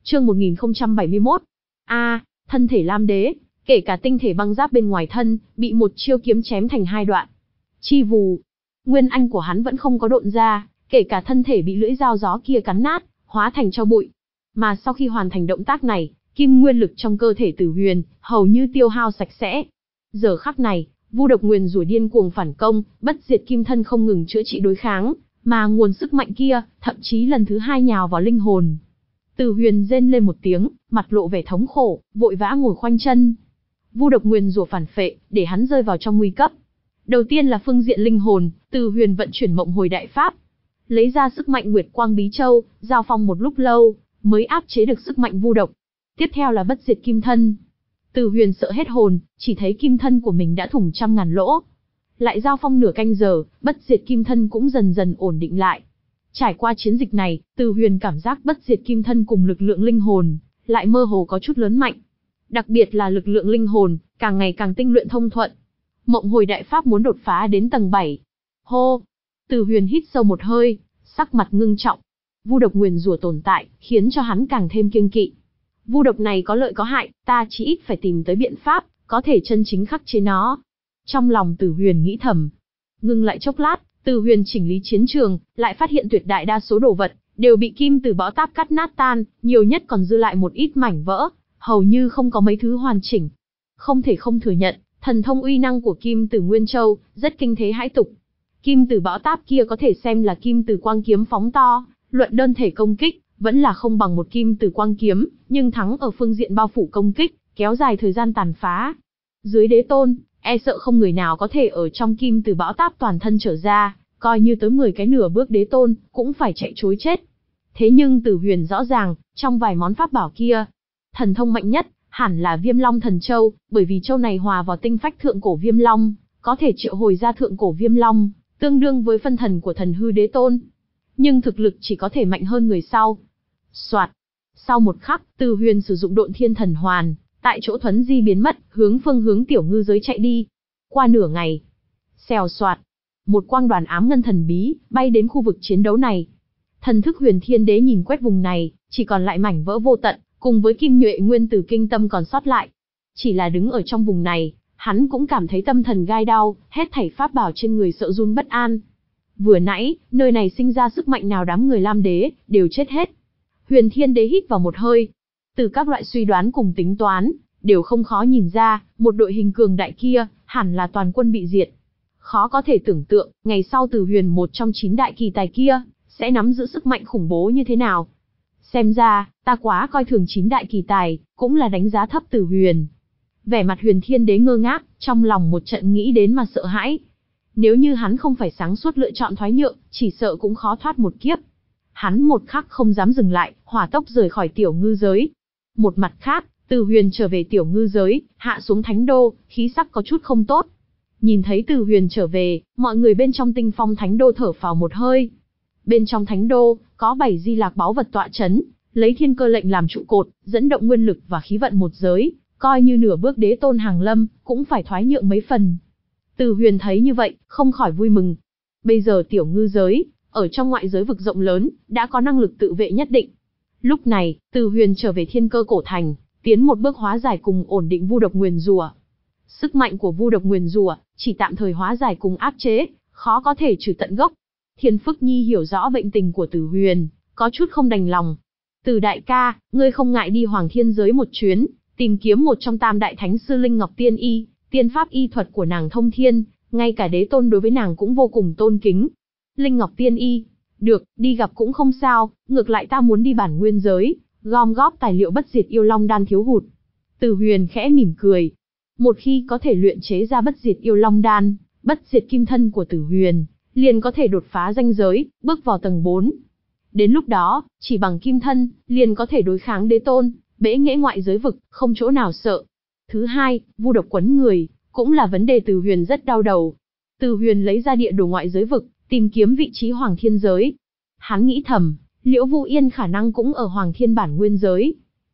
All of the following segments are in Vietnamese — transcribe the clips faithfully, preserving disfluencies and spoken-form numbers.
Chương một nghìn không trăm bảy mươi mốt. A, thân thể Lam Đế, kể cả tinh thể băng giáp bên ngoài thân, bị một chiêu kiếm chém thành hai đoạn. Chi vù, nguyên anh của hắn vẫn không có độn ra, kể cả thân thể bị lưỡi dao gió kia cắn nát, hóa thành tro bụi. Mà sau khi hoàn thành động tác này, kim nguyên lực trong cơ thể Tử Huyền hầu như tiêu hao sạch sẽ. Giờ khắc này, vu độc nguyền rủa điên cuồng phản công, bất diệt kim thân không ngừng chữa trị đối kháng, mà nguồn sức mạnh kia, thậm chí lần thứ hai nhào vào linh hồn. Tử Huyền rên lên một tiếng, mặt lộ vẻ thống khổ, vội vã ngồi khoanh chân. Vu độc nguyền rủa phản phệ, để hắn rơi vào trong nguy cấp. Đầu tiên là phương diện linh hồn, Tử Huyền vận chuyển mộng hồi đại pháp, lấy ra sức mạnh Nguyệt Quang Bí Châu, giao phong một lúc lâu, mới áp chế được sức mạnh vu độc. Tiếp theo là bất diệt kim thân. Tử Huyền sợ hết hồn, chỉ thấy kim thân của mình đã thủng trăm ngàn lỗ. Lại giao phong nửa canh giờ, bất diệt kim thân cũng dần dần ổn định lại. Trải qua chiến dịch này, Tử Huyền cảm giác bất diệt kim thân cùng lực lượng linh hồn lại mơ hồ có chút lớn mạnh. Đặc biệt là lực lượng linh hồn, càng ngày càng tinh luyện thông thuận. Mộng hồi đại pháp muốn đột phá đến tầng bảy. Hô! Tử Huyền hít sâu một hơi, sắc mặt ngưng trọng. Vu độc nguyền rủa tồn tại, khiến cho hắn càng thêm kiêng kỵ. Vu độc này có lợi có hại, ta chỉ ít phải tìm tới biện pháp, có thể chân chính khắc chế nó. Trong lòng Tử Huyền nghĩ thầm. Ngưng lại chốc lát, Tử Huyền chỉnh lý chiến trường, lại phát hiện tuyệt đại đa số đồ vật đều bị kim từ bão táp cắt nát tan, nhiều nhất còn dư lại một ít mảnh vỡ, hầu như không có mấy thứ hoàn chỉnh. Không thể không thừa nhận, thần thông uy năng của kim từ Nguyên Châu rất kinh thế hãi tục. Kim từ bão táp kia có thể xem là kim từ quang kiếm phóng to, luận đơn thể công kích, vẫn là không bằng một kim từ quang kiếm, nhưng thắng ở phương diện bao phủ công kích, kéo dài thời gian tàn phá. Dưới đế tôn, e sợ không người nào có thể ở trong kim từ bão táp toàn thân trở ra, coi như tới mười cái nửa bước đế tôn, cũng phải chạy trối chết. Thế nhưng Tử Huyền rõ ràng, trong vài món pháp bảo kia, thần thông mạnh nhất, hẳn là Viêm Long Thần Châu, bởi vì châu này hòa vào tinh phách thượng cổ Viêm Long, có thể triệu hồi ra thượng cổ Viêm Long, tương đương với phân thần của thần hư đế tôn. Nhưng thực lực chỉ có thể mạnh hơn người sau. Soạt. Sau một khắc, Tử Huyền sử dụng Độn Thiên Thần Hoàn, tại chỗ thuấn di biến mất, hướng phương hướng tiểu ngư giới chạy đi. Qua nửa ngày, xèo soạt, một quang đoàn ám ngân thần bí bay đến khu vực chiến đấu này. Thần thức Huyền Thiên Đế nhìn quét vùng này, chỉ còn lại mảnh vỡ vô tận, cùng với kim nhuệ nguyên tử kinh tâm còn sót lại. Chỉ là đứng ở trong vùng này, hắn cũng cảm thấy tâm thần gai đau, hết thảy pháp bảo trên người sợ run bất an. Vừa nãy, nơi này sinh ra sức mạnh nào đám người Lam Đế đều chết hết. Huyền Thiên Đế hít vào một hơi. Từ các loại suy đoán cùng tính toán, đều không khó nhìn ra, một đội hình cường đại kia, hẳn là toàn quân bị diệt. Khó có thể tưởng tượng, ngày sau Tử Huyền một trong chín đại kỳ tài kia, sẽ nắm giữ sức mạnh khủng bố như thế nào. Xem ra, ta quá coi thường chín đại kỳ tài, cũng là đánh giá thấp Tử Huyền. Vẻ mặt Huyền Thiên Đế ngơ ngác, trong lòng một trận nghĩ đến mà sợ hãi. Nếu như hắn không phải sáng suốt lựa chọn thoái nhượng, chỉ sợ cũng khó thoát một kiếp. Hắn một khắc không dám dừng lại, hỏa tốc rời khỏi tiểu ngư giới. Một mặt khác, Tử Huyền trở về tiểu ngư giới, hạ xuống thánh đô, khí sắc có chút không tốt. Nhìn thấy Tử Huyền trở về, mọi người bên trong Tinh Phong Thánh Đô thở phào một hơi. Bên trong Thánh Đô, có bảy di lạc báu vật tọa chấn, lấy thiên cơ lệnh làm trụ cột, dẫn động nguyên lực và khí vận một giới, coi như nửa bước đế tôn hàng lâm, cũng phải thoái nhượng mấy phần. Tử Huyền thấy như vậy, không khỏi vui mừng. Bây giờ tiểu ngư giới, ở trong ngoại giới vực rộng lớn, đã có năng lực tự vệ nhất định. Lúc này, Tử Huyền trở về thiên cơ cổ thành, tiến một bước hóa giải cùng ổn định vu độc nguyền rủa. Sức mạnh của vu độc nguyền rủa chỉ tạm thời hóa giải cùng áp chế, khó có thể trừ tận gốc. Thiên Phức Nhi hiểu rõ bệnh tình của Tử Huyền, có chút không đành lòng. Tử đại ca, ngươi không ngại đi Hoàng Thiên giới một chuyến, tìm kiếm một trong tam đại thánh sư Linh Ngọc Tiên Y, tiên pháp y thuật của nàng thông thiên, ngay cả đế tôn đối với nàng cũng vô cùng tôn kính. Linh Ngọc Tiên Y, được, đi gặp cũng không sao, ngược lại ta muốn đi bản nguyên giới, gom góp tài liệu bất diệt yêu long đan thiếu hụt. Tử Huyền khẽ mỉm cười. Một khi có thể luyện chế ra bất diệt yêu long đan, bất diệt kim thân của Tử Huyền, liền có thể đột phá ranh giới, bước vào tầng bốn. Đến lúc đó, chỉ bằng kim thân, liền có thể đối kháng đế tôn, bẽ nghễ ngoại giới vực, không chỗ nào sợ. Thứ hai, vu độc quấn người, cũng là vấn đề Tử Huyền rất đau đầu. Tử Huyền lấy ra địa đồ ngoại giới vực, tìm kiếm vị trí Hoàng Thiên giới. Hắn nghĩ thầm, Liễu Vu Yên khả năng cũng ở Hoàng Thiên bản nguyên giới.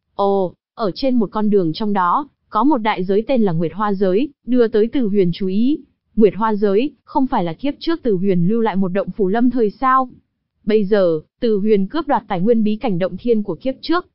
Ồ, ở trên một con đường trong đó, có một đại giới tên là Nguyệt Hoa giới, đưa tới Tử Huyền chú ý. Nguyệt Hoa giới, không phải là kiếp trước Tử Huyền lưu lại một động phủ lâm thời sao? Bây giờ, Tử Huyền cướp đoạt tài nguyên bí cảnh động thiên của kiếp trước,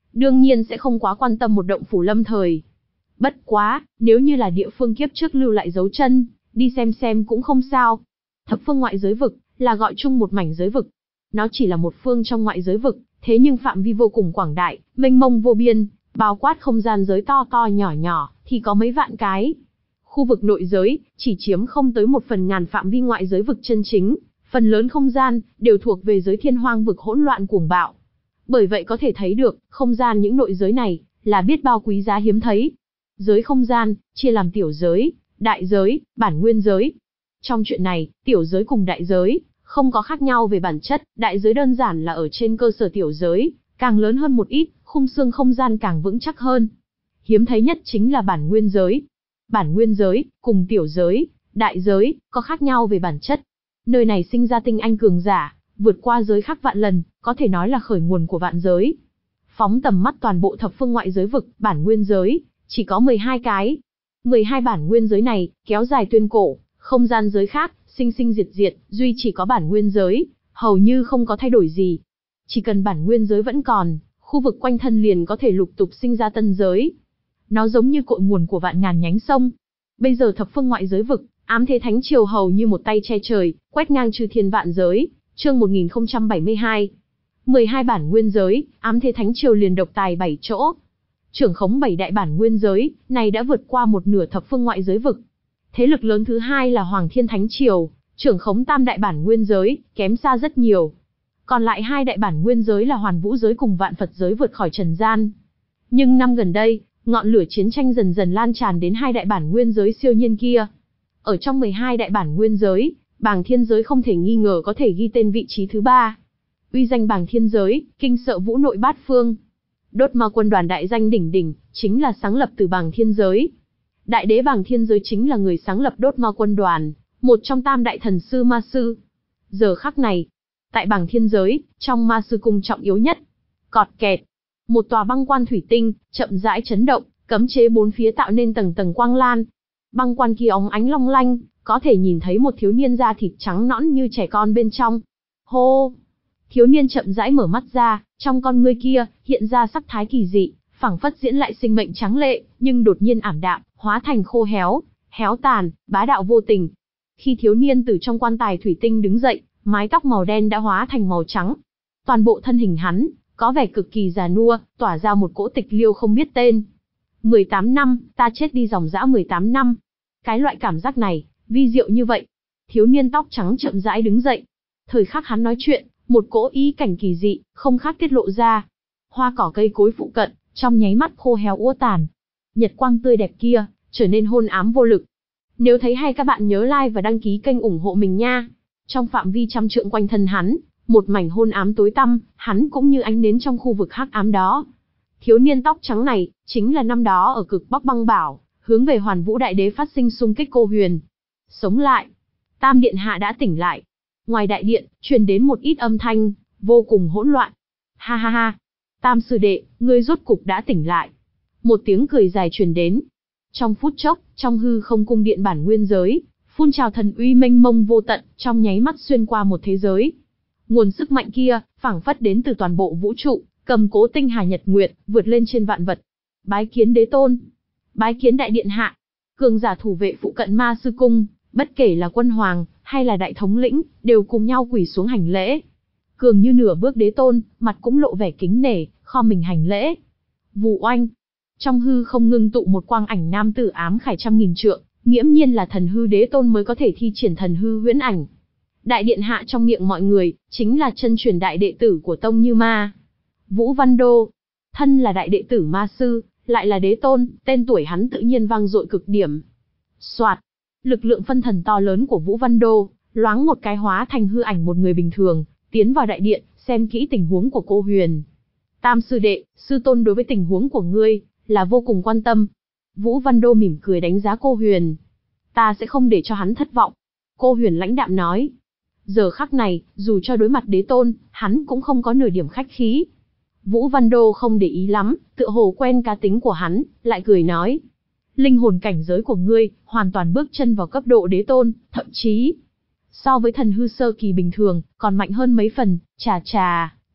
đương nhiên sẽ không quá quan tâm một động phủ lâm thời. Bất quá, nếu như là địa phương kiếp trước lưu lại dấu chân, đi xem xem cũng không sao. Thập phương ngoại giới vực, là gọi chung một mảnh giới vực. Nó chỉ là một phương trong ngoại giới vực, thế nhưng phạm vi vô cùng quảng đại, mênh mông vô biên, bao quát không gian giới to to nhỏ nhỏ, thì có mấy vạn cái. Khu vực nội giới, chỉ chiếm không tới một phần ngàn phạm vi ngoại giới vực chân chính, phần lớn không gian, đều thuộc về giới thiên hoang vực hỗn loạn cuồng bạo. Bởi vậy có thể thấy được, không gian những nội giới này, là biết bao quý giá hiếm thấy. Giới không gian, chia làm tiểu giới, đại giới, bản nguyên giới. Trong chuyện này, tiểu giới cùng đại giới, không có khác nhau về bản chất, đại giới đơn giản là ở trên cơ sở tiểu giới, càng lớn hơn một ít, khung xương không gian càng vững chắc hơn. Hiếm thấy nhất chính là bản nguyên giới. Bản nguyên giới, cùng tiểu giới, đại giới, có khác nhau về bản chất. Nơi này sinh ra tinh anh cường giả, vượt qua giới khác vạn lần, có thể nói là khởi nguồn của vạn giới. Phóng tầm mắt toàn bộ thập phương ngoại giới vực, bản nguyên giới, chỉ có mười hai cái. mười hai bản nguyên giới này, kéo dài tuyên cổ, không gian giới khác, sinh sinh diệt diệt, duy chỉ có bản nguyên giới, hầu như không có thay đổi gì. Chỉ cần bản nguyên giới vẫn còn, khu vực quanh thân liền có thể lục tục sinh ra tân giới. Nó giống như cội nguồn của vạn ngàn nhánh sông. Bây giờ thập phương ngoại giới vực, ám thế thánh triều hầu như một tay che trời, quét ngang chư thiên vạn giới, chương một nghìn không trăm bảy mươi hai. mười hai bản nguyên giới, ám thế thánh triều liền độc tài bảy chỗ. Trưởng khống bảy đại bản nguyên giới, này đã vượt qua một nửa thập phương ngoại giới vực. Thế lực lớn thứ hai là Hoàng Thiên Thánh Triều, trưởng khống tam đại bản nguyên giới, kém xa rất nhiều. Còn lại hai đại bản nguyên giới là Hoàn Vũ giới cùng Vạn Phật giới vượt khỏi trần gian. Nhưng năm gần đây, ngọn lửa chiến tranh dần dần lan tràn đến hai đại bản nguyên giới siêu nhiên kia. Ở trong mười hai đại bản nguyên giới, Bàng Thiên giới không thể nghi ngờ có thể ghi tên vị trí thứ ba. Uy danh Bàng Thiên giới, kinh sợ vũ nội bát phương. Đốt ma quân đoàn đại danh đỉnh đỉnh, chính là sáng lập từ Bàng Thiên giới. Đại đế Bàng Thiên giới chính là người sáng lập đốt ma quân đoàn, một trong tam đại thần sư ma sư. Giờ khắc này, tại Bàng Thiên giới, trong ma sư cung trọng yếu nhất, cọt kẹt, một tòa băng quan thủy tinh, chậm rãi chấn động, cấm chế bốn phía tạo nên tầng tầng quang lan. Băng quan kia óng ánh long lanh, có thể nhìn thấy một thiếu niên da thịt trắng nõn như trẻ con bên trong. Hô! Thiếu niên chậm rãi mở mắt ra, trong con ngươi kia, hiện ra sắc thái kỳ dị, phảng phất diễn lại sinh mệnh trắng lệ, nhưng đột nhiên ảm đạm, hóa thành khô héo, héo tàn, bá đạo vô tình. Khi thiếu niên từ trong quan tài thủy tinh đứng dậy, mái tóc màu đen đã hóa thành màu trắng. Toàn bộ thân hình hắn, có vẻ cực kỳ già nua, tỏa ra một cỗ tịch liêu không biết tên. mười tám năm, ta chết đi dòng dã mười tám năm. Cái loại cảm giác này, vi diệu như vậy. Thiếu niên tóc trắng chậm rãi đứng dậy. Thời khắc hắn nói chuyện, một cỗ ý cảnh kỳ dị, không khác tiết lộ ra. Hoa cỏ cây cối phụ cận, trong nháy mắt khô héo úa tàn. Nhật quang tươi đẹp kia, trở nên hôn ám vô lực. Nếu thấy hay các bạn nhớ like và đăng ký kênh ủng hộ mình nha. Trong phạm vi trăm trượng quanh thân hắn, một mảnh hôn ám tối tăm, hắn cũng như ánh nến trong khu vực hắc ám đó. Thiếu niên tóc trắng này, chính là năm đó ở cực Bắc băng bảo, hướng về Hoàn Vũ Đại Đế phát sinh xung kích cô huyền. Sống lại. Tam Điện Hạ đã tỉnh lại. Ngoài đại điện, truyền đến một ít âm thanh, vô cùng hỗn loạn. Ha ha ha. Tam sư đệ, ngươi rốt cục đã tỉnh lại. Một tiếng cười dài truyền đến. Trong phút chốc, trong hư không cung điện bản nguyên giới, phun trào thần uy mênh mông vô tận, trong nháy mắt xuyên qua một thế giới. Nguồn sức mạnh kia, phảng phất đến từ toàn bộ vũ trụ, cầm cố tinh hà nhật nguyệt, vượt lên trên vạn vật. Bái kiến đế tôn. Bái kiến đại điện hạ. Cường giả thủ vệ phụ cận ma sư cung, bất kể là quân hoàng, hay là đại thống lĩnh, đều cùng nhau quỳ xuống hành lễ. Cường như nửa bước đế tôn, mặt cũng lộ vẻ kính nể, kho mình hành lễ. Vù oanh. Trong hư không ngưng tụ một quang ảnh nam tử ám khải trăm nghìn trượng, nghiễm nhiên là thần hư đế tôn mới có thể thi triển thần hư huyễn ảnh. Đại điện hạ trong miệng mọi người, chính là chân truyền đại đệ tử của Tông Như Ma. Vũ Văn Đô. Thân là đại đệ tử ma sư, lại là đế tôn, tên tuổi hắn tự nhiên vang dội cực điểm. Soạt. Lực lượng phân thần to lớn của Vũ Văn Đô, loáng một cái hóa thành hư ảnh một người bình thường, tiến vào đại điện, xem kỹ tình huống của cô huyền. Tam sư đệ, sư tôn đối với tình huống của ngươi, là vô cùng quan tâm. Vũ Văn Đô mỉm cười đánh giá cô huyền. Ta sẽ không để cho hắn thất vọng. Cô huyền lãnh đạm nói. Giờ khắc này, dù cho đối mặt đế tôn, hắn cũng không có nửa điểm khách khí. Vũ Văn Đô không để ý lắm, tựa hồ quen cá tính của hắn, lại cười nói. Linh hồn cảnh giới của ngươi, hoàn toàn bước chân vào cấp độ đế tôn, thậm chí, so với thần hư sơ kỳ bình thường, còn mạnh hơn mấy phần, chà chà,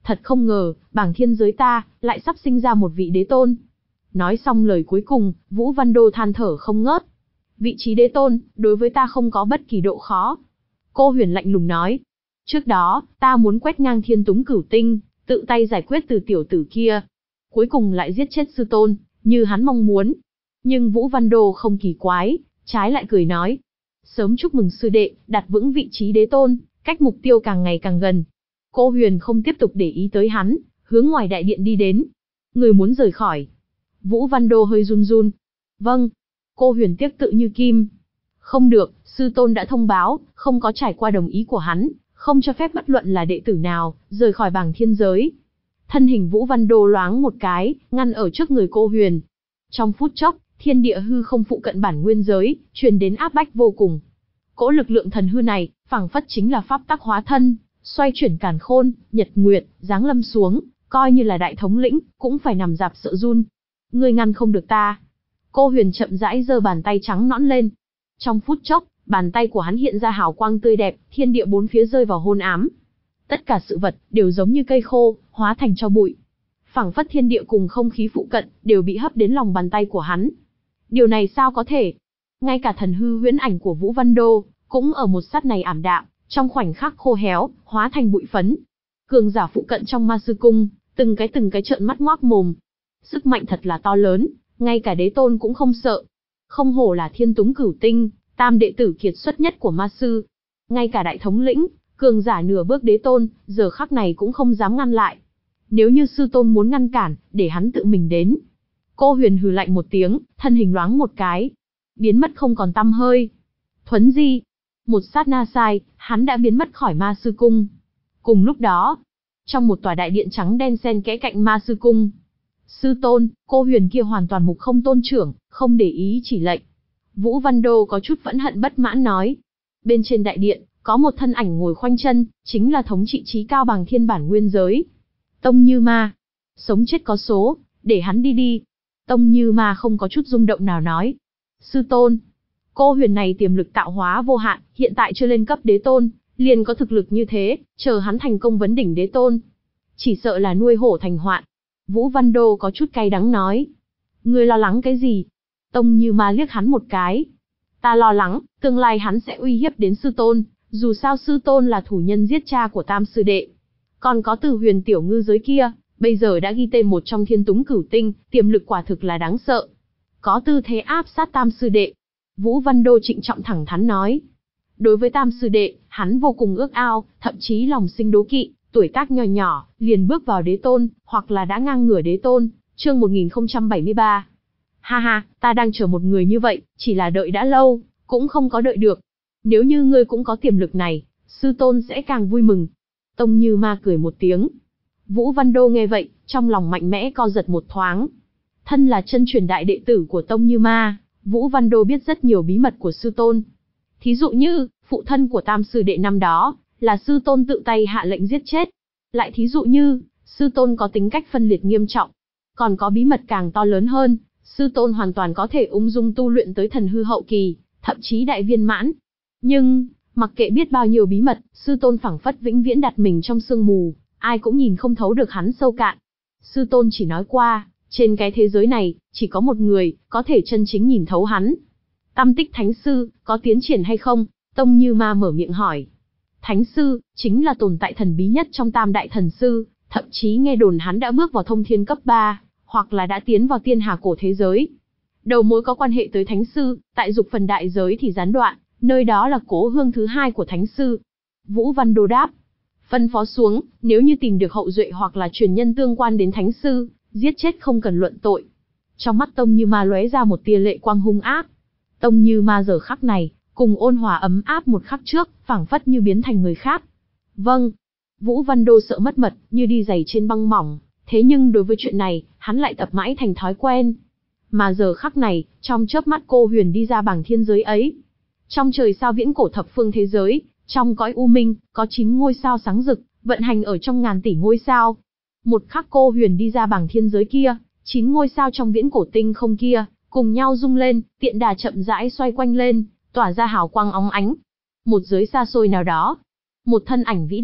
Thật không ngờ, bảng thiên giới ta, lại sắp sinh ra một vị đế tôn. Nói xong lời cuối cùng, Vũ Văn Đô than thở không ngớt. Vị trí đế tôn, đối với ta không có bất kỳ độ khó. Cô Huyền lạnh lùng nói. Trước đó, ta muốn quét ngang thiên túng cửu tinh, tự tay giải quyết từ tiểu tử kia. Cuối cùng lại giết chết sư tôn, như hắn mong muốn. Nhưng Vũ Văn Đô không kỳ quái, trái lại cười nói. Sớm chúc mừng sư đệ, đặt vững vị trí đế tôn, cách mục tiêu càng ngày càng gần. Cô Huyền không tiếp tục để ý tới hắn, hướng ngoài đại điện đi đến. Người muốn rời khỏi. Vũ Văn Đô hơi run run. Vâng. Cô Huyền tiếc tự như kim. Không được, sư tôn đã thông báo, không có trải qua đồng ý của hắn, không cho phép bất luận là đệ tử nào, rời khỏi bảng thiên giới. Thân hình Vũ Văn Đô loáng một cái, ngăn ở trước người cô Huyền. Trong phút chốc, thiên địa hư không phụ cận bản nguyên giới, truyền đến áp bách vô cùng. Cỗ lực lượng thần hư này, phảng phất chính là pháp tắc hóa thân, xoay chuyển càn khôn, nhật nguyệt, giáng lâm xuống, coi như là đại thống lĩnh, cũng phải nằm dạp sợ run. Ngươi ngăn không được ta. Cô Huyền chậm rãi giơ bàn tay trắng nõn lên. Trong phút chốc, bàn tay của hắn hiện ra hào quang tươi đẹp, thiên địa bốn phía rơi vào hôn ám. Tất cả sự vật đều giống như cây khô, hóa thành tro bụi. Phảng phất thiên địa cùng không khí phụ cận đều bị hấp đến lòng bàn tay của hắn. Điều này sao có thể? Ngay cả thần hư huyễn ảnh của Vũ Văn Đô cũng ở một sát này ảm đạm, trong khoảnh khắc khô héo, hóa thành bụi phấn. Cường giả phụ cận trong Ma Sư Cung, từng cái từng cái trợn mắt ngoác mồm. Sức mạnh thật là to lớn, ngay cả đế tôn cũng không sợ. Không hổ là thiên túng cửu tinh, tam đệ tử kiệt xuất nhất của Ma Sư. Ngay cả đại thống lĩnh, cường giả nửa bước đế tôn, giờ khắc này cũng không dám ngăn lại. Nếu như sư tôn muốn ngăn cản, để hắn tự mình đến. Cô Huyền hừ lạnh một tiếng, thân hình loáng một cái, biến mất không còn tăm hơi. Thuấn di, một sát na sai, hắn đã biến mất khỏi Ma Sư Cung. Cùng lúc đó, trong một tòa đại điện trắng đen xen kẽ cạnh Ma Sư Cung, sư tôn, cô Huyền kia hoàn toàn mục không tôn trưởng, không để ý chỉ lệnh. Vũ Văn Đô có chút phẫn hận bất mãn nói. Bên trên đại điện, có một thân ảnh ngồi khoanh chân, chính là thống trị trí cao bằng thiên bản nguyên giới. Tông Như Ma. Sống chết có số, để hắn đi đi. Tông Như Ma không có chút rung động nào nói. Sư tôn, cô Huyền này tiềm lực tạo hóa vô hạn, hiện tại chưa lên cấp đế tôn, liền có thực lực như thế, chờ hắn thành công vấn đỉnh đế tôn. Chỉ sợ là nuôi hổ thành hoạn. Vũ Văn Đô có chút cay đắng nói. Ngươi lo lắng cái gì? Tông Như Ma liếc hắn một cái. Ta lo lắng, tương lai hắn sẽ uy hiếp đến sư tôn, dù sao sư tôn là thủ nhân giết cha của tam sư đệ. Còn có Từ Huyền tiểu ngư giới kia, bây giờ đã ghi tên một trong thiên túng cửu tinh, tiềm lực quả thực là đáng sợ. Có tư thế áp sát tam sư đệ. Vũ Văn Đô trịnh trọng thẳng thắn nói. Đối với tam sư đệ, hắn vô cùng ước ao, thậm chí lòng sinh đố kỵ, tuổi tác nhỏ nhỏ, liền bước vào đế tôn, hoặc là đã ngang ngửa đế tôn. Chương một nghìn không trăm bảy mươi ba. Ha ha, ta đang chờ một người như vậy, chỉ là đợi đã lâu, cũng không có đợi được. Nếu như ngươi cũng có tiềm lực này, sư tôn sẽ càng vui mừng. Tông Như Ma cười một tiếng. Vũ Văn Đô nghe vậy, trong lòng mạnh mẽ co giật một thoáng. Thân là chân truyền đại đệ tử của Tông Như Ma, Vũ Văn Đô biết rất nhiều bí mật của sư tôn. Thí dụ như, phụ thân của tam sư đệ năm đó, là sư tôn tự tay hạ lệnh giết chết. Lại thí dụ như, sư tôn có tính cách phân liệt nghiêm trọng. Còn có bí mật càng to lớn hơn, sư tôn hoàn toàn có thể ung dung tu luyện tới thần hư hậu kỳ, thậm chí đại viên mãn. Nhưng, mặc kệ biết bao nhiêu bí mật, sư tôn phảng phất vĩnh viễn đặt mình trong sương mù, ai cũng nhìn không thấu được hắn sâu cạn. Sư tôn chỉ nói qua, trên cái thế giới này, chỉ có một người, có thể chân chính nhìn thấu hắn. Tam Tích Thánh Sư, có tiến triển hay không? Tông Như Ma mở miệng hỏi. Thánh Sư, chính là tồn tại thần bí nhất trong tam đại thần sư, thậm chí nghe đồn hắn đã bước vào thông thiên cấp ba, hoặc là đã tiến vào tiên hà cổ thế giới. Đầu mối có quan hệ tới Thánh Sư, tại dục phần đại giới thì gián đoạn, nơi đó là cố hương thứ hai của Thánh Sư. Vũ Văn Đô đáp. Phân phó xuống, nếu như tìm được hậu duệ hoặc là truyền nhân tương quan đến Thánh Sư, giết chết không cần luận tội. Trong mắt Tông Như Ma lóe ra một tia lệ quang hung ác. Tông Như Ma giờ khắc này, cùng ôn hòa ấm áp một khắc trước, phảng phất như biến thành người khác. Vâng. Vũ Văn Đô sợ mất mật, như đi giày trên băng mỏng, thế nhưng đối với chuyện này, hắn lại tập mãi thành thói quen. Mà giờ khắc này, trong chớp mắt cô Huyền đi ra bảng thiên giới ấy. Trong trời sao viễn cổ thập phương thế giới, trong cõi u minh, có chín ngôi sao sáng rực, vận hành ở trong ngàn tỷ ngôi sao. Một khắc cô Huyền đi ra bảng thiên giới kia, chín ngôi sao trong viễn cổ tinh không kia, cùng nhau rung lên, tiện đà chậm rãi xoay quanh lên, tỏa ra hào quang óng ánh. Một giới xa xôi nào đó, một thân ảnh vĩ đại,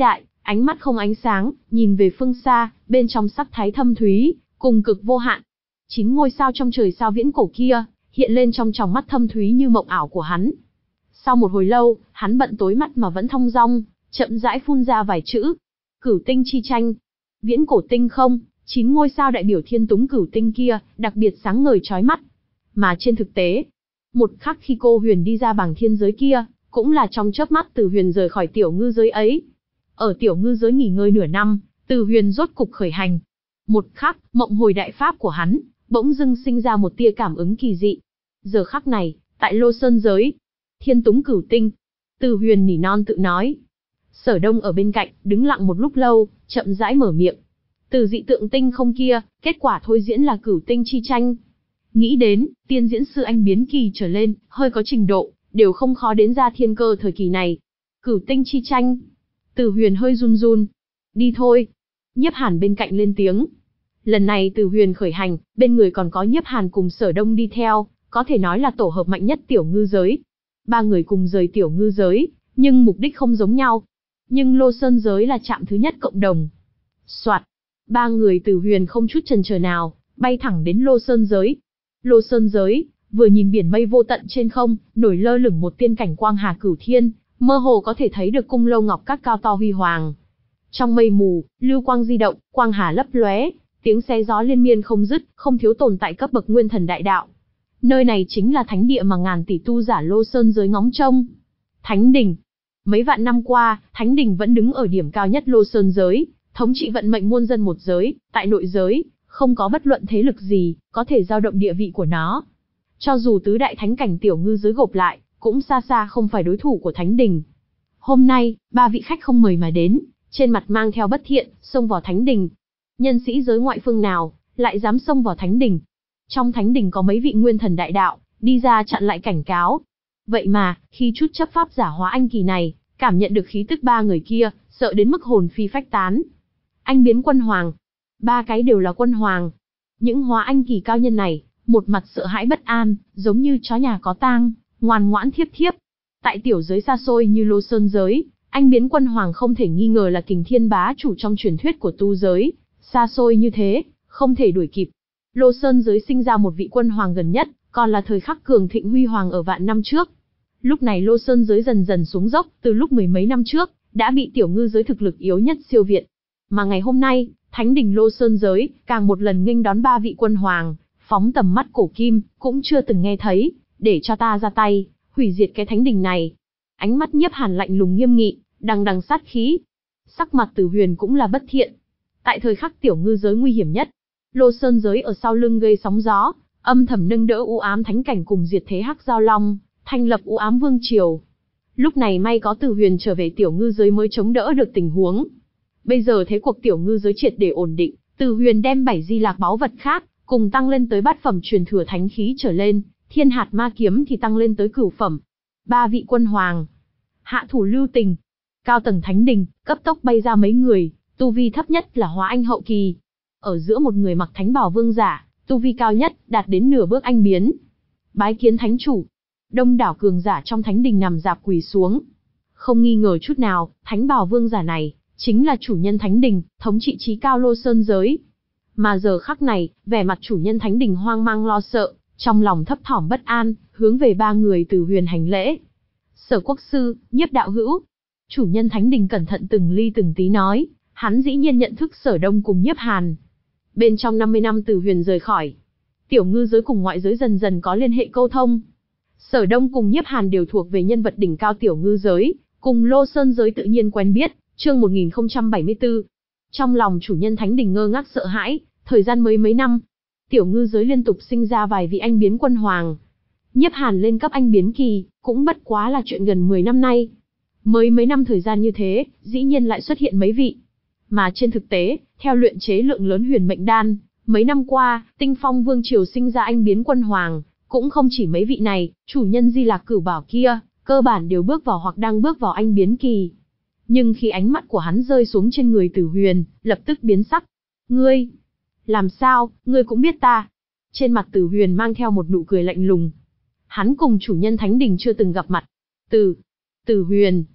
ánh mắt không ánh sáng, nhìn về phương xa, bên trong sắc thái thâm thúy, cùng cực vô hạn. Chín ngôi sao trong trời sao viễn cổ kia, hiện lên trong tròng mắt thâm thúy như mộng ảo của hắn. Sau một hồi lâu, hắn bận tối mắt mà vẫn thong dong, chậm rãi phun ra vài chữ. Cửu tinh chi tranh. Viễn cổ tinh không, chín ngôi sao đại biểu thiên túng cửu tinh kia, đặc biệt sáng ngời chói mắt. Mà trên thực tế, một khắc khi cô Huyền đi ra bảng thiên giới kia, cũng là trong chớp mắt Từ Huyền rời khỏi tiểu ngư giới ấy. Ở tiểu ngư giới nghỉ ngơi nửa năm, Từ Huyền rốt cục khởi hành. Một khắc, mộng hồi đại pháp của hắn, bỗng dưng sinh ra một tia cảm ứng kỳ dị. Giờ khắc này, tại Lô Sơn giới, thiên túng cửu tinh, Từ Huyền nỉ non tự nói. Sở Đông ở bên cạnh, đứng lặng một lúc lâu, chậm rãi mở miệng. Từ dị tượng tinh không kia, kết quả thôi diễn là cửu tinh chi tranh. Nghĩ đến, tiên diễn sư anh biến kỳ trở lên, hơi có trình độ, đều không khó đến ra thiên cơ thời kỳ này. Cửu tinh chi tranh. Từ Huyền hơi run run. Đi thôi. Nhiếp Hàn bên cạnh lên tiếng. Lần này Từ Huyền khởi hành, bên người còn có Nhiếp Hàn cùng Sở Đông đi theo, có thể nói là tổ hợp mạnh nhất tiểu ngư giới. Ba người cùng rời tiểu ngư giới, nhưng mục đích không giống nhau. Nhưng Lô Sơn giới là trạm thứ nhất cộng đồng. Soạt. Ba người Từ Huyền không chút chần chờ nào, bay thẳng đến Lô Sơn giới. Lô Sơn giới, vừa nhìn biển mây vô tận trên không, nổi lơ lửng một tiên cảnh quang hà cửu thiên, mơ hồ có thể thấy được cung lâu ngọc các cao to huy hoàng. Trong mây mù, lưu quang di động, quang hà lấp lóe, tiếng xé gió liên miên không dứt, không thiếu tồn tại cấp bậc nguyên thần đại đạo. Nơi này chính là thánh địa mà ngàn tỷ tu giả Lô Sơn giới ngóng trông. Thánh đình. Mấy vạn năm qua, thánh đình vẫn đứng ở điểm cao nhất Lô Sơn giới, thống trị vận mệnh muôn dân một giới, tại nội giới, không có bất luận thế lực gì có thể dao động địa vị của nó. Cho dù tứ đại thánh cảnh tiểu ngư giới gộp lại, cũng xa xa không phải đối thủ của thánh đình. Hôm nay, ba vị khách không mời mà đến, trên mặt mang theo bất thiện, xông vào thánh đình. Nhân sĩ giới ngoại phương nào, lại dám xông vào thánh đình? Trong thánh đình có mấy vị nguyên thần đại đạo, đi ra chặn lại cảnh cáo. Vậy mà, khi chút chấp pháp giả hóa anh kỳ này, cảm nhận được khí tức ba người kia, sợ đến mức hồn phi phách tán. Anh biến quân hoàng. Ba cái đều là quân hoàng. Những hóa anh kỳ cao nhân này, một mặt sợ hãi bất an, giống như chó nhà có tang, ngoan ngoãn thiếp thiếp. Tại tiểu giới xa xôi như Lô Sơn giới, anh biến quân hoàng không thể nghi ngờ là kình thiên bá chủ trong truyền thuyết của tu giới. Xa xôi như thế, không thể đuổi kịp. Lô Sơn giới sinh ra một vị quân hoàng gần nhất, còn là thời khắc cường thịnh huy hoàng ở vạn năm trước. Lúc này Lô Sơn giới dần dần xuống dốc, từ lúc mười mấy năm trước, đã bị tiểu ngư giới thực lực yếu nhất siêu việt. Mà ngày hôm nay, thánh đình Lô Sơn giới, càng một lần nghênh đón ba vị quân hoàng, phóng tầm mắt cổ kim, cũng chưa từng nghe thấy, để cho ta ra tay, hủy diệt cái thánh đình này. Ánh mắt Nhiếp Hàn lạnh lùng nghiêm nghị, đằng đằng sát khí. Sắc mặt Từ Huyền cũng là bất thiện. Tại thời khắc tiểu ngư giới nguy hiểm nhất, Lô Sơn giới ở sau lưng gây sóng gió, âm thầm nâng đỡ u ám thánh cảnh cùng diệt thế hắc giao long, thành lập u ám vương triều. Lúc này may có Từ Huyền trở về tiểu ngư giới mới chống đỡ được tình huống. Bây giờ thế cuộc tiểu ngư giới triệt để ổn định, Từ Huyền đem bảy di lạc báu vật khác, cùng tăng lên tới bát phẩm truyền thừa thánh khí trở lên, thiên hạt ma kiếm thì tăng lên tới cửu phẩm. Ba vị quân hoàng, hạ thủ lưu tình. Cao tầng thánh đình, cấp tốc bay ra mấy người, tu vi thấp nhất là hóa anh hậu kỳ. Ở giữa một người mặc thánh bào vương giả, tu vi cao nhất, đạt đến nửa bước anh biến. Bái kiến thánh chủ. Đông đảo cường giả trong thánh đình nằm dạp quỳ xuống. Không nghi ngờ chút nào, thánh bào vương giả này, chính là chủ nhân thánh đình, thống trị trí cao Lô Sơn giới. Mà giờ khắc này, vẻ mặt chủ nhân thánh đình hoang mang lo sợ, trong lòng thấp thỏm bất an, hướng về ba người Từ Huyền hành lễ. Sở quốc sư, Nhiếp đạo hữu. Chủ nhân thánh đình cẩn thận từng ly từng tí nói, hắn dĩ nhiên nhận thức Sở Đông cùng Nhiếp Hàn. Bên trong năm mươi năm Từ Huyền rời khỏi, tiểu ngư giới cùng ngoại giới dần dần có liên hệ câu thông. Sở Đông cùng Nhiếp Hàn đều thuộc về nhân vật đỉnh cao tiểu ngư giới, cùng Lô Sơn giới tự nhiên quen biết. Chương một nghìn không trăm bảy mươi tư. Trong lòng chủ nhân thánh đình ngơ ngác sợ hãi, thời gian mới mấy năm, tiểu ngư giới liên tục sinh ra vài vị anh biến quân hoàng. Nhiếp Hàn lên cấp anh biến kỳ, cũng bất quá là chuyện gần mười năm nay. Mới mấy năm thời gian như thế, dĩ nhiên lại xuất hiện mấy vị. Mà trên thực tế, theo luyện chế lượng lớn huyền mệnh đan, mấy năm qua, Tinh Phong Vương triều sinh ra anh biến quân hoàng, cũng không chỉ mấy vị này, chủ nhân Di Lạc Cửu Bảo kia, cơ bản đều bước vào hoặc đang bước vào anh biến kỳ. Nhưng khi ánh mắt của hắn rơi xuống trên người Từ Huyền, lập tức biến sắc. Ngươi, làm sao, ngươi cũng biết ta? Trên mặt Từ Huyền mang theo một nụ cười lạnh lùng. Hắn cùng chủ nhân thánh đình chưa từng gặp mặt. Từ, Từ Huyền.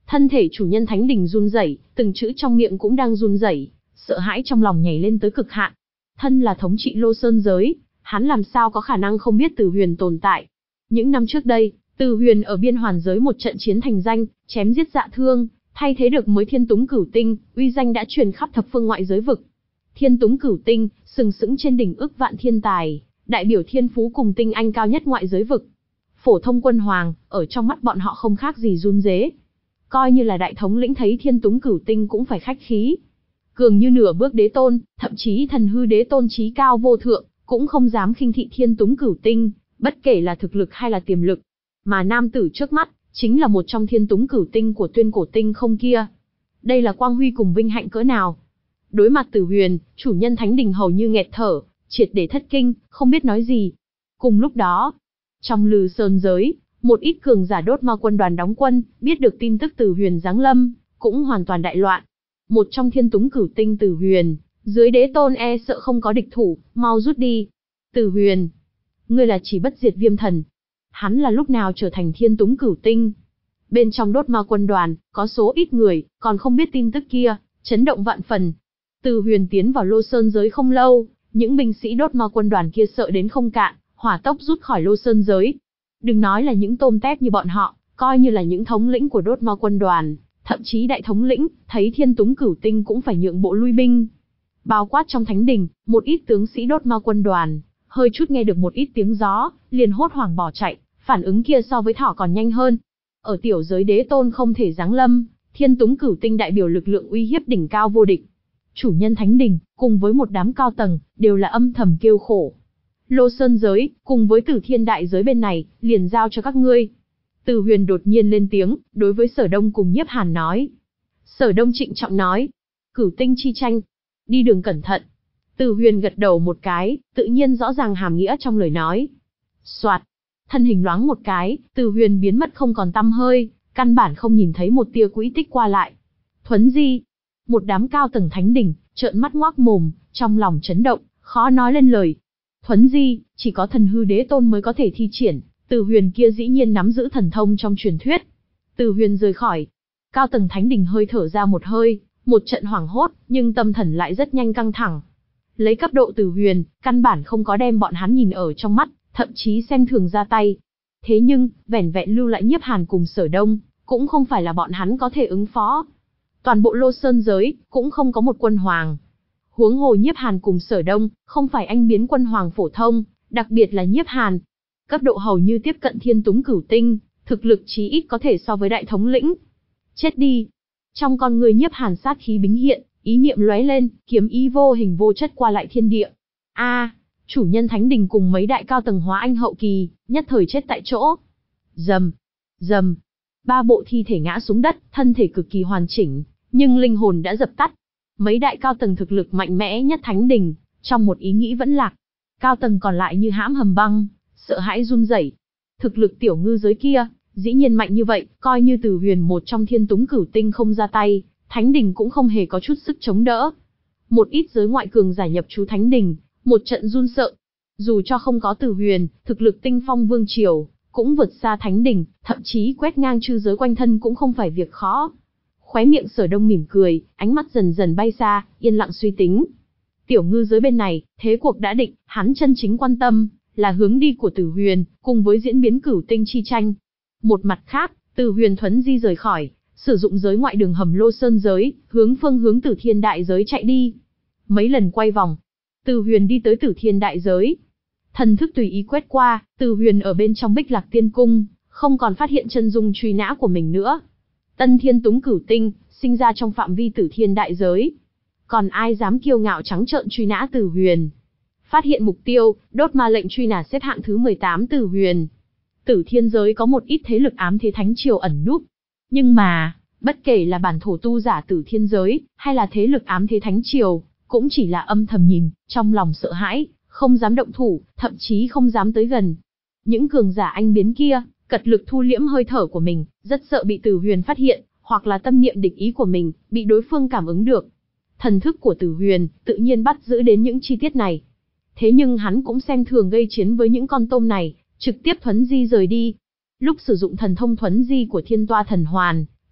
Thân thể chủ nhân thánh đình run rẩy, từng chữ trong miệng cũng đang run rẩy, sợ hãi trong lòng nhảy lên tới cực hạn. Thân là thống trị Lô Sơn giới, hắn làm sao có khả năng không biết Từ Huyền tồn tại. Những năm trước đây, Từ Huyền ở biên hoàn giới một trận chiến thành danh, chém giết dạ thương, thay thế được mới Thiên Túng Cửu Tinh, uy danh đã truyền khắp thập phương ngoại giới vực. Thiên Túng Cửu Tinh, sừng sững trên đỉnh ức vạn thiên tài, đại biểu thiên phú cùng tinh anh cao nhất ngoại giới vực. Phổ thông quân hoàng, ở trong mắt bọn họ không khác gì run rế. Coi như là đại thống lĩnh thấy Thiên Túng Cửu Tinh cũng phải khách khí. Cường như nửa bước đế tôn, thậm chí thần hư đế tôn chí cao vô thượng, cũng không dám khinh thị Thiên Túng Cửu Tinh, bất kể là thực lực hay là tiềm lực. Mà nam tử trước mắt, chính là một trong Thiên Túng Cửu Tinh của Tuyên Cổ Tinh không kia. Đây là quang huy cùng vinh hạnh cỡ nào. Đối mặt Từ Huyền, chủ nhân thánh đình hầu như nghẹt thở, triệt để thất kinh, không biết nói gì. Cùng lúc đó, trong Lư Sơn giới, một ít cường giả đốt ma quân đoàn đóng quân, biết được tin tức Từ Huyền giáng lâm, cũng hoàn toàn đại loạn. Một trong Thiên Túng Cửu Tinh Từ Huyền, dưới đế tôn e sợ không có địch thủ, mau rút đi. Từ Huyền, ngươi là chỉ bất diệt viêm thần. Hắn là lúc nào trở thành Thiên Túng Cửu Tinh? Bên trong đốt ma quân đoàn, có số ít người, còn không biết tin tức kia, chấn động vạn phần. Từ Huyền tiến vào Lô Sơn giới không lâu, những binh sĩ đốt ma quân đoàn kia sợ đến không cạn, hỏa tốc rút khỏi Lô Sơn giới. Đừng nói là những tôm tép như bọn họ, coi như là những thống lĩnh của đốt ma quân đoàn, thậm chí đại thống lĩnh, thấy Thiên Túng Cửu Tinh cũng phải nhượng bộ lui binh. Bao quát trong thánh đình, một ít tướng sĩ đốt ma quân đoàn, hơi chút nghe được một ít tiếng gió, liền hốt hoảng bỏ chạy, phản ứng kia so với thỏ còn nhanh hơn. Ở tiểu giới đế tôn không thể giáng lâm, Thiên Túng Cửu Tinh đại biểu lực lượng uy hiếp đỉnh cao vô địch. Chủ nhân thánh đình, cùng với một đám cao tầng, đều là âm thầm kêu khổ. Lô Sơn giới, cùng với Tử Thiên đại giới bên này, liền giao cho các ngươi. Từ Huyền đột nhiên lên tiếng, đối với Sở Đông cùng Nhiếp Hàn nói. Sở Đông trịnh trọng nói, Cửu Tinh chi tranh, đi đường cẩn thận. Từ Huyền gật đầu một cái, tự nhiên rõ ràng hàm nghĩa trong lời nói. Soạt, thân hình loáng một cái, Từ Huyền biến mất không còn tăm hơi, căn bản không nhìn thấy một tia quỹ tích qua lại. Thuấn di, một đám cao tầng thánh đỉnh, trợn mắt ngoác mồm, trong lòng chấn động, khó nói lên lời. Thuấn di, chỉ có thần hư đế tôn mới có thể thi triển, Từ Huyền kia dĩ nhiên nắm giữ thần thông trong truyền thuyết. Từ Huyền rời khỏi, cao tầng thánh đỉnh hơi thở ra một hơi, một trận hoảng hốt, nhưng tâm thần lại rất nhanh căng thẳng. Lấy cấp độ Từ Huyền, căn bản không có đem bọn hắn nhìn ở trong mắt, thậm chí xem thường ra tay. Thế nhưng, vẻn vẹn lưu lại Nhiếp Hàn cùng Sở Đông, cũng không phải là bọn hắn có thể ứng phó. Toàn bộ Lô Sơn giới, cũng không có một quân hoàng. Huống hồ Nhiếp Hàn cùng Sở Đông, không phải anh biến quân hoàng phổ thông, đặc biệt là Nhiếp Hàn. Cấp độ hầu như tiếp cận Thiên Túng Cửu Tinh, thực lực chí ít có thể so với đại thống lĩnh. Chết đi! Trong con người Nhiếp Hàn sát khí bính hiện, ý niệm lóe lên, kiếm ý vô hình vô chất qua lại thiên địa. A, chủ nhân thánh đình cùng mấy đại cao tầng hóa anh hậu kỳ, nhất thời chết tại chỗ. Rầm, rầm, ba bộ thi thể ngã xuống đất, thân thể cực kỳ hoàn chỉnh, nhưng linh hồn đã dập tắt. Mấy đại cao tầng thực lực mạnh mẽ nhất thánh đình, trong một ý nghĩ vẫn lạc. Cao tầng còn lại như hãm hầm băng, sợ hãi run rẩy. Thực lực tiểu ngư giới kia, dĩ nhiên mạnh như vậy, coi như Từ Huyền một trong Thiên Túng Cửu Tinh không ra tay, thánh đình cũng không hề có chút sức chống đỡ. Một ít giới ngoại cường giả nhập trú thánh đình, một trận run sợ. Dù cho không có Từ Huyền, thực lực tinh phong vương triều, cũng vượt xa thánh đình, thậm chí quét ngang chư giới quanh thân cũng không phải việc khó. Khóe miệng Sở Đông mỉm cười, ánh mắt dần dần bay xa, yên lặng suy tính. Tiểu ngư giới bên này, thế cuộc đã định, hắn chân chính quan tâm, là hướng đi của Từ Huyền, cùng với diễn biến Cửu Tinh chi tranh. Một mặt khác, Từ Huyền thuấn di rời khỏi, sử dụng giới ngoại đường hầm Lô Sơn giới, hướng phương hướng Tử Thiên đại giới chạy đi. Mấy lần quay vòng, Từ Huyền đi tới Tử Thiên đại giới. Thần thức tùy ý quét qua, Từ Huyền ở bên trong Bích Lạc Tiên Cung, không còn phát hiện chân dung truy nã của mình nữa. Tân Thiên Túng Cửu Tinh, sinh ra trong phạm vi Tử Thiên đại giới. Còn ai dám kiêu ngạo trắng trợn truy nã Từ Huyền? Phát hiện mục tiêu, đốt ma lệnh truy nã xếp hạng thứ mười tám Từ Huyền. Tử Thiên giới có một ít thế lực ám thế thánh triều ẩn núp. Nhưng mà, bất kể là bản thổ tu giả Tử Thiên giới, hay là thế lực ám thế thánh triều, cũng chỉ là âm thầm nhìn, trong lòng sợ hãi, không dám động thủ, thậm chí không dám tới gần. Những cường giả anh biến kia, cật lực thu liễm hơi thở của mình, rất sợ bị Từ Huyền phát hiện, hoặc là tâm niệm địch ý của mình, bị đối phương cảm ứng được. Thần thức của Từ Huyền, tự nhiên bắt giữ đến những chi tiết này. Thế nhưng hắn cũng xem thường gây chiến với những con tôm này, trực tiếp thuấn di rời đi. Lúc sử dụng thần thông thuấn di của Thiên Toa Thần Hoàn,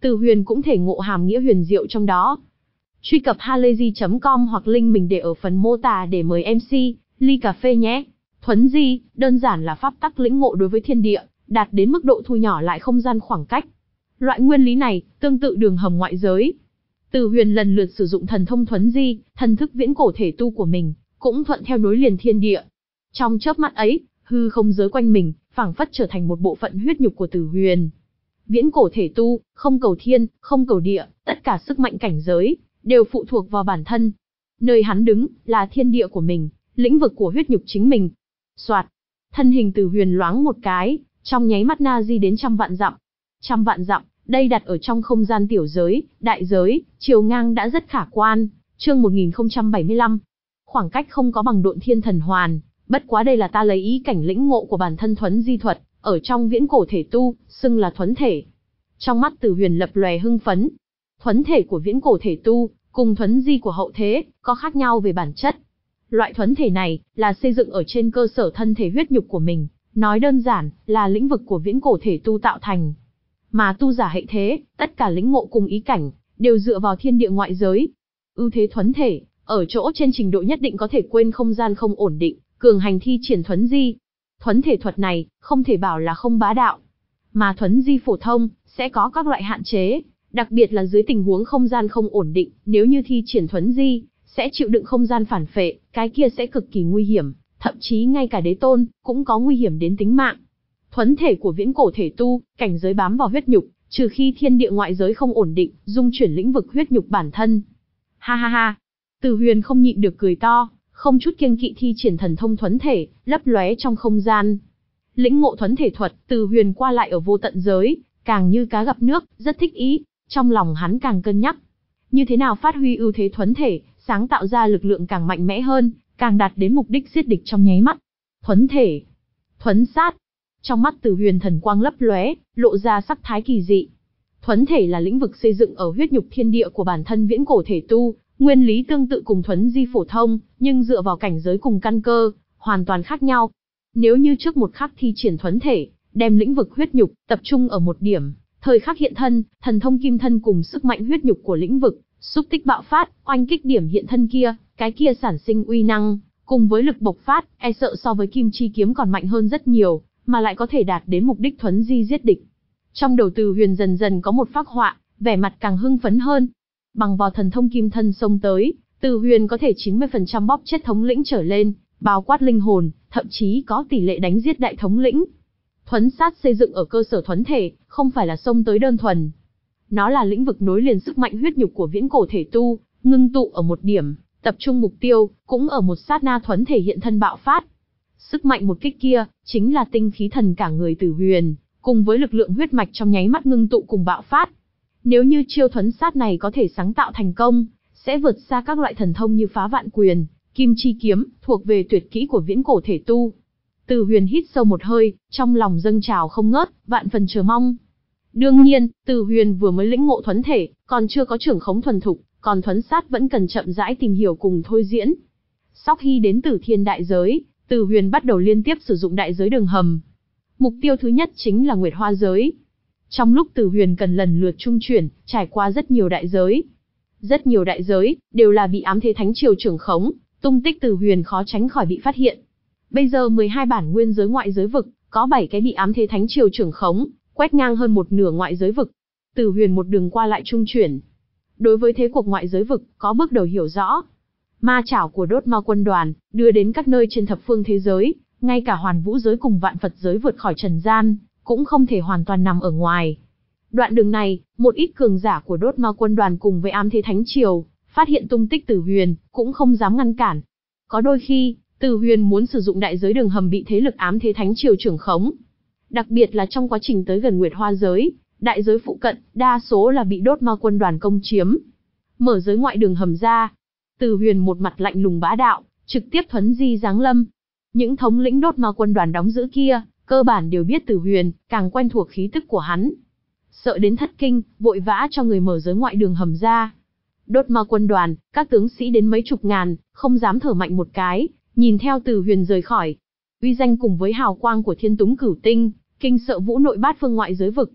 Từ Huyền cũng thể ngộ hàm nghĩa huyền diệu trong đó. Truy cập halayzi chấm com hoặc link mình để ở phần mô tả để mời em xê, ly cà phê nhé. Thuấn di, đơn giản là pháp tắc lĩnh ngộ đối với thiên địa, đạt đến mức độ thu nhỏ lại không gian khoảng cách. Loại nguyên lý này, tương tự đường hầm ngoại giới. Từ Huyền lần lượt sử dụng thần thông thuấn di, thần thức viễn cổ thể tu của mình, cũng thuận theo nối liền thiên địa. Trong chớp mắt ấy, hư không giới quanh mình, phảng phất trở thành một bộ phận huyết nhục của Từ Huyền. Viễn cổ thể tu, không cầu thiên, không cầu địa, tất cả sức mạnh cảnh giới, đều phụ thuộc vào bản thân. Nơi hắn đứng, là thiên địa của mình, lĩnh vực của huyết nhục chính mình. Soạt, thân hình Từ Huyền loáng một cái, trong nháy mắt na di đến trăm vạn dặm. Trăm vạn dặm, đây đặt ở trong không gian tiểu giới, đại giới, chiều ngang đã rất khả quan. Chương một nghìn không trăm bảy mươi lăm. Khoảng cách không có bằng độn thiên thần hoàn, bất quá đây là ta lấy ý cảnh lĩnh ngộ của bản thân thuấn di thuật, ở trong viễn cổ thể tu, xưng là thuấn thể. Trong mắt Từ Huyền lập lòe hưng phấn. Thuấn thể của viễn cổ thể tu, cùng thuấn di của hậu thế, có khác nhau về bản chất. Loại thuấn thể này, là xây dựng ở trên cơ sở thân thể huyết nhục của mình, nói đơn giản, là lĩnh vực của viễn cổ thể tu tạo thành. Mà tu giả hệ thế, tất cả lĩnh ngộ cùng ý cảnh, đều dựa vào thiên địa ngoại giới. Ưu thế thuấn thể, ở chỗ trên trình độ nhất định có thể quên không gian không ổn định, cường hành thi triển thuấn di. Thuấn thể thuật này, không thể bảo là không bá đạo. Mà thuấn di phổ thông, sẽ có các loại hạn chế, đặc biệt là dưới tình huống không gian không ổn định, nếu như thi triển thuấn di, sẽ chịu đựng không gian phản phệ, cái kia sẽ cực kỳ nguy hiểm, thậm chí ngay cả đế tôn, cũng có nguy hiểm đến tính mạng. Thuấn thể của viễn cổ thể tu, cảnh giới bám vào huyết nhục, trừ khi thiên địa ngoại giới không ổn định, dung chuyển lĩnh vực huyết nhục bản thân. Ha ha ha, Từ Huyền không nhịn được cười to, không chút kiêng kỵ thi triển thần thông thuấn thể, lấp lóe trong không gian. Lĩnh ngộ thuấn thể thuật, Từ Huyền qua lại ở vô tận giới, càng như cá gặp nước, rất thích ý. Trong lòng hắn càng cân nhắc, như thế nào phát huy ưu thế thuấn thể, sáng tạo ra lực lượng càng mạnh mẽ hơn, càng đạt đến mục đích giết địch trong nháy mắt. Thuấn thể, thuấn sát. Trong mắt Từ Huyền thần quang lấp lóe, lộ ra sắc thái kỳ dị. Thuấn thể là lĩnh vực xây dựng ở huyết nhục thiên địa của bản thân viễn cổ thể tu, nguyên lý tương tự cùng thuấn di phổ thông, nhưng dựa vào cảnh giới cùng căn cơ, hoàn toàn khác nhau. Nếu như trước một khắc thi triển thuấn thể, đem lĩnh vực huyết nhục tập trung ở một điểm, thời khắc hiện thân, thần thông kim thân cùng sức mạnh huyết nhục của lĩnh vực, xúc tích bạo phát, oanh kích điểm hiện thân kia, cái kia sản sinh uy năng, cùng với lực bộc phát, e sợ so với kim chi kiếm còn mạnh hơn rất nhiều, mà lại có thể đạt đến mục đích thuấn di giết địch. Trong đầu Từ Huyền dần dần có một phác họa, vẻ mặt càng hưng phấn hơn. Bằng vào thần thông kim thân xông tới, Từ Huyền có thể chín mươi phần trăm bóp chết thống lĩnh trở lên, bao quát linh hồn, thậm chí có tỷ lệ đánh giết đại thống lĩnh. Thuấn sát xây dựng ở cơ sở thuấn thể, không phải là xông tới đơn thuần. Nó là lĩnh vực nối liền sức mạnh huyết nhục của viễn cổ thể tu, ngưng tụ ở một điểm, tập trung mục tiêu, cũng ở một sát na thuấn thể hiện thân bạo phát. Sức mạnh một kích kia, chính là tinh khí thần cả người Từ Huyền, cùng với lực lượng huyết mạch trong nháy mắt ngưng tụ cùng bạo phát. Nếu như chiêu thuấn sát này có thể sáng tạo thành công, sẽ vượt xa các loại thần thông như phá vạn quyền, kim chi kiếm, thuộc về tuyệt kỹ của viễn cổ thể tu. Từ Huyền hít sâu một hơi, trong lòng dâng trào không ngớt, vạn phần chờ mong. Đương nhiên, Từ Huyền vừa mới lĩnh ngộ thuấn thể, còn chưa có trưởng khống thuần thục, còn thuấn sát vẫn cần chậm rãi tìm hiểu cùng thôi diễn. Sau khi đến Tử Thiên đại giới, Từ Huyền bắt đầu liên tiếp sử dụng đại giới đường hầm. Mục tiêu thứ nhất chính là Nguyệt Hoa giới. Trong lúc Từ Huyền cần lần lượt trung chuyển, trải qua rất nhiều đại giới. Rất nhiều đại giới, đều là bị ám thế thánh triều trưởng khống, tung tích Từ Huyền khó tránh khỏi bị phát hiện. Bây giờ mười hai bản nguyên giới ngoại giới vực, có bảy cái bị ám thế thánh triều trưởng khống, quét ngang hơn một nửa ngoại giới vực. Từ Huyền một đường qua lại trung chuyển. Đối với thế cuộc ngoại giới vực, có bước đầu hiểu rõ. Ma chảo của đốt ma quân đoàn, đưa đến các nơi trên thập phương thế giới, ngay cả hoàn vũ giới cùng vạn Phật giới vượt khỏi trần gian, cũng không thể hoàn toàn nằm ở ngoài. Đoạn đường này, một ít cường giả của đốt ma quân đoàn cùng với ám thế thánh triều, phát hiện tung tích Từ Huyền, cũng không dám ngăn cản. Có đôi khi, Từ Huyền muốn sử dụng đại giới đường hầm bị thế lực ám thế thánh triều trưởng khống. Đặc biệt là trong quá trình tới gần Nguyệt Hoa giới, đại giới phụ cận, đa số là bị đốt ma quân đoàn công chiếm. Mở giới ngoại đường hầm ra, Từ Huyền một mặt lạnh lùng bá đạo, trực tiếp thuấn di giáng lâm. Những thống lĩnh đốt ma quân đoàn đóng giữ kia, cơ bản đều biết Từ Huyền, càng quen thuộc khí tức của hắn. Sợ đến thất kinh, vội vã cho người mở giới ngoại đường hầm ra. Đốt ma quân đoàn, các tướng sĩ đến mấy chục ngàn, không dám thở mạnh một cái, nhìn theo Từ Huyền rời khỏi. Uy danh cùng với hào quang của Thiên Túng Cửu Tinh, kinh sợ vũ nội bát phương ngoại giới vực.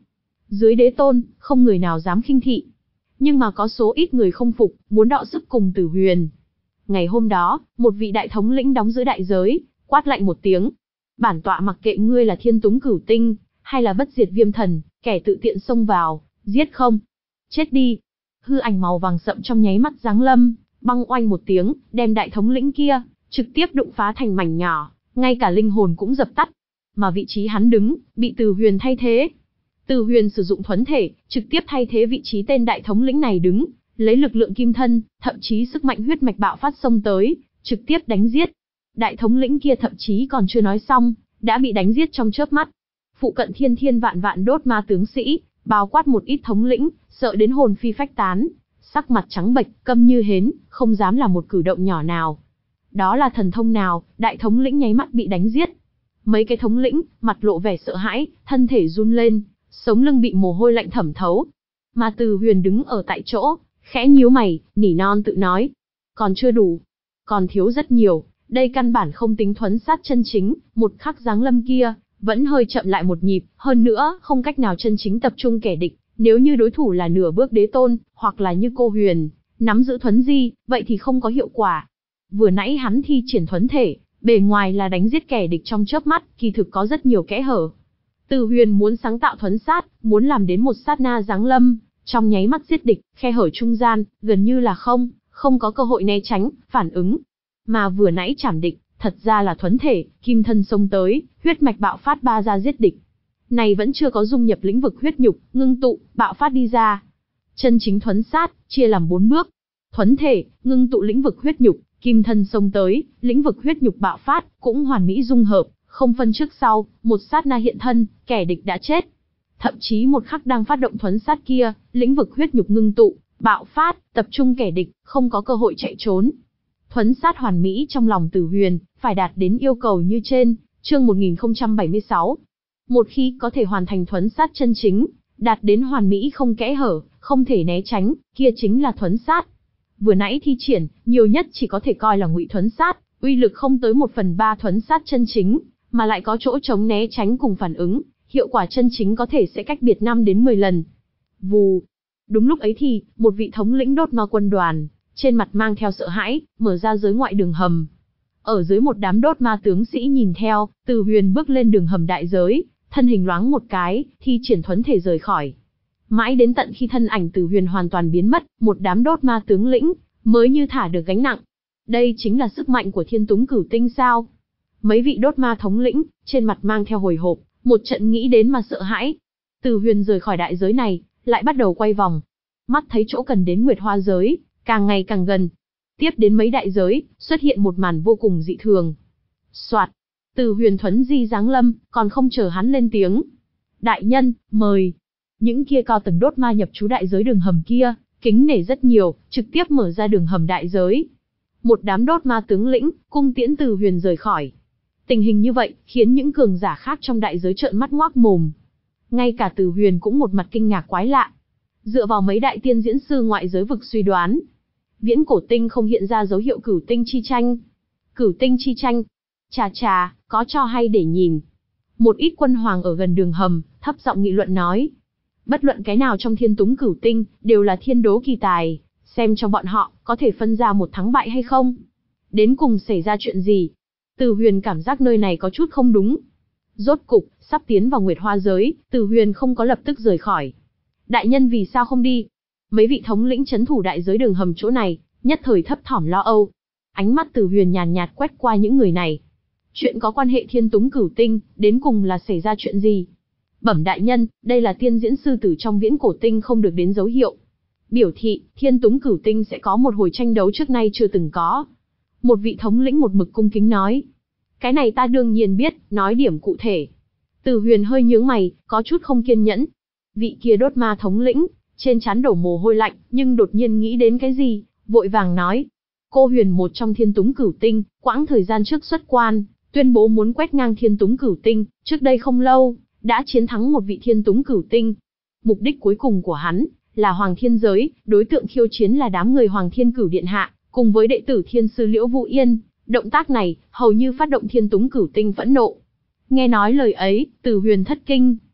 Dưới đế tôn, không người nào dám khinh thị. Nhưng mà có số ít người không phục, muốn đọ sức cùng Tử Huyền. Ngày hôm đó, một vị đại thống lĩnh đóng giữ đại giới, quát lạnh một tiếng. Bản tọa mặc kệ ngươi là Thiên Túng Cửu Tinh, hay là Bất Diệt Viêm Thần, kẻ tự tiện xông vào, giết không? Chết đi! Hư ảnh màu vàng sậm trong nháy mắt giáng lâm, băng oanh một tiếng, đem đại thống lĩnh kia trực tiếp đụng phá thành mảnh nhỏ, ngay cả linh hồn cũng dập tắt. Mà vị trí hắn đứng, bị Từ Huyền thay thế. Từ Huyền sử dụng thuấn thể, trực tiếp thay thế vị trí tên đại thống lĩnh này đứng, lấy lực lượng kim thân, thậm chí sức mạnh huyết mạch bạo phát xông tới, trực tiếp đánh giết. Đại thống lĩnh kia thậm chí còn chưa nói xong, đã bị đánh giết trong chớp mắt. Phụ cận thiên thiên vạn vạn đốt ma tướng sĩ, bao quát một ít thống lĩnh, sợ đến hồn phi phách tán, sắc mặt trắng bệch, câm như hến, không dám làm một cử động nhỏ nào. Đó là thần thông nào, đại thống lĩnh nháy mắt bị đánh giết. Mấy cái thống lĩnh, mặt lộ vẻ sợ hãi, thân thể run lên, sống lưng bị mồ hôi lạnh thẩm thấu. Mà Từ Huyền đứng ở tại chỗ, khẽ nhíu mày, nỉ non tự nói. Còn chưa đủ. Còn thiếu rất nhiều, đây căn bản không tính thuấn sát chân chính, một khắc giáng lâm kia, vẫn hơi chậm lại một nhịp, hơn nữa, không cách nào chân chính tập trung kẻ địch. Nếu như đối thủ là nửa bước đế tôn, hoặc là như cô Huyền, nắm giữ thuấn di, vậy thì không có hiệu quả. Vừa nãy hắn thi triển thuấn thể, bề ngoài là đánh giết kẻ địch trong chớp mắt, kỳ thực có rất nhiều kẽ hở. Từ Huyền muốn sáng tạo thuấn sát, muốn làm đến một sát na giáng lâm, trong nháy mắt giết địch, khe hở trung gian, gần như là không, không có cơ hội né tránh, phản ứng. Mà vừa nãy chảm địch, thật ra là thuấn thể, kim thân xông tới, huyết mạch bạo phát ba ra giết địch. Này vẫn chưa có dung nhập lĩnh vực huyết nhục, ngưng tụ, bạo phát đi ra. Chân chính thuấn sát, chia làm bốn bước. Thuấn thể, ngưng tụ lĩnh vực huyết nhục, kim thân xông tới, lĩnh vực huyết nhục bạo phát, cũng hoàn mỹ dung hợp, không phân trước sau, một sát na hiện thân, kẻ địch đã chết. Thậm chí một khắc đang phát động thuấn sát kia, lĩnh vực huyết nhục ngưng tụ, bạo phát, tập trung kẻ địch, không có cơ hội chạy trốn. Thuấn sát hoàn mỹ trong lòng Tử Huyền, phải đạt đến yêu cầu như trên, chương một nghìn không trăm bảy mươi sáu. Một khi có thể hoàn thành thuấn sát chân chính, đạt đến hoàn mỹ không kẽ hở, không thể né tránh, kia chính là thuấn sát. Vừa nãy thi triển, nhiều nhất chỉ có thể coi là ngụy thuấn sát, uy lực không tới một phần ba thuấn sát chân chính, mà lại có chỗ chống né tránh cùng phản ứng, hiệu quả chân chính có thể sẽ cách biệt năm đến mười lần. Vù. Đúng lúc ấy thì, một vị thống lĩnh đốt ma quân đoàn, trên mặt mang theo sợ hãi, mở ra giới ngoại đường hầm. Ở dưới một đám đốt ma tướng sĩ nhìn theo, Từ Huyền bước lên đường hầm đại giới, thân hình loáng một cái, thi triển thuấn thể rời khỏi. Mãi đến tận khi thân ảnh Từ Huyền hoàn toàn biến mất, một đám đốt ma tướng lĩnh mới như thả được gánh nặng. Đây chính là sức mạnh của Thiên Túng Cửu Tinh sao? Mấy vị đốt ma thống lĩnh, trên mặt mang theo hồi hộp, một trận nghĩ đến mà sợ hãi. Từ Huyền rời khỏi đại giới này, lại bắt đầu quay vòng. Mắt thấy chỗ cần đến Nguyệt Hoa giới, càng ngày càng gần. Tiếp đến mấy đại giới, xuất hiện một màn vô cùng dị thường. Soạt, Từ Huyền thuấn di giáng lâm, còn không chờ hắn lên tiếng. Đại nhân, mời. Những kia cao tầng đốt ma nhập trú đại giới đường hầm kia, kính nể rất nhiều, trực tiếp mở ra đường hầm đại giới. Một đám đốt ma tướng lĩnh, cung tiễn Từ Huyền rời khỏi. Tình hình như vậy, khiến những cường giả khác trong đại giới trợn mắt ngoác mồm. Ngay cả Từ Huyền cũng một mặt kinh ngạc quái lạ. Dựa vào mấy đại tiên diễn sư ngoại giới vực suy đoán, Viễn Cổ Tinh không hiện ra dấu hiệu cửu tinh chi tranh. Cửu tinh chi tranh. Chà chà, có cho hay để nhìn. Một ít quân hoàng ở gần đường hầm, thấp giọng nghị luận nói. Bất luận cái nào trong Thiên Túng Cửu Tinh, đều là thiên đố kỳ tài, xem cho bọn họ, có thể phân ra một thắng bại hay không. Đến cùng xảy ra chuyện gì? Từ Huyền cảm giác nơi này có chút không đúng. Rốt cục, sắp tiến vào Nguyệt Hoa giới, Từ Huyền không có lập tức rời khỏi. Đại nhân vì sao không đi? Mấy vị thống lĩnh trấn thủ đại giới đường hầm chỗ này, nhất thời thấp thỏm lo âu. Ánh mắt Từ Huyền nhàn nhạt quét qua những người này. Chuyện có quan hệ Thiên Túng Cửu Tinh, đến cùng là xảy ra chuyện gì? Bẩm đại nhân, đây là tiên diễn sư tử trong Viễn Cổ Tinh không được đến dấu hiệu. Biểu thị, Thiên Túng Cửu Tinh sẽ có một hồi tranh đấu trước nay chưa từng có. Một vị thống lĩnh một mực cung kính nói. Cái này ta đương nhiên biết, nói điểm cụ thể. Từ Huyền hơi nhướng mày, có chút không kiên nhẫn. Vị kia đốt ma thống lĩnh, trên trán đổ mồ hôi lạnh, nhưng đột nhiên nghĩ đến cái gì, vội vàng nói. Cô Huyền một trong Thiên Túng Cửu Tinh, quãng thời gian trước xuất quan, tuyên bố muốn quét ngang Thiên Túng Cửu Tinh, trước đây không lâu, đã chiến thắng một vị Thiên Túng Cửu Tinh. Mục đích cuối cùng của hắn, là Hoàng Thiên Giới, đối tượng khiêu chiến là đám người Hoàng Thiên Cửu Điện Hạ, cùng với đệ tử Thiên Sư Liễu Vũ Yên. Động tác này, hầu như phát động Thiên Túng Cửu Tinh phẫn nộ. Nghe nói lời ấy, Từ Huyền thất kinh.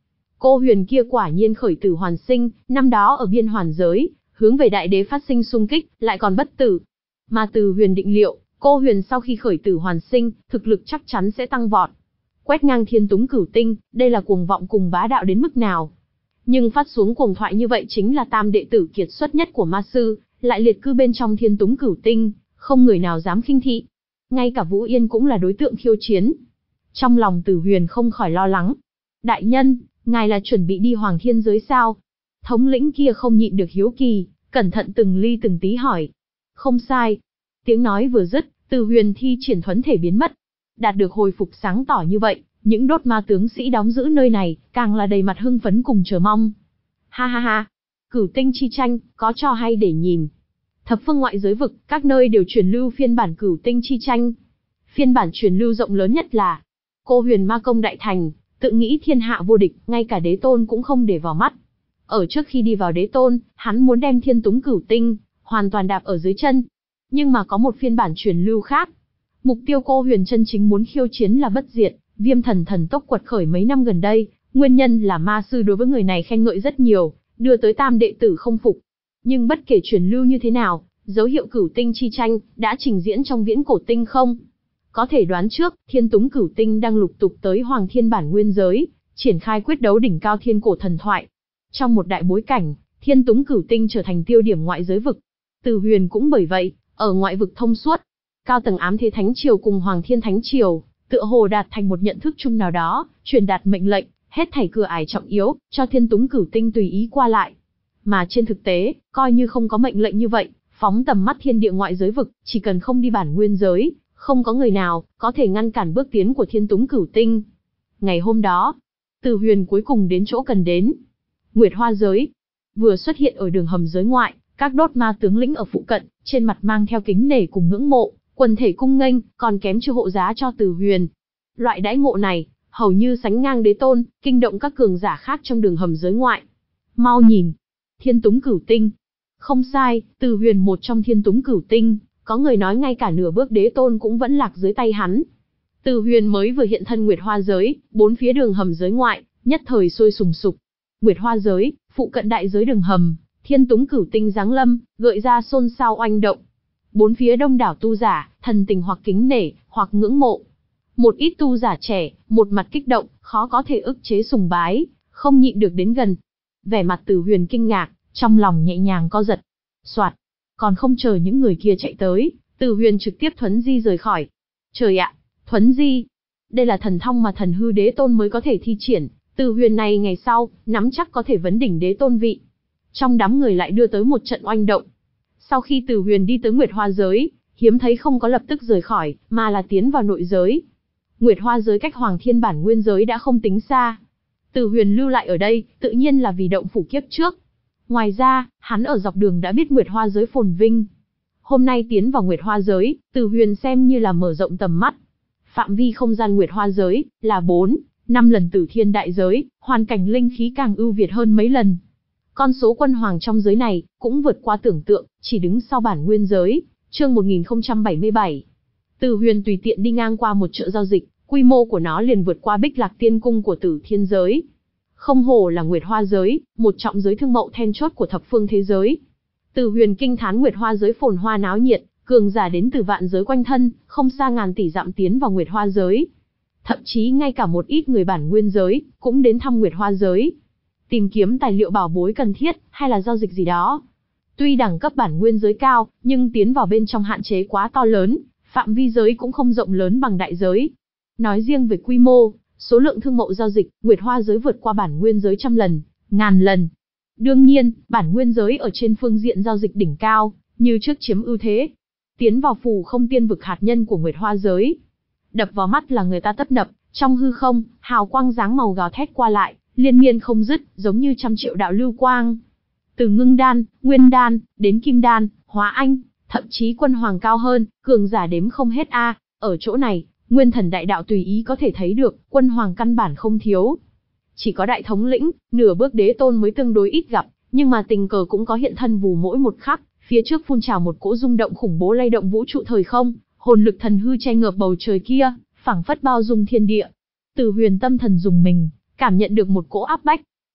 Cô Huyền kia quả nhiên khởi tử hoàn sinh, năm đó ở biên hoàn giới, hướng về đại đế phát sinh xung kích, lại còn bất tử. Mà Từ Huyền định liệu, cô Huyền sau khi khởi tử hoàn sinh, thực lực chắc chắn sẽ tăng vọt. Quét ngang thiên túng cửu tinh, đây là cuồng vọng cùng bá đạo đến mức nào. Nhưng phát xuống cuồng thoại như vậy chính là tam đệ tử kiệt xuất nhất của ma sư, lại liệt cư bên trong thiên túng cửu tinh, không người nào dám khinh thị. Ngay cả Vũ Yên cũng là đối tượng khiêu chiến. Trong lòng Từ Huyền không khỏi lo lắng. Đại nhân, ngài là chuẩn bị đi Hoàng Thiên giới sao? Thống lĩnh kia không nhịn được hiếu kỳ, cẩn thận từng ly từng tí hỏi. Không sai. Tiếng nói vừa dứt, Từ Huyền thi triển thuấn thể biến mất. Đạt được hồi phục sáng tỏ như vậy, những đốt ma tướng sĩ đóng giữ nơi này, càng là đầy mặt hưng phấn cùng chờ mong. Ha ha ha, cửu tinh chi tranh, có trò hay để nhìn. Thập phương ngoại giới vực, các nơi đều truyền lưu phiên bản cửu tinh chi tranh. Phiên bản truyền lưu rộng lớn nhất là Cô Huyền ma công đại thành, tự nghĩ thiên hạ vô địch, ngay cả đế tôn cũng không để vào mắt. Ở trước khi đi vào đế tôn, hắn muốn đem thiên túng cửu tinh, hoàn toàn đạp ở dưới chân. Nhưng mà có một phiên bản truyền lưu khác. Mục tiêu Cô Huyền chân chính muốn khiêu chiến là bất diệt, viêm thần thần tốc quật khởi mấy năm gần đây, nguyên nhân là ma sư đối với người này khen ngợi rất nhiều, đưa tới tam đệ tử không phục. Nhưng bất kể truyền lưu như thế nào, dấu hiệu cửu tinh chi tranh đã trình diễn trong viễn cổ tinh không. Có thể đoán trước, thiên túng cửu tinh đang lục tục tới Hoàng Thiên bản nguyên giới, triển khai quyết đấu đỉnh cao thiên cổ thần thoại. Trong một đại bối cảnh, thiên túng cửu tinh trở thành tiêu điểm ngoại giới vực. Từ Huyền cũng bởi vậy, ở ngoại vực thông suốt, cao tầng ám thế thánh triều cùng Hoàng Thiên thánh triều, tựa hồ đạt thành một nhận thức chung nào đó, truyền đạt mệnh lệnh, hết thảy cửa ải trọng yếu, cho thiên túng cửu tinh tùy ý qua lại. Mà trên thực tế, coi như không có mệnh lệnh như vậy, phóng tầm mắt thiên địa ngoại giới vực, chỉ cần không đi bản nguyên giới, không có người nào có thể ngăn cản bước tiến của thiên túng cửu tinh. Ngày hôm đó, Từ Huyền cuối cùng đến chỗ cần đến. Nguyệt Hoa giới. Vừa xuất hiện ở đường hầm giới ngoại, các đốt ma tướng lĩnh ở phụ cận, trên mặt mang theo kính nể cùng ngưỡng mộ, quần thể cung nghênh, còn kém chưa hộ giá cho Từ Huyền. Loại đãi ngộ này, hầu như sánh ngang đế tôn, kinh động các cường giả khác trong đường hầm giới ngoại. Mau nhìn, thiên túng cửu tinh. Không sai, Từ Huyền một trong thiên túng cửu tinh, có người nói ngay cả nửa bước đế tôn cũng vẫn lạc dưới tay hắn. Từ Huyền mới vừa hiện thân Nguyệt Hoa giới, bốn phía đường hầm giới ngoại, nhất thời sôi sùng sục. Nguyệt Hoa giới, phụ cận đại giới đường hầm, thiên túng cửu tinh giáng lâm, gợi ra xôn xao oanh động. Bốn phía đông đảo tu giả, thần tình hoặc kính nể, hoặc ngưỡng mộ. Một ít tu giả trẻ, một mặt kích động, khó có thể ức chế sùng bái, không nhịn được đến gần. Vẻ mặt Từ Huyền kinh ngạc, trong lòng nhẹ nhàng co giật. Soạt, còn không chờ những người kia chạy tới, Từ Huyền trực tiếp thuấn di rời khỏi. Trời ạ, thuấn di. Đây là thần thông mà thần hư đế tôn mới có thể thi triển, Từ Huyền này ngày sau, nắm chắc có thể vấn đỉnh đế tôn vị. Trong đám người lại đưa tới một trận oanh động. Sau khi Từ Huyền đi tới Nguyệt Hoa giới, hiếm thấy không có lập tức rời khỏi, mà là tiến vào nội giới. Nguyệt Hoa giới cách Hoàng Thiên bản nguyên giới đã không tính xa. Từ Huyền lưu lại ở đây, tự nhiên là vì động phủ kiếp trước. Ngoài ra, hắn ở dọc đường đã biết Nguyệt Hoa giới phồn vinh. Hôm nay tiến vào Nguyệt Hoa giới, Từ Huyền xem như là mở rộng tầm mắt. Phạm vi không gian Nguyệt Hoa giới là bốn, năm lần Tử Thiên đại giới, hoàn cảnh linh khí càng ưu việt hơn mấy lần. Con số quân hoàng trong giới này cũng vượt qua tưởng tượng, chỉ đứng sau bản nguyên giới. Chương một nghìn không trăm bảy mươi bảy. Từ Huyền tùy tiện đi ngang qua một chợ giao dịch, quy mô của nó liền vượt qua Bích Lạc Tiên cung của Tử Thiên giới. Không hổ là Nguyệt Hoa giới, một trọng giới thương mậu then chốt của thập phương thế giới. Từ Huyền kinh thán Nguyệt Hoa giới phồn hoa náo nhiệt, cường giả đến từ vạn giới quanh thân, không xa ngàn tỷ dặm tiến vào Nguyệt Hoa giới. Thậm chí ngay cả một ít người bản nguyên giới cũng đến thăm Nguyệt Hoa giới, tìm kiếm tài liệu bảo bối cần thiết hay là giao dịch gì đó. Tuy đẳng cấp bản nguyên giới cao, nhưng tiến vào bên trong hạn chế quá to lớn, phạm vi giới cũng không rộng lớn bằng đại giới. Nói riêng về quy mô, số lượng thương mậu giao dịch, Nguyệt Hoa giới vượt qua bản nguyên giới trăm lần, ngàn lần. Đương nhiên, bản nguyên giới ở trên phương diện giao dịch đỉnh cao, như trước chiếm ưu thế. Tiến vào phù không tiên vực hạt nhân của Nguyệt Hoa giới, đập vào mắt là người ta tấp nập, trong hư không, hào quang dáng màu gào thét qua lại, liên miên không dứt, giống như trăm triệu đạo lưu quang. Từ ngưng đan, nguyên đan, đến kim đan, hóa anh, thậm chí quân hoàng cao hơn, cường giả đếm không hết a. Ở chỗ này, nguyên thần đại đạo tùy ý có thể thấy được, quân hoàng căn bản không thiếu. Chỉ có đại thống lĩnh, nửa bước đế tôn mới tương đối ít gặp, nhưng mà tình cờ cũng có hiện thân vù mỗi một khắc, phía trước phun trào một cỗ rung động khủng bố lay động vũ trụ thời không, hồn lực thần hư che ngợp bầu trời kia, phảng phất bao dung thiên địa. Từ Huyền tâm thần dùng mình, cảm nhận được một cỗ áp bách,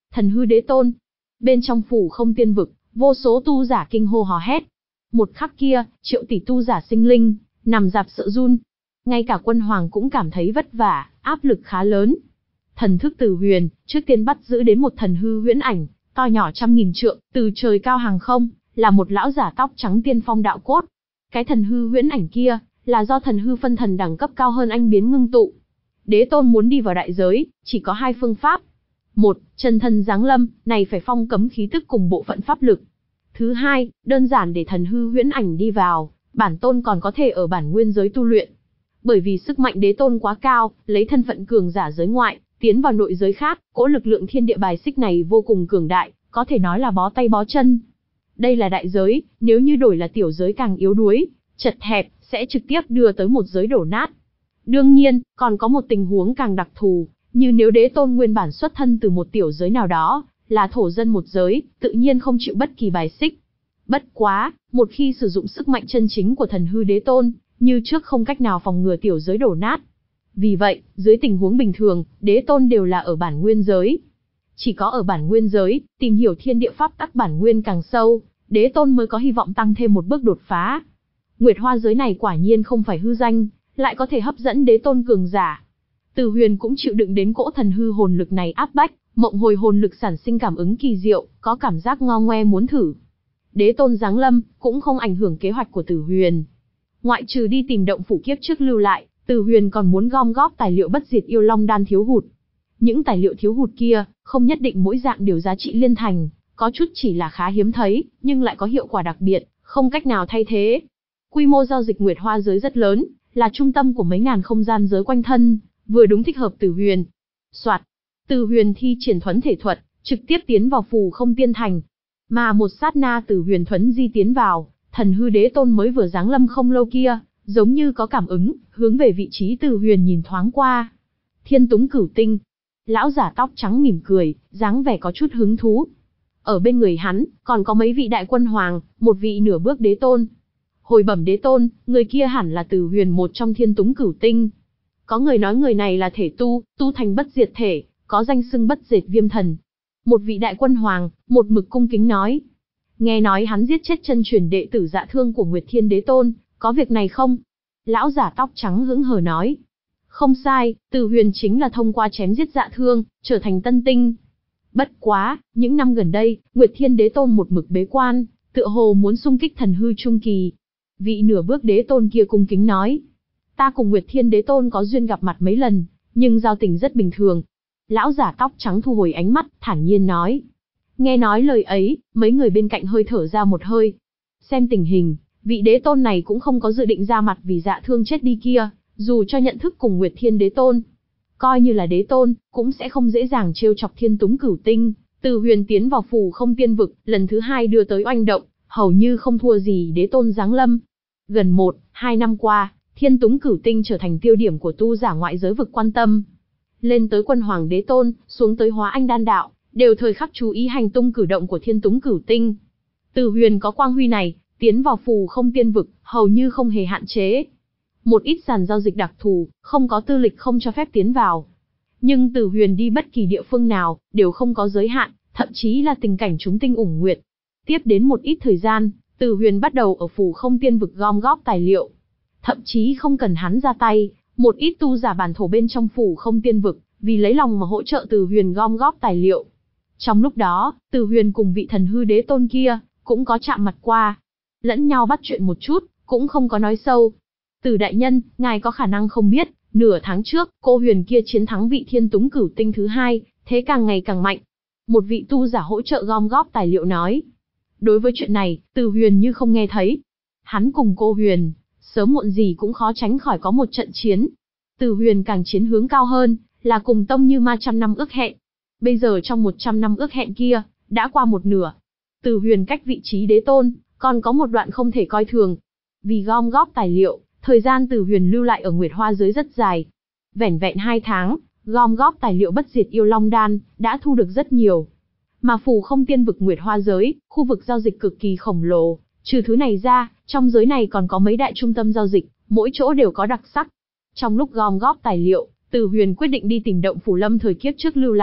Thần hư đế tôn. Bên trong phủ không tiên vực, vô số tu giả kinh hô hò hét. Một khắc kia, triệu tỷ tu giả sinh linh, nằm dạp sợ run. Ngay cả quân hoàng cũng cảm thấy vất vả, áp lực khá lớn. Thần thức Từ Huyền, trước tiên bắt giữ đến một thần hư huyễn ảnh, to nhỏ trăm nghìn trượng, từ trời cao hàng không, là một lão giả tóc trắng tiên phong đạo cốt. Cái thần hư huyễn ảnh kia, là do thần hư phân thần đẳng cấp cao hơn anh biến ngưng tụ. Đế tôn muốn đi vào đại giới, chỉ có hai phương pháp. Một, chân thân giáng lâm, này phải phong cấm khí tức cùng bộ phận pháp lực. Thứ hai, đơn giản để thần hư huyễn ảnh đi vào, bản tôn còn có thể ở bản nguyên giới tu luyện. Bởi vì sức mạnh đế tôn quá cao, lấy thân phận cường giả giới ngoại, tiến vào nội giới khác, cỗ lực lượng thiên địa bài xích này vô cùng cường đại, có thể nói là bó tay bó chân. Đây là đại giới, nếu như đổi là tiểu giới càng yếu đuối, chật hẹp, sẽ trực tiếp đưa tới một giới đổ nát. Đương nhiên, còn có một tình huống càng đặc thù, như nếu đế tôn nguyên bản xuất thân từ một tiểu giới nào đó, là thổ dân một giới, tự nhiên không chịu bất kỳ bài xích. Bất quá, một khi sử dụng sức mạnh chân chính của thần hư đế tôn, như trước không cách nào phòng ngừa tiểu giới đổ nát. Vì vậy, dưới tình huống bình thường, đế tôn đều là ở bản nguyên giới. Chỉ có ở bản nguyên giới, tìm hiểu thiên địa pháp tắc bản nguyên càng sâu, đế tôn mới có hy vọng tăng thêm một bước đột phá. Nguyệt Hoa giới này quả nhiên không phải hư danh, lại có thể hấp dẫn đế tôn cường giả. Từ Huyền cũng chịu đựng đến cỗ thần hư hồn lực này áp bách, mộng hồi hồn lực sản sinh cảm ứng kỳ diệu, có cảm giác ngo ngoe muốn thử. Đế tôn giáng lâm, cũng không ảnh hưởng kế hoạch của Từ Huyền. Ngoại trừ đi tìm động phủ kiếp trước lưu lại, Từ Huyền còn muốn gom góp tài liệu bất diệt yêu long đan thiếu hụt. Những tài liệu thiếu hụt kia, không nhất định mỗi dạng đều giá trị liên thành, có chút chỉ là khá hiếm thấy, nhưng lại có hiệu quả đặc biệt, không cách nào thay thế. Quy mô giao dịch Nguyệt Hoa giới rất lớn, là trung tâm của mấy ngàn không gian giới quanh thân, vừa đúng thích hợp Từ Huyền. Soạt, Từ Huyền thi triển thuấn thể thuật, trực tiếp tiến vào phù không tiên thành. Mà một sát na Từ Huyền thuấn di tiến vào, thần hư đế tôn mới vừa giáng lâm không lâu kia, giống như có cảm ứng, hướng về vị trí Từ Huyền nhìn thoáng qua. Thiên Túng Cửu Tinh. Lão giả tóc trắng mỉm cười, dáng vẻ có chút hứng thú. Ở bên người hắn, còn có mấy vị đại quân hoàng, một vị nửa bước đế tôn. Hồi bẩm đế tôn, người kia hẳn là Từ Huyền một trong Thiên Túng Cửu Tinh. Có người nói người này là thể tu, tu thành bất diệt thể, có danh xưng bất diệt viêm thần. Một vị đại quân hoàng, một mực cung kính nói. Nghe nói hắn giết chết chân truyền đệ tử Dạ Thương của Nguyệt Thiên Đế Tôn, có việc này không? Lão giả tóc trắng hững hờ nói. Không sai, Từ Huyền chính là thông qua chém giết Dạ Thương, trở thành tân tinh. Bất quá, những năm gần đây, Nguyệt Thiên Đế Tôn một mực bế quan, tựa hồ muốn xung kích thần hư trung kỳ. Vị nửa bước đế tôn kia cung kính nói. Ta cùng Nguyệt Thiên Đế Tôn có duyên gặp mặt mấy lần, nhưng giao tình rất bình thường. Lão giả tóc trắng thu hồi ánh mắt, thản nhiên nói. Nghe nói lời ấy, mấy người bên cạnh hơi thở ra một hơi. Xem tình hình, vị đế tôn này cũng không có dự định ra mặt vì Dạ Thương chết đi kia, dù cho nhận thức cùng Nguyệt Thiên Đế Tôn. Coi như là đế tôn, cũng sẽ không dễ dàng trêu chọc Thiên Túng Cửu Tinh. Từ Huyền tiến vào phù không tiên vực, lần thứ hai đưa tới oanh động, hầu như không thua gì đế tôn giáng lâm. Gần một, hai năm qua, Thiên Túng Cửu Tinh trở thành tiêu điểm của tu giả ngoại giới vực quan tâm. Lên tới quân hoàng đế tôn, xuống tới hóa anh đan đạo, đều thời khắc chú ý hành tung cử động của Thiên Túng Cửu Tinh. Từ Huyền có quang huy này, tiến vào phù không tiên vực, hầu như không hề hạn chế. Một ít sàn giao dịch đặc thù, không có tư lịch không cho phép tiến vào. Nhưng Từ Huyền đi bất kỳ địa phương nào, đều không có giới hạn, thậm chí là tình cảnh chúng tinh ủng nguyệt. Tiếp đến một ít thời gian, Từ Huyền bắt đầu ở phù không tiên vực gom góp tài liệu. Thậm chí không cần hắn ra tay, một ít tu giả bản thổ bên trong phù không tiên vực, vì lấy lòng mà hỗ trợ Từ Huyền gom góp tài liệu. Trong lúc đó, Từ Huyền cùng vị thần hư đế tôn kia, cũng có chạm mặt qua. Lẫn nhau bắt chuyện một chút, cũng không có nói sâu. Từ đại nhân, ngài có khả năng không biết, nửa tháng trước, cô Huyền kia chiến thắng vị Thiên Túng Cửu Tinh thứ hai, thế càng ngày càng mạnh. Một vị tu giả hỗ trợ gom góp tài liệu nói. Đối với chuyện này, Từ Huyền như không nghe thấy. Hắn cùng cô Huyền, sớm muộn gì cũng khó tránh khỏi có một trận chiến. Từ Huyền càng chiến hướng cao hơn, là cùng Tông Như Ma trăm năm ước hẹn. Bây giờ trong một trăm năm ước hẹn kia, đã qua một nửa. Từ Huyền cách vị trí đế tôn, còn có một đoạn không thể coi thường. Vì gom góp tài liệu, thời gian Từ Huyền lưu lại ở Nguyệt Hoa giới rất dài. Vẻn vẹn hai tháng, gom góp tài liệu bất diệt yêu long đan, đã thu được rất nhiều. Mà phù không tiên vực Nguyệt Hoa giới, khu vực giao dịch cực kỳ khổng lồ. Trừ thứ này ra, trong giới này còn có mấy đại trung tâm giao dịch, mỗi chỗ đều có đặc sắc. Trong lúc gom góp tài liệu, Từ Huyền quyết định đi tìm động phủ Lâm thời kiếp trước lưu lại,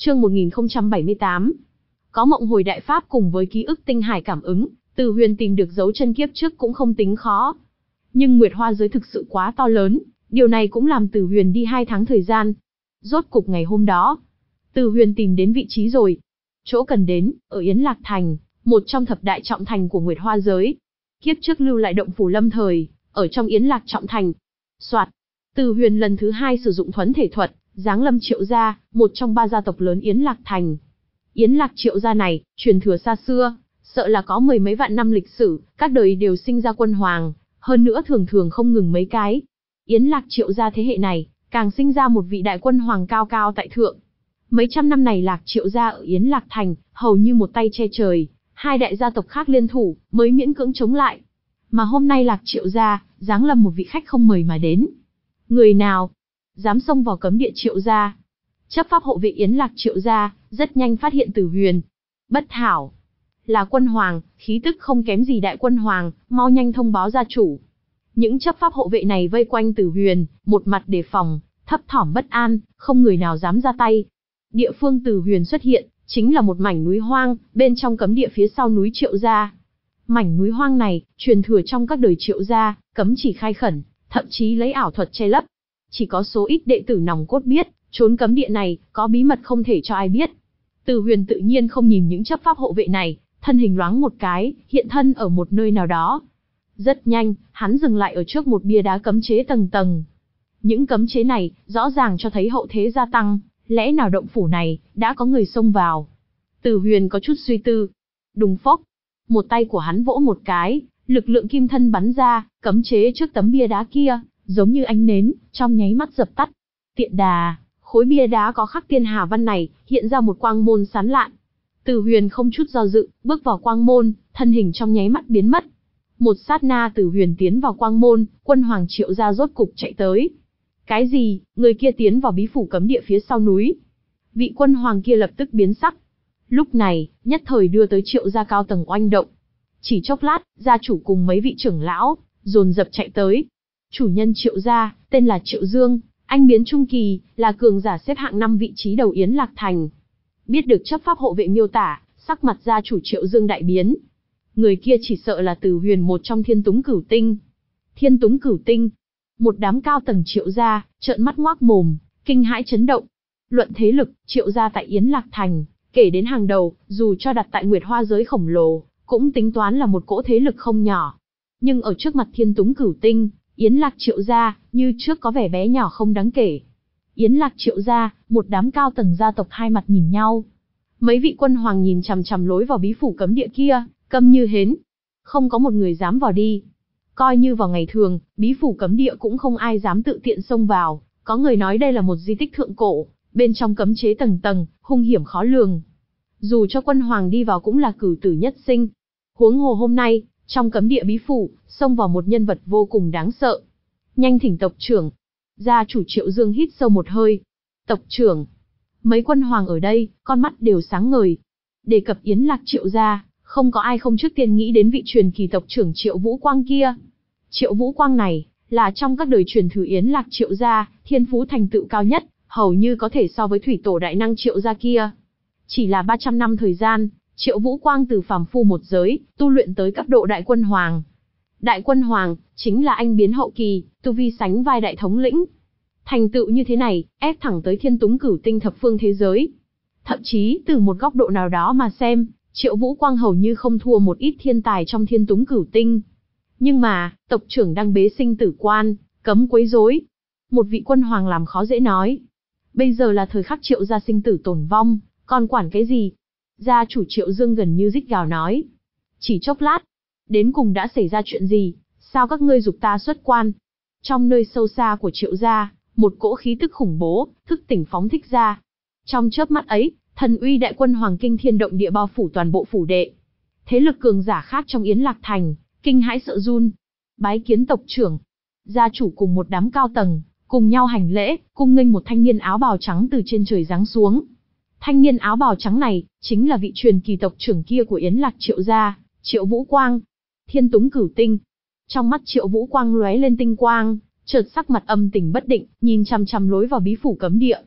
Chương một nghìn không trăm bảy mươi tám. Có mộng hồi đại pháp cùng với ký ức tinh hải cảm ứng, Từ Huyền tìm được dấu chân kiếp trước cũng không tính khó. Nhưng Nguyệt Hoa giới thực sự quá to lớn, điều này cũng làm Từ Huyền đi hai tháng thời gian. Rốt cục ngày hôm đó, Từ Huyền tìm đến vị trí rồi. Chỗ cần đến, ở Yến Lạc Thành, một trong thập đại trọng thành của Nguyệt Hoa giới. Kiếp trước lưu lại động phủ lâm thời, ở trong Yến Lạc trọng thành. Soạt, Từ Huyền lần thứ hai sử dụng thuấn thể thuật, giáng lâm Triệu gia, một trong ba gia tộc lớn Yến Lạc Thành. Yến Lạc Triệu gia này, truyền thừa xa xưa, sợ là có mười mấy vạn năm lịch sử, các đời đều sinh ra quân hoàng, hơn nữa thường thường không ngừng mấy cái. Yến Lạc Triệu gia thế hệ này, càng sinh ra một vị đại quân hoàng cao cao tại thượng. Mấy trăm năm này Lạc Triệu gia ở Yến Lạc Thành, hầu như một tay che trời, hai đại gia tộc khác liên thủ, mới miễn cưỡng chống lại. Mà hôm nay Lạc Triệu gia, giáng lâm một vị khách không mời mà đến. Người nào dám xông vào cấm địa Triệu gia? Chấp pháp hộ vệ Yến Lạc Triệu gia, rất nhanh phát hiện Từ Huyền. Bất hảo, là quân hoàng, khí tức không kém gì đại quân hoàng, mau nhanh thông báo gia chủ. Những chấp pháp hộ vệ này vây quanh Từ Huyền, một mặt đề phòng, thấp thỏm bất an, không người nào dám ra tay. Địa phương Từ Huyền xuất hiện, chính là một mảnh núi hoang, bên trong cấm địa phía sau núi Triệu gia. Mảnh núi hoang này, truyền thừa trong các đời Triệu gia, cấm chỉ khai khẩn, thậm chí lấy ảo thuật che lấp. Chỉ có số ít đệ tử nòng cốt biết, trốn cấm địa này, có bí mật không thể cho ai biết. Từ Huyền tự nhiên không nhìn những chấp pháp hộ vệ này, thân hình loáng một cái, hiện thân ở một nơi nào đó. Rất nhanh, hắn dừng lại ở trước một bia đá cấm chế tầng tầng. Những cấm chế này, rõ ràng cho thấy hậu thế gia tăng, lẽ nào động phủ này, đã có người xông vào. Từ Huyền có chút suy tư. Đùng phốc, một tay của hắn vỗ một cái, lực lượng kim thân bắn ra, cấm chế trước tấm bia đá kia, giống như ánh nến, trong nháy mắt dập tắt. Tiện đà, khối bia đá có khắc tiên hà văn này, hiện ra một quang môn sáng lạn. Từ Huyền không chút do dự, bước vào quang môn, thân hình trong nháy mắt biến mất. Một sát na Từ Huyền tiến vào quang môn, quân hoàng Triệu gia rốt cục chạy tới. Cái gì, người kia tiến vào bí phủ cấm địa phía sau núi? Vị quân hoàng kia lập tức biến sắc. Lúc này, nhất thời đưa tới Triệu gia cao tầng oanh động. Chỉ chốc lát, gia chủ cùng mấy vị trưởng lão, dồn dập chạy tới. Chủ nhân Triệu gia, tên là Triệu Dương, anh biến trung kỳ, là cường giả xếp hạng năm vị trí đầu Yến Lạc Thành. Biết được chấp pháp hộ vệ miêu tả, sắc mặt gia chủ Triệu Dương đại biến. Người kia chỉ sợ là Từ Huyền một trong Thiên Túng Cửu Tinh. Thiên Túng Cửu Tinh. Một đám cao tầng Triệu gia, trợn mắt ngoác mồm, kinh hãi chấn động. Luận thế lực, Triệu gia tại Yến Lạc Thành, kể đến hàng đầu, dù cho đặt tại Nguyệt Hoa giới khổng lồ, cũng tính toán là một cỗ thế lực không nhỏ. Nhưng ở trước mặt Thiên Túng Cửu Tinh, Yến Lạc Triệu gia, như trước có vẻ bé nhỏ không đáng kể. Yến Lạc Triệu gia, một đám cao tầng gia tộc hai mặt nhìn nhau. Mấy vị quân hoàng nhìn chằm chằm lối vào bí phủ cấm địa kia, câm như hến. Không có một người dám vào đi. Coi như vào ngày thường, bí phủ cấm địa cũng không ai dám tự tiện xông vào. Có người nói đây là một di tích thượng cổ, bên trong cấm chế tầng tầng, hung hiểm khó lường. Dù cho quân hoàng đi vào cũng là cửu tử nhất sinh. Huống hồ hôm nay, trong cấm địa bí phủ, xông vào một nhân vật vô cùng đáng sợ. Nhanh thỉnh tộc trưởng. Gia chủ Triệu Dương hít sâu một hơi. Tộc trưởng. Mấy quân hoàng ở đây, con mắt đều sáng ngời. Đề cập Yến Lạc Triệu gia, không có ai không trước tiên nghĩ đến vị truyền kỳ tộc trưởng Triệu Vũ Quang kia. Triệu Vũ Quang này, là trong các đời truyền thừa Yến Lạc Triệu gia, thiên phú thành tựu cao nhất, hầu như có thể so với thủy tổ đại năng Triệu gia kia. Chỉ là ba trăm năm thời gian, Triệu Vũ Quang từ phàm phu một giới, tu luyện tới cấp độ đại quân hoàng. Đại quân hoàng, chính là anh biến hậu kỳ, tu vi sánh vai đại thống lĩnh. Thành tựu như thế này, ép thẳng tới Thiên Túng Cửu Tinh thập phương thế giới. Thậm chí, từ một góc độ nào đó mà xem, Triệu Vũ Quang hầu như không thua một ít thiên tài trong Thiên Túng Cửu Tinh. Nhưng mà, tộc trưởng đang bế sinh tử quan, cấm quấy rối. Một vị quân hoàng làm khó dễ nói. Bây giờ là thời khắc Triệu gia sinh tử tổn vong, còn quản cái gì? Gia chủ Triệu Dương gần như rít gào nói. Chỉ chốc lát, đến cùng đã xảy ra chuyện gì, sao các ngươi giục ta xuất quan? Trong nơi sâu xa của Triệu gia, một cỗ khí tức khủng bố, thức tỉnh phóng thích ra. Trong chớp mắt ấy, thần uy đại quân hoàng kinh thiên động địa bao phủ toàn bộ phủ đệ. Thế lực cường giả khác trong Yến Lạc Thành, kinh hãi sợ run. Bái kiến tộc trưởng. Gia chủ cùng một đám cao tầng, cùng nhau hành lễ, cung nghênh một thanh niên áo bào trắng từ trên trời giáng xuống. Thanh niên áo bào trắng này, chính là vị truyền kỳ tộc trưởng kia của Yến Lạc Triệu gia, Triệu Vũ Quang. Thiên Túng Cửu Tinh. Trong mắt Triệu Vũ Quang lóe lên tinh quang, chợt sắc mặt âm tình bất định, nhìn chằm chằm lối vào bí phủ cấm địa.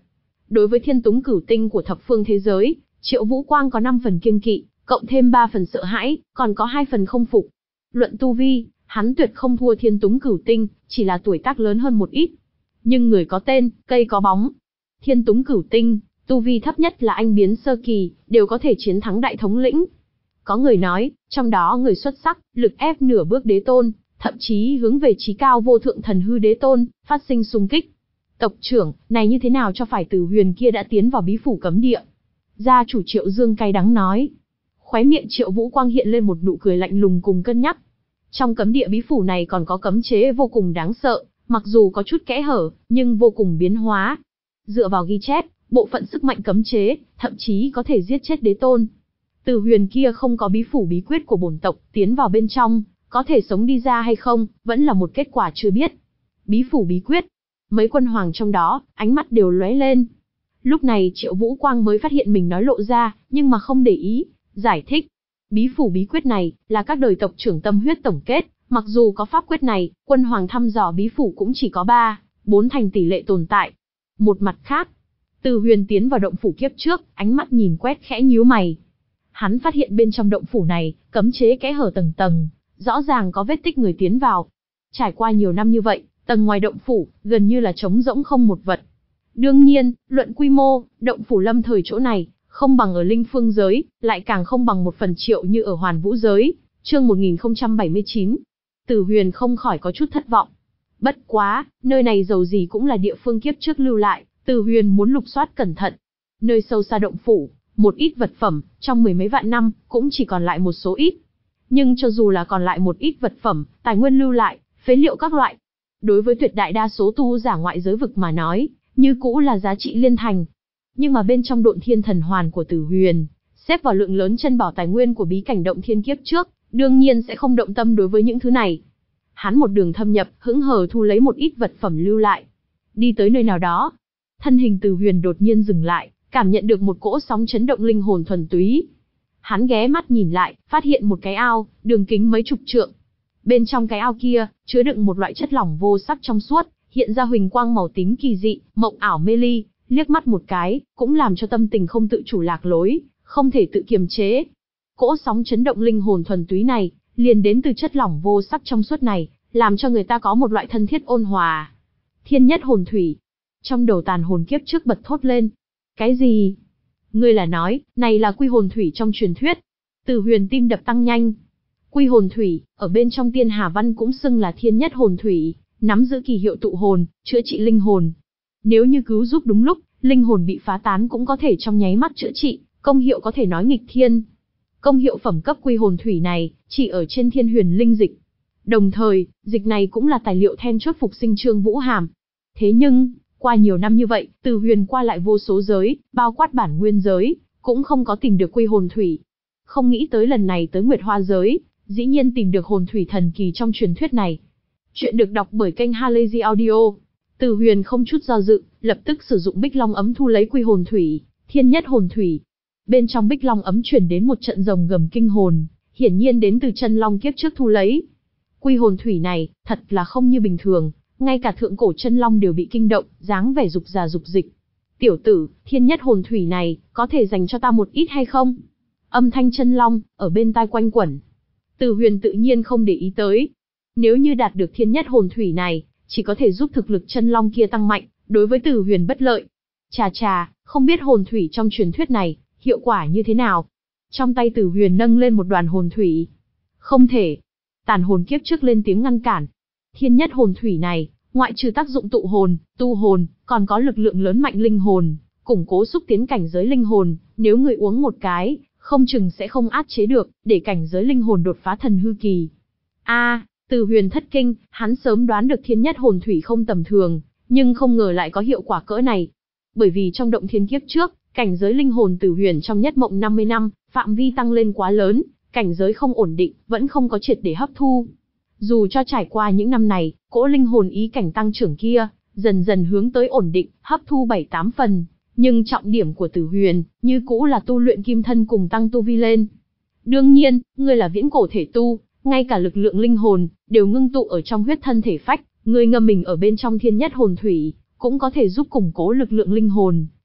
Đối với Thiên Túng Cửu Tinh của thập phương thế giới, Triệu Vũ Quang có năm phần kiêng kỵ, cộng thêm ba phần sợ hãi, còn có hai phần không phục. Luận tu vi, hắn tuyệt không thua Thiên Túng Cửu Tinh, chỉ là tuổi tác lớn hơn một ít. Nhưng người có tên, cây có bóng. Thiên Túng Cửu Tinh, tu vi thấp nhất là anh biến sơ kỳ, đều có thể chiến thắng đại thống lĩnh. Có người nói, trong đó người xuất sắc, lực ép nửa bước đế tôn, thậm chí hướng về chí cao vô thượng thần hư đế tôn, phát sinh xung kích. Tộc trưởng, này như thế nào cho phải Tử Huyền kia đã tiến vào bí phủ cấm địa? Gia chủ Triệu Dương cay đắng nói. Khóe miệng Triệu Vũ Quang hiện lên một nụ cười lạnh lùng cùng cân nhắc. Trong cấm địa bí phủ này còn có cấm chế vô cùng đáng sợ, mặc dù có chút kẽ hở, nhưng vô cùng biến hóa. Dựa vào ghi chép, bộ phận sức mạnh cấm chế, thậm chí có thể giết chết đế tôn. Tử Huyền kia không có bí phủ bí quyết của bổn tộc, tiến vào bên trong, có thể sống đi ra hay không, vẫn là một kết quả chưa biết. Bí phủ bí quyết, mấy quân hoàng trong đó, ánh mắt đều lóe lên. Lúc này Triệu Vũ Quang mới phát hiện mình nói lộ ra, nhưng mà không để ý, giải thích. Bí phủ bí quyết này, là các đời tộc trưởng tâm huyết tổng kết, mặc dù có pháp quyết này, quân hoàng thăm dò bí phủ cũng chỉ có ba, bốn thành tỷ lệ tồn tại. Một mặt khác, Tử Huyền tiến vào động phủ kiếp trước, ánh mắt nhìn quét khẽ nhíu mày. Hắn phát hiện bên trong động phủ này, cấm chế kẽ hở tầng tầng, rõ ràng có vết tích người tiến vào. Trải qua nhiều năm như vậy, tầng ngoài động phủ, gần như là trống rỗng không một vật. Đương nhiên, luận quy mô, động phủ lâm thời chỗ này, không bằng ở linh phương giới, lại càng không bằng một phần triệu như ở hoàn vũ giới. Chương một nghìn không trăm bảy mươi chín. Tử Huyền không khỏi có chút thất vọng. Bất quá, nơi này dầu gì cũng là địa phương kiếp trước lưu lại, Tử Huyền muốn lục soát cẩn thận. Nơi sâu xa động phủ, một ít vật phẩm, trong mười mấy vạn năm, cũng chỉ còn lại một số ít. Nhưng cho dù là còn lại một ít vật phẩm, tài nguyên lưu lại, phế liệu các loại, đối với tuyệt đại đa số tu giả ngoại giới vực mà nói, như cũ là giá trị liên thành. Nhưng mà bên trong Độn Thiên Thần Hoàn của Tử Huyền, xếp vào lượng lớn chân bảo tài nguyên của bí cảnh động thiên kiếp trước, đương nhiên sẽ không động tâm đối với những thứ này. Hắn một đường thâm nhập, hững hờ thu lấy một ít vật phẩm lưu lại. Đi tới nơi nào đó, thân hình Tử Huyền đột nhiên dừng lại, cảm nhận được một cỗ sóng chấn động linh hồn thuần túy. Hắn ghé mắt nhìn lại, phát hiện một cái ao, đường kính mấy chục trượng. Bên trong cái ao kia, chứa đựng một loại chất lỏng vô sắc trong suốt, hiện ra huỳnh quang màu tím kỳ dị, mộng ảo mê ly, liếc mắt một cái, cũng làm cho tâm tình không tự chủ lạc lối, không thể tự kiềm chế. Cỗ sóng chấn động linh hồn thuần túy này, liền đến từ chất lỏng vô sắc trong suốt này, làm cho người ta có một loại thân thiết ôn hòa. Thiên nhất hồn thủy. Trong đầu tàn hồn kiếp trước bật thốt lên. Cái gì? Ngươi là nói, này là quy hồn thủy trong truyền thuyết. Tử Huyền tim đập tăng nhanh. Quy hồn thủy, ở bên trong Tiên Hà Văn cũng xưng là thiên nhất hồn thủy, nắm giữ kỳ hiệu tụ hồn, chữa trị linh hồn. Nếu như cứu giúp đúng lúc, linh hồn bị phá tán cũng có thể trong nháy mắt chữa trị, công hiệu có thể nói nghịch thiên. Công hiệu phẩm cấp quy hồn thủy này, chỉ ở trên Thiên Huyền linh dịch. Đồng thời, dịch này cũng là tài liệu then chốt phục sinh Trương Vũ Hàm. Thế nhưng, qua nhiều năm như vậy, Tử Huyền qua lại vô số giới, bao quát bản nguyên giới, cũng không có tìm được quy hồn thủy. Không nghĩ tới lần này tới Nguyệt Hoa giới, dĩ nhiên tìm được hồn thủy thần kỳ trong truyền thuyết này. Chuyện được đọc bởi kênh Halazy Audio. Tử Huyền không chút do dự, lập tức sử dụng Bích Long ấm thu lấy quy hồn thủy, thiên nhất hồn thủy. Bên trong Bích Long ấm truyền đến một trận rồng gầm kinh hồn, hiển nhiên đến từ chân long kiếp trước thu lấy. Quy hồn thủy này, thật là không như bình thường, ngay cả thượng cổ chân long đều bị kinh động, dáng vẻ dục già dục dịch. Tiểu tử, thiên nhất hồn thủy này, có thể dành cho ta một ít hay không? Âm thanh chân long, ở bên tai quanh quẩn. Tử Huyền tự nhiên không để ý tới. Nếu như đạt được thiên nhất hồn thủy này, chỉ có thể giúp thực lực chân long kia tăng mạnh, đối với Tử Huyền bất lợi. Chà chà, không biết hồn thủy trong truyền thuyết này, hiệu quả như thế nào? Trong tay Tử Huyền nâng lên một đoàn hồn thủy. Không thể. Tàn hồn kiếp trước lên tiếng ngăn cản. Thiên nhất hồn thủy này, ngoại trừ tác dụng tụ hồn, tu hồn, còn có lực lượng lớn mạnh linh hồn, củng cố xúc tiến cảnh giới linh hồn, nếu người uống một cái, không chừng sẽ không áp chế được, để cảnh giới linh hồn đột phá thần hư kỳ. A, à, Tử Huyền thất kinh, hắn sớm đoán được thiên nhất hồn thủy không tầm thường, nhưng không ngờ lại có hiệu quả cỡ này. Bởi vì trong động thiên kiếp trước, cảnh giới linh hồn Tử Huyền trong nhất mộng năm mươi năm, phạm vi tăng lên quá lớn, cảnh giới không ổn định, vẫn không có triệt để hấp thu. Dù cho trải qua những năm này, cỗ linh hồn ý cảnh tăng trưởng kia, dần dần hướng tới ổn định, hấp thu bảy tám phần, nhưng trọng điểm của Tử Huyền, như cũ là tu luyện kim thân cùng tăng tu vi lên. Đương nhiên, ngươi là viễn cổ thể tu, ngay cả lực lượng linh hồn, đều ngưng tụ ở trong huyết thân thể phách, ngươi ngâm mình ở bên trong thiên nhất hồn thủy, cũng có thể giúp củng cố lực lượng linh hồn,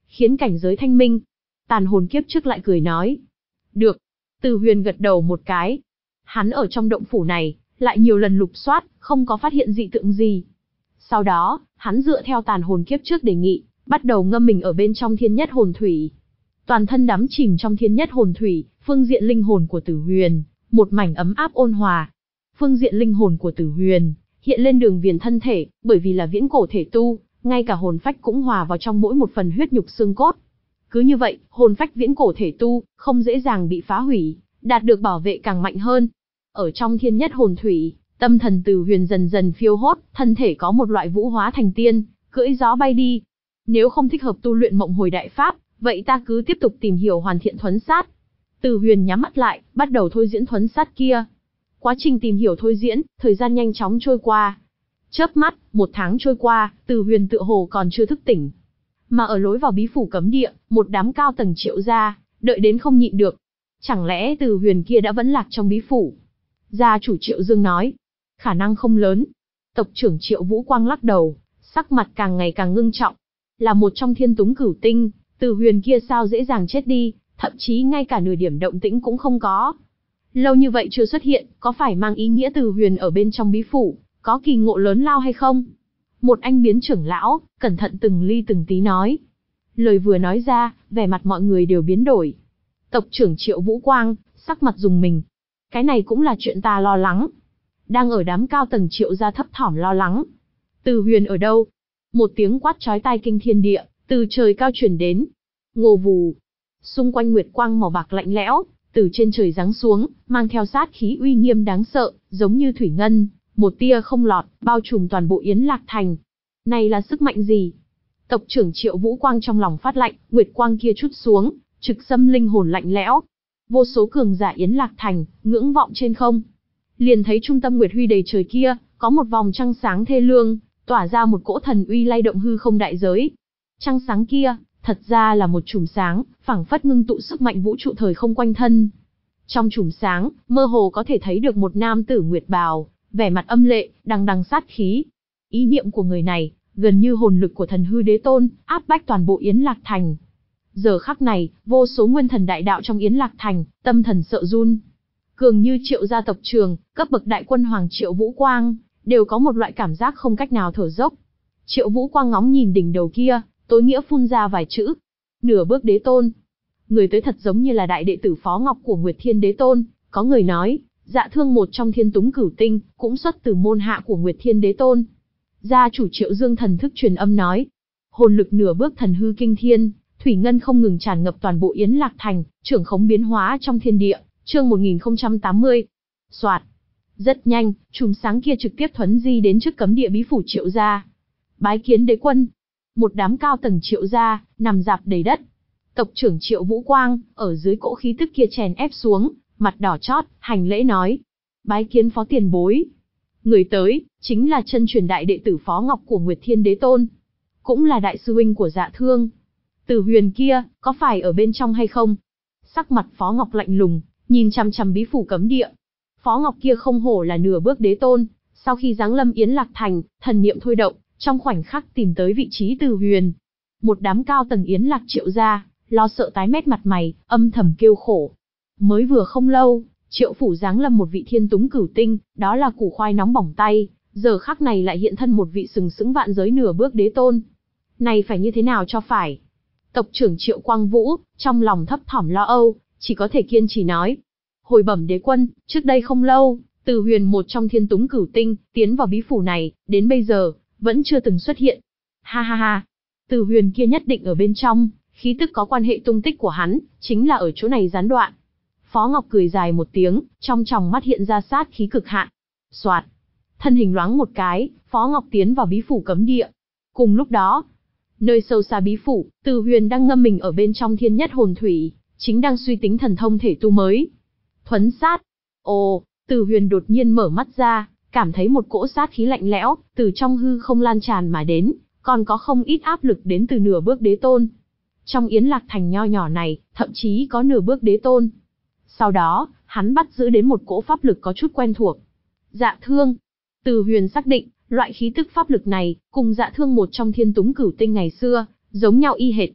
khiến cảnh giới thanh minh. Tàn hồn kiếp trước lại cười nói. Được. Từ Huyền gật đầu một cái. Hắn ở trong động phủ này, lại nhiều lần lục soát, không có phát hiện dị tượng gì. Sau đó, hắn dựa theo tàn hồn kiếp trước đề nghị, bắt đầu ngâm mình ở bên trong thiên nhất hồn thủy. Toàn thân đắm chìm trong thiên nhất hồn thủy, phương diện linh hồn của Tử Huyền, một mảnh ấm áp ôn hòa. Phương diện linh hồn của Tử Huyền, hiện lên đường viền thân thể, bởi vì là viễn cổ thể tu, ngay cả hồn phách cũng hòa vào trong mỗi một phần huyết nhục xương cốt. Cứ như vậy, hồn phách viễn cổ thể tu, không dễ dàng bị phá hủy, đạt được bảo vệ càng mạnh hơn. Ở trong thiên nhất hồn thủy, tâm thần Tử Huyền dần dần phiêu hốt, thân thể có một loại vũ hóa thành tiên, cưỡi gió bay đi. Nếu không thích hợp tu luyện mộng hồi đại pháp, vậy ta cứ tiếp tục tìm hiểu hoàn thiện thuấn sát. Tử Huyền nhắm mắt lại, bắt đầu thôi diễn thuấn sát kia. Quá trình tìm hiểu thôi diễn, thời gian nhanh chóng trôi qua. Chớp mắt, một tháng trôi qua, Tử Huyền tựa hồ còn chưa thức tỉnh. Mà ở lối vào bí phủ cấm địa, một đám cao tầng Triệu gia, đợi đến không nhịn được. Chẳng lẽ Tử Huyền kia đã vẫn lạc trong bí phủ? Gia chủ Triệu Dương nói. Khả năng không lớn. Tộc trưởng Triệu Vũ Quang lắc đầu, sắc mặt càng ngày càng ngưng trọng. Là một trong thiên túng cửu tinh, Tử Huyền kia sao dễ dàng chết đi, thậm chí ngay cả nửa điểm động tĩnh cũng không có. Lâu như vậy chưa xuất hiện, có phải mang ý nghĩa Tử Huyền ở bên trong bí phủ, có kỳ ngộ lớn lao hay không? Một anh biến trưởng lão, cẩn thận từng ly từng tí nói. Lời vừa nói ra, vẻ mặt mọi người đều biến đổi. Tộc trưởng Triệu Vũ Quang, sắc mặt rùng mình. Cái này cũng là chuyện ta lo lắng. Đang ở đám cao tầng Triệu gia thấp thỏm lo lắng. Tử Huyền ở đâu? Một tiếng quát chói tai kinh thiên địa, từ trời cao truyền đến. Ngô vù. Xung quanh nguyệt quang màu bạc lạnh lẽo, từ trên trời giáng xuống, mang theo sát khí uy nghiêm đáng sợ, giống như thủy ngân, một tia không lọt, bao trùm toàn bộ Yến Lạc Thành. Này là sức mạnh gì? Tộc trưởng Triệu Vũ Quang trong lòng phát lạnh, nguyệt quang kia trút xuống, trực xâm linh hồn lạnh lẽo. Vô số cường giả Yến Lạc Thành, ngưỡng vọng trên không. Liền thấy trung tâm nguyệt huy đầy trời kia, có một vòng trăng sáng thê lương, tỏa ra một cỗ thần uy lay động hư không đại giới. Trăng sáng kia, thật ra là một chùm sáng, phảng phất ngưng tụ sức mạnh vũ trụ thời không quanh thân. Trong chùm sáng, mơ hồ có thể thấy được một nam tử nguyệt bào, vẻ mặt âm lệ, đằng đằng sát khí. Ý niệm của người này, gần như hồn lực của thần hư đế tôn, áp bách toàn bộ Yến Lạc Thành. Giờ khắc này, vô số nguyên thần đại đạo trong Yến Lạc Thành, tâm thần sợ run. Cường như Triệu gia tộc trưởng, cấp bậc đại quân hoàng Triệu Vũ Quang, đều có một loại cảm giác không cách nào thở dốc. Triệu Vũ Quang ngóng nhìn đỉnh đầu kia, tối nghĩa phun ra vài chữ. Nửa bước đế tôn. Người tới thật giống như là đại đệ tử Phó Ngọc của Nguyệt Thiên Đế Tôn, có người nói, Dạ Thương một trong thiên túng cửu tinh, cũng xuất từ môn hạ của Nguyệt Thiên Đế Tôn. Gia chủ Triệu Dương thần thức truyền âm nói, hồn lực nửa bước thần hư kinh thiên, thủy ngân không ngừng tràn ngập toàn bộ Yến Lạc Thành, trưởng khống biến hóa trong thiên địa, chương một nghìn không trăm tám mươi. Soạt. Rất nhanh, chùm sáng kia trực tiếp thuấn di đến trước cấm địa bí phủ Triệu gia. Bái kiến đế quân. Một đám cao tầng Triệu gia, nằm rạp đầy đất. Tộc trưởng Triệu Vũ Quang, ở dưới cỗ khí tức kia chèn ép xuống, mặt đỏ chót, hành lễ nói. Bái kiến phó tiền bối. Người tới, chính là chân truyền đại đệ tử Phó Ngọc của Nguyệt Thiên Đế Tôn. Cũng là đại sư huynh của Dạ Thương. Tử Huyền kia, có phải ở bên trong hay không? Sắc mặt Phó Ngọc lạnh lùng, nhìn chằm chằm bí phủ cấm địa. Phó Ngọc kia không hổ là nửa bước đế tôn, sau khi giáng lâm Yến Lạc Thành, thần niệm thôi động, trong khoảnh khắc tìm tới vị trí Tử Huyền. Một đám cao tầng Yến Lạc Triệu gia, lo sợ tái mét mặt mày, âm thầm kêu khổ. Mới vừa không lâu, Triệu phủ giáng lâm một vị thiên túng cửu tinh, đó là củ khoai nóng bỏng tay, giờ khắc này lại hiện thân một vị sừng sững vạn giới nửa bước đế tôn. Này phải như thế nào cho phải? Tộc trưởng Triệu Quang Vũ, trong lòng thấp thỏm lo âu, chỉ có thể kiên trì nói. Hồi bẩm đế quân, trước đây không lâu, Tử Huyền một trong thiên túng cửu tinh, tiến vào bí phủ này, đến bây giờ, vẫn chưa từng xuất hiện. Ha ha ha, Tử Huyền kia nhất định ở bên trong, khí tức có quan hệ tung tích của hắn, chính là ở chỗ này gián đoạn. Phó Ngọc cười dài một tiếng, trong tròng mắt hiện ra sát khí cực hạn. Soạt, thân hình loáng một cái, Phó Ngọc tiến vào bí phủ cấm địa. Cùng lúc đó, nơi sâu xa bí phủ, Tử Huyền đang ngâm mình ở bên trong thiên nhất hồn thủy, chính đang suy tính thần thông thể tu mới. Thuấn sát. Ồ, Tử Huyền đột nhiên mở mắt ra, cảm thấy một cỗ sát khí lạnh lẽo, từ trong hư không lan tràn mà đến, còn có không ít áp lực đến từ nửa bước đế tôn. Trong Yến Lạc Thành nho nhỏ này, thậm chí có nửa bước đế tôn. Sau đó, hắn bắt giữ đến một cỗ pháp lực có chút quen thuộc. Dạ Thương. Tử Huyền xác định, loại khí tức pháp lực này, cùng Dạ Thương một trong thiên túng cửu tinh ngày xưa, giống nhau y hệt.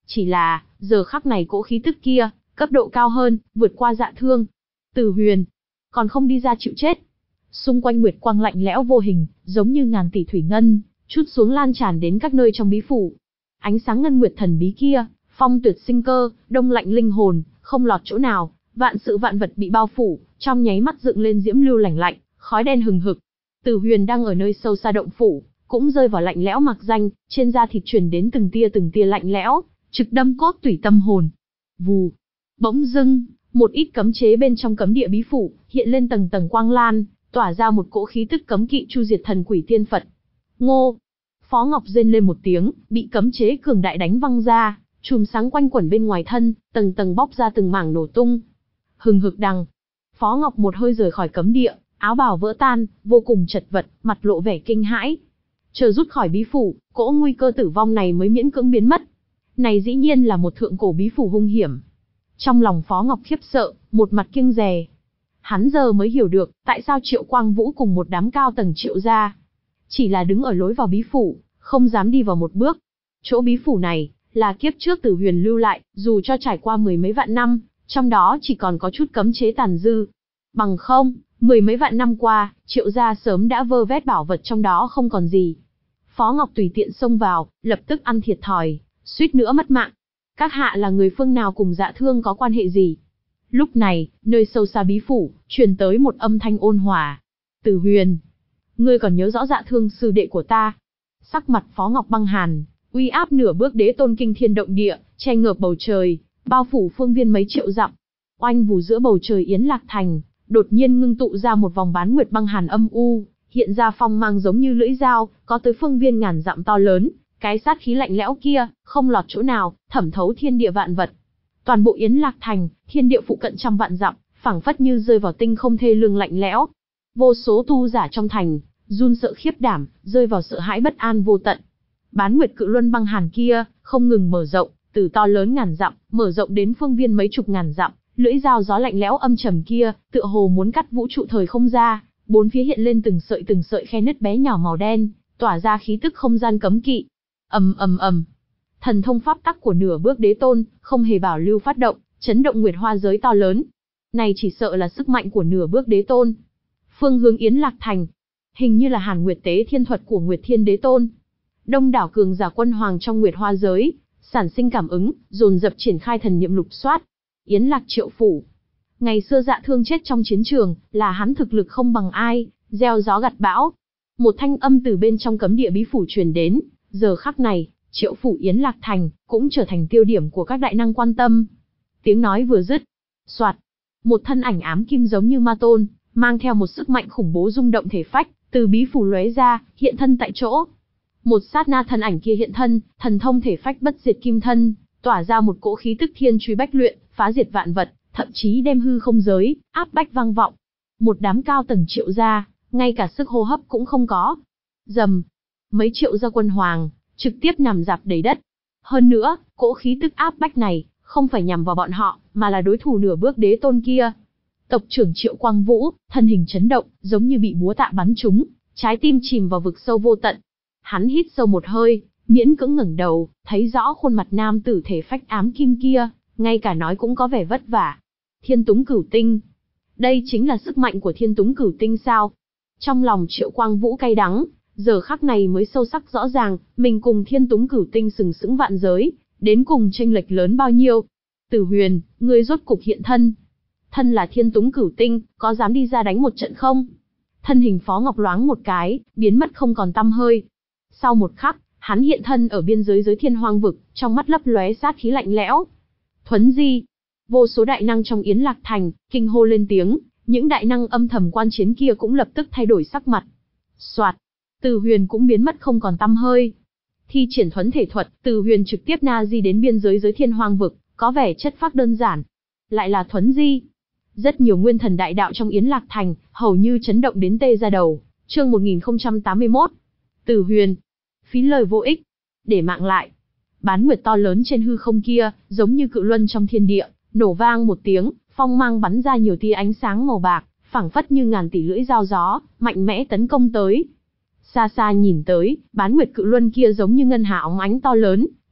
Chỉ là, giờ khắc này cỗ khí tức kia, cấp độ cao hơn, vượt qua Dạ Thương. Từ Huyền, còn không đi ra chịu chết. Xung quanh nguyệt quang lạnh lẽo vô hình, giống như ngàn tỷ thủy ngân, chút xuống lan tràn đến các nơi trong bí phủ. Ánh sáng ngân nguyệt thần bí kia, phong tuyệt sinh cơ, đông lạnh linh hồn, không lọt chỗ nào, vạn sự vạn vật bị bao phủ, trong nháy mắt dựng lên diễm lưu lạnh lạnh, khói đen hừng hực. Từ Huyền đang ở nơi sâu xa động phủ, cũng rơi vào lạnh lẽo mạc danh, trên da thịt truyền đến từng tia từng tia lạnh lẽo, trực đâm cốt tủy tâm hồn. Vù, bỗng dưng, một ít cấm chế bên trong cấm địa bí phủ hiện lên tầng tầng quang lan, tỏa ra một cỗ khí tức cấm kỵ chu diệt thần quỷ tiên Phật. Ngô, Phó Ngọc rên lên một tiếng, bị cấm chế cường đại đánh văng ra, chùm sáng quanh quẩn bên ngoài thân, tầng tầng bóc ra từng mảng nổ tung. Hừng hực đằng, Phó Ngọc một hơi rời khỏi cấm địa, áo bào vỡ tan, vô cùng chật vật, mặt lộ vẻ kinh hãi. Chờ rút khỏi bí phủ, cỗ nguy cơ tử vong này mới miễn cưỡng biến mất. Này dĩ nhiên là một thượng cổ bí phủ hung hiểm. Trong lòng Phó Ngọc khiếp sợ, một mặt kiêng dè. Hắn giờ mới hiểu được, tại sao Triệu Quang Vũ cùng một đám cao tầng Triệu gia chỉ là đứng ở lối vào bí phủ, không dám đi vào một bước. Chỗ bí phủ này, là kiếp trước Từ Huyền lưu lại, dù cho trải qua mười mấy vạn năm, trong đó chỉ còn có chút cấm chế tàn dư. Bằng không, mười mấy vạn năm qua, Triệu gia sớm đã vơ vét bảo vật trong đó không còn gì. Phó Ngọc tùy tiện xông vào, lập tức ăn thiệt thòi, suýt nữa mất mạng. Các hạ là người phương nào cùng Dạ Thương có quan hệ gì? Lúc này, nơi sâu xa bí phủ, truyền tới một âm thanh ôn hòa. Từ Huyền, ngươi còn nhớ rõ Dạ Thương sư đệ của ta? Sắc mặt Phó Ngọc băng hàn, uy áp nửa bước đế tôn kinh thiên động địa, che ngợp bầu trời, bao phủ phương viên mấy triệu dặm. Oanh vù giữa bầu trời Yến Lạc Thành, đột nhiên ngưng tụ ra một vòng bán nguyệt băng hàn âm u, hiện ra phong mang giống như lưỡi dao, có tới phương viên ngàn dặm to lớn. Cái sát khí lạnh lẽo kia, không lọt chỗ nào, thẩm thấu thiên địa vạn vật. Toàn bộ Yến Lạc Thành, thiên địa phụ cận trăm vạn dặm, phảng phất như rơi vào tinh không thê lương lạnh lẽo. Vô số tu giả trong thành, run sợ khiếp đảm, rơi vào sợ hãi bất an vô tận. Bán nguyệt cự luân băng hàn kia, không ngừng mở rộng, từ to lớn ngàn dặm, mở rộng đến phương viên mấy chục ngàn dặm, lưỡi dao gió lạnh lẽo âm trầm kia, tựa hồ muốn cắt vũ trụ thời không ra, bốn phía hiện lên từng sợi từng sợi khe nứt bé nhỏ màu đen, tỏa ra khí tức không gian cấm kỵ. Ầm ầm ầm. Thần thông pháp tắc của nửa bước đế tôn, không hề bảo lưu phát động, chấn động nguyệt hoa giới to lớn. Này chỉ sợ là sức mạnh của nửa bước đế tôn. Phương hướng Yến Lạc Thành, hình như là Hàn Nguyệt Tế Thiên thuật của Nguyệt Thiên Đế Tôn. Đông đảo cường giả quân hoàng trong nguyệt hoa giới, sản sinh cảm ứng, dồn dập triển khai thần niệm lục soát. Yến Lạc Triệu phủ. Ngày xưa Dạ Thương chết trong chiến trường, là hắn thực lực không bằng ai, gieo gió gặt bão. Một thanh âm từ bên trong cấm địa bí phủ truyền đến. Giờ khắc này, Triệu phủ Yến Lạc Thành cũng trở thành tiêu điểm của các đại năng quan tâm. Tiếng nói vừa dứt, soạt, một thân ảnh ám kim giống như ma tôn, mang theo một sức mạnh khủng bố rung động thể phách, từ bí phủ lóe ra, hiện thân tại chỗ. Một sát na thân ảnh kia hiện thân, thần thông thể phách bất diệt kim thân, tỏa ra một cỗ khí tức thiên truy bách luyện, phá diệt vạn vật, thậm chí đem hư không giới áp bách vang vọng. Một đám cao tầng Triệu gia, ngay cả sức hô hấp cũng không có. Rầm. Mấy Triệu gia quân hoàng, trực tiếp nằm rạp đầy đất. Hơn nữa, cỗ khí tức áp bách này, không phải nhằm vào bọn họ, mà là đối thủ nửa bước đế tôn kia. Tộc trưởng Triệu Quang Vũ, thân hình chấn động, giống như bị búa tạ bắn trúng, trái tim chìm vào vực sâu vô tận. Hắn hít sâu một hơi, miễn cưỡng ngẩng đầu, thấy rõ khuôn mặt nam tử thể phách ám kim kia, ngay cả nói cũng có vẻ vất vả. Thiên Túng Cửu Tinh. Đây chính là sức mạnh của Thiên Túng Cửu Tinh sao? Trong lòng Triệu Quang Vũ cay đắng, giờ khắc này mới sâu sắc rõ ràng, mình cùng Thiên Túng Cửu Tinh sừng sững vạn giới, đến cùng chênh lệch lớn bao nhiêu. Từ Huyền, ngươi rốt cục hiện thân. Thân là Thiên Túng Cửu Tinh, có dám đi ra đánh một trận không? Thân hình Phó Ngọc loáng một cái, biến mất không còn tăm hơi. Sau một khắc, hắn hiện thân ở biên giới giới thiên hoang vực, trong mắt lấp lóe sát khí lạnh lẽo. Thuấn di. Vô số đại năng trong Yến Lạc Thành, kinh hô lên tiếng, những đại năng âm thầm quan chiến kia cũng lập tức thay đổi sắc mặt. Soạt. Từ Huyền cũng biến mất không còn tăm hơi. Thi triển thuấn thể thuật, Từ Huyền trực tiếp na di đến biên giới giới thiên hoang vực, có vẻ chất phác đơn giản. Lại là thuấn di. Rất nhiều nguyên thần đại đạo trong Yến Lạc Thành, hầu như chấn động đến tê ra đầu. Chương một nghìn không trăm tám mươi mốt. Từ Huyền. Phí lời vô ích. Để mạng lại. Bán nguyệt to lớn trên hư không kia, giống như cự luân trong thiên địa, nổ vang một tiếng, phong mang bắn ra nhiều tia ánh sáng màu bạc, phảng phất như ngàn tỷ lưỡi dao gió, mạnh mẽ tấn công tới. Xa xa nhìn tới, bán nguyệt cự luân kia giống như ngân hà óng ánh to lớn,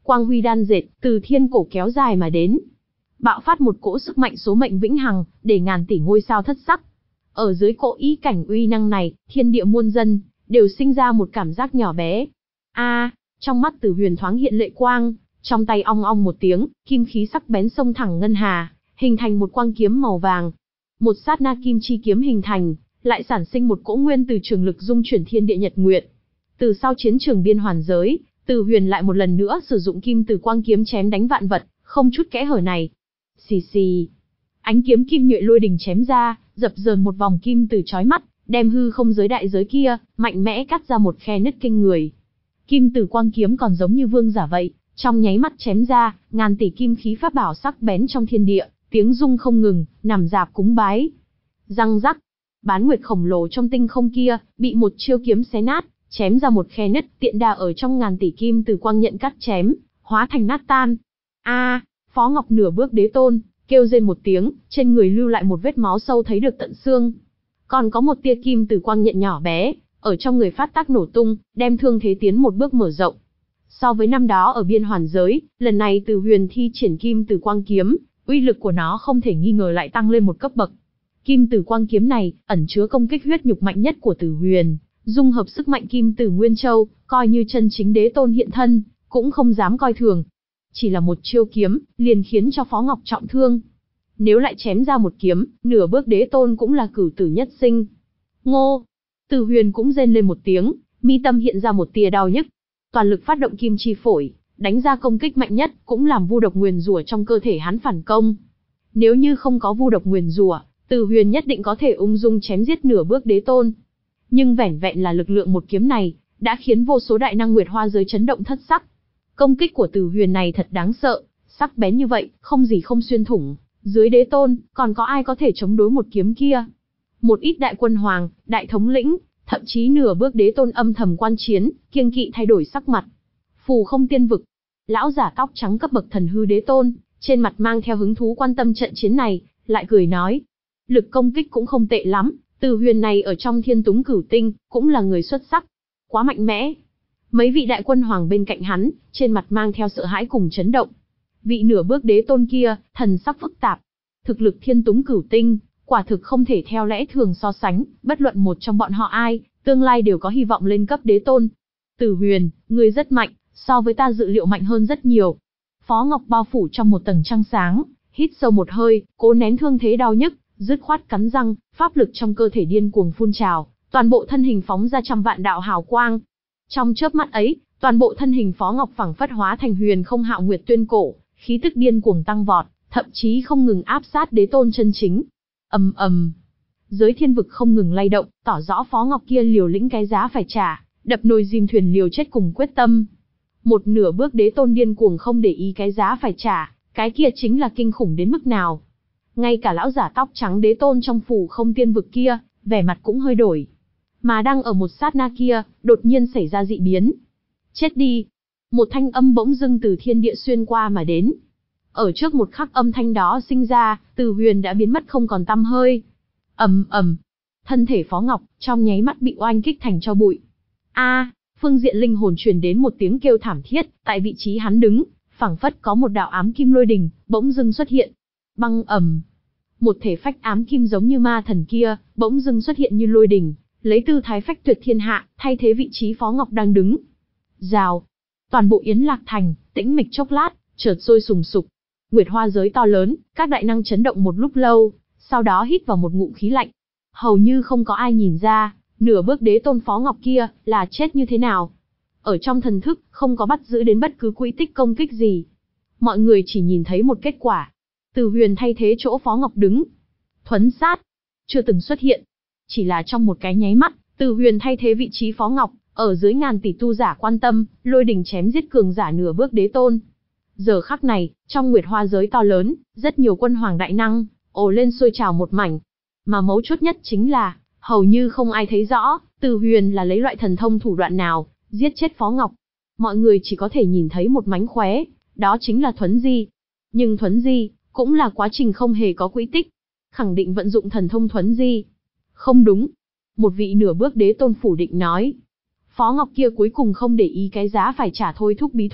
quang huy đan dệt, từ thiên cổ kéo dài mà đến. Bạo phát một cỗ sức mạnh số mệnh vĩnh hằng, để ngàn tỷ ngôi sao thất sắc. Ở dưới cỗ ý cảnh uy năng này, thiên địa muôn dân, đều sinh ra một cảm giác nhỏ bé. A, trong mắt Từ Huyền thoáng hiện lệ quang, trong tay ong ong một tiếng, kim khí sắc bén xông thẳng ngân hà, hình thành một quang kiếm màu vàng. Một sát na kim chi kiếm hình thành, lại sản sinh một cỗ nguyên từ trường lực dung chuyển thiên địa nhật nguyệt. Từ sau chiến trường biên hoàn giới, Từ Huyền lại một lần nữa sử dụng kim từ quang kiếm chém đánh vạn vật, không chút kẽ hở này. Xì xì, ánh kiếm kim nhuệ lôi đình chém ra, dập dờn một vòng kim từ chói mắt, đem hư không giới đại giới kia, mạnh mẽ cắt ra một khe nứt kinh người. Kim từ quang kiếm còn giống như vương giả vậy, trong nháy mắt chém ra, ngàn tỷ kim khí pháp bảo sắc bén trong thiên địa, tiếng rung không ngừng, nằm dạp cúng bái. Răng rắc, bán nguyệt khổng lồ trong tinh không kia, bị một chiêu kiếm xé nát, chém ra một khe nứt, tiện đà ở trong ngàn tỷ kim từ quang nhận cắt chém, hóa thành nát tan. A, Phó Ngọc nửa bước đế tôn, kêu rên một tiếng, trên người lưu lại một vết máu sâu thấy được tận xương. Còn có một tia kim từ quang nhận nhỏ bé, ở trong người phát tác nổ tung, đem thương thế tiến một bước mở rộng. So với năm đó ở biên hoàn giới, lần này Từ Huyền thi triển kim từ quang kiếm, uy lực của nó không thể nghi ngờ lại tăng lên một cấp bậc. Kim từ quang kiếm này, ẩn chứa công kích huyết nhục mạnh nhất của Từ Huyền, dung hợp sức mạnh kim từ Nguyên Châu, coi như chân chính đế tôn hiện thân, cũng không dám coi thường. Chỉ là một chiêu kiếm, liền khiến cho Phó Ngọc trọng thương. Nếu lại chém ra một kiếm, nửa bước đế tôn cũng là cửu tử nhất sinh. Ngô! Từ Huyền cũng rên lên một tiếng, mi tâm hiện ra một tia đau nhức. Toàn lực phát động kim chi phổi, đánh ra công kích mạnh nhất, cũng làm vu độc nguyền rủa trong cơ thể hắn phản công. Nếu như không có vu độc nguyền rủa, Từ Huyền nhất định có thể ung dung chém giết nửa bước đế tôn. Nhưng vẻn vẹn là lực lượng một kiếm này, đã khiến vô số đại năng Nguyệt Hoa giới chấn động thất sắc. Công kích của Từ Huyền này thật đáng sợ, sắc bén như vậy, không gì không xuyên thủng. Dưới đế tôn, còn có ai có thể chống đối một kiếm kia? Một ít đại quân hoàng, đại thống lĩnh, thậm chí nửa bước đế tôn âm thầm quan chiến, kiêng kỵ thay đổi sắc mặt. Phù Không Tiên Vực, lão giả tóc trắng cấp bậc thần hư đế tôn, trên mặt mang theo hứng thú quan tâm trận chiến này, lại cười nói: lực công kích cũng không tệ lắm, Từ Huyền này ở trong Thiên Túng Cửu Tinh, cũng là người xuất sắc. Quá mạnh mẽ. Mấy vị đại quân hoàng bên cạnh hắn, trên mặt mang theo sợ hãi cùng chấn động. Vị nửa bước đế tôn kia, thần sắc phức tạp. Thực lực Thiên Túng Cửu Tinh, quả thực không thể theo lẽ thường so sánh, bất luận một trong bọn họ ai, tương lai đều có hy vọng lên cấp đế tôn. Từ Huyền, ngươi rất mạnh, so với ta dự liệu mạnh hơn rất nhiều. Phó Ngọc bao phủ trong một tầng trăng sáng, hít sâu một hơi, cố nén thương thế đau nhức, dứt khoát cắn răng, pháp lực trong cơ thể điên cuồng phun trào, toàn bộ thân hình phóng ra trăm vạn đạo hào quang. Trong chớp mắt ấy, toàn bộ thân hình Phó Ngọc phảng phất hóa thành huyền không hạo nguyệt tuyên cổ, khí tức điên cuồng tăng vọt, thậm chí không ngừng áp sát đế tôn chân chính. Ầm ầm, giới thiên vực không ngừng lay động, tỏ rõ Phó Ngọc kia liều lĩnh cái giá phải trả, đập nồi dìm thuyền liều chết cùng quyết tâm. Một nửa bước đế tôn điên cuồng không để ý cái giá phải trả, cái kia chính là kinh khủng đến mức nào. Ngay cả lão giả tóc trắng đế tôn trong Phù Không Tiên Vực kia, vẻ mặt cũng hơi đổi. Mà đang ở một sát na kia, đột nhiên xảy ra dị biến. Chết đi! Một thanh âm bỗng dưng từ thiên địa xuyên qua mà đến. Ở trước một khắc âm thanh đó sinh ra, Từ Huyền đã biến mất không còn tăm hơi. Ầm ầm, thân thể Phó Ngọc trong nháy mắt bị oanh kích thành tro bụi. A, phương diện linh hồn truyền đến một tiếng kêu thảm thiết, tại vị trí hắn đứng, phảng phất có một đạo ám kim lôi đình bỗng dưng xuất hiện. Băng ầm, một thể phách ám kim giống như ma thần kia, bỗng dưng xuất hiện như lôi đình, lấy tư thái phách tuyệt thiên hạ, thay thế vị trí Phó Ngọc đang đứng. Rào, toàn bộ Yến Lạc Thành tĩnh mịch chốc lát, chợt sôi sùng sục. Nguyệt Hoa giới to lớn, các đại năng chấn động một lúc lâu, sau đó hít vào một ngụm khí lạnh. Hầu như không có ai nhìn ra, nửa bước đế tôn Phó Ngọc kia, là chết như thế nào. Ở trong thần thức, không có bắt giữ đến bất cứ quỹ tích công kích gì. Mọi người chỉ nhìn thấy một kết quả. Từ Huyền thay thế chỗ Phó Ngọc đứng. Thuấn sát, chưa từng xuất hiện. Chỉ là trong một cái nháy mắt, Từ Huyền thay thế vị trí Phó Ngọc, ở dưới ngàn tỷ tu giả quan tâm, lôi đình chém giết cường giả nửa bước đế tôn. Giờ khắc này, trong Nguyệt Hoa giới to lớn, rất nhiều quân hoàng đại năng, ồ lên sôi trào một mảnh. Mà mấu chốt nhất chính là, hầu như không ai thấy rõ, Từ Huyền là lấy loại thần thông thủ đoạn nào, giết chết Phó Ngọc. Mọi người chỉ có thể nhìn thấy một mánh khóe, đó chính là thuấn di. Nhưng thuấn di, cũng là quá trình không hề có quỹ tích. Khẳng định vận dụng thần thông thuấn di. Không đúng. Một vị nửa bước đế tôn phủ định nói. Phó Ngọc kia cuối cùng không để ý cái giá phải trả thôi thúc bí thuật,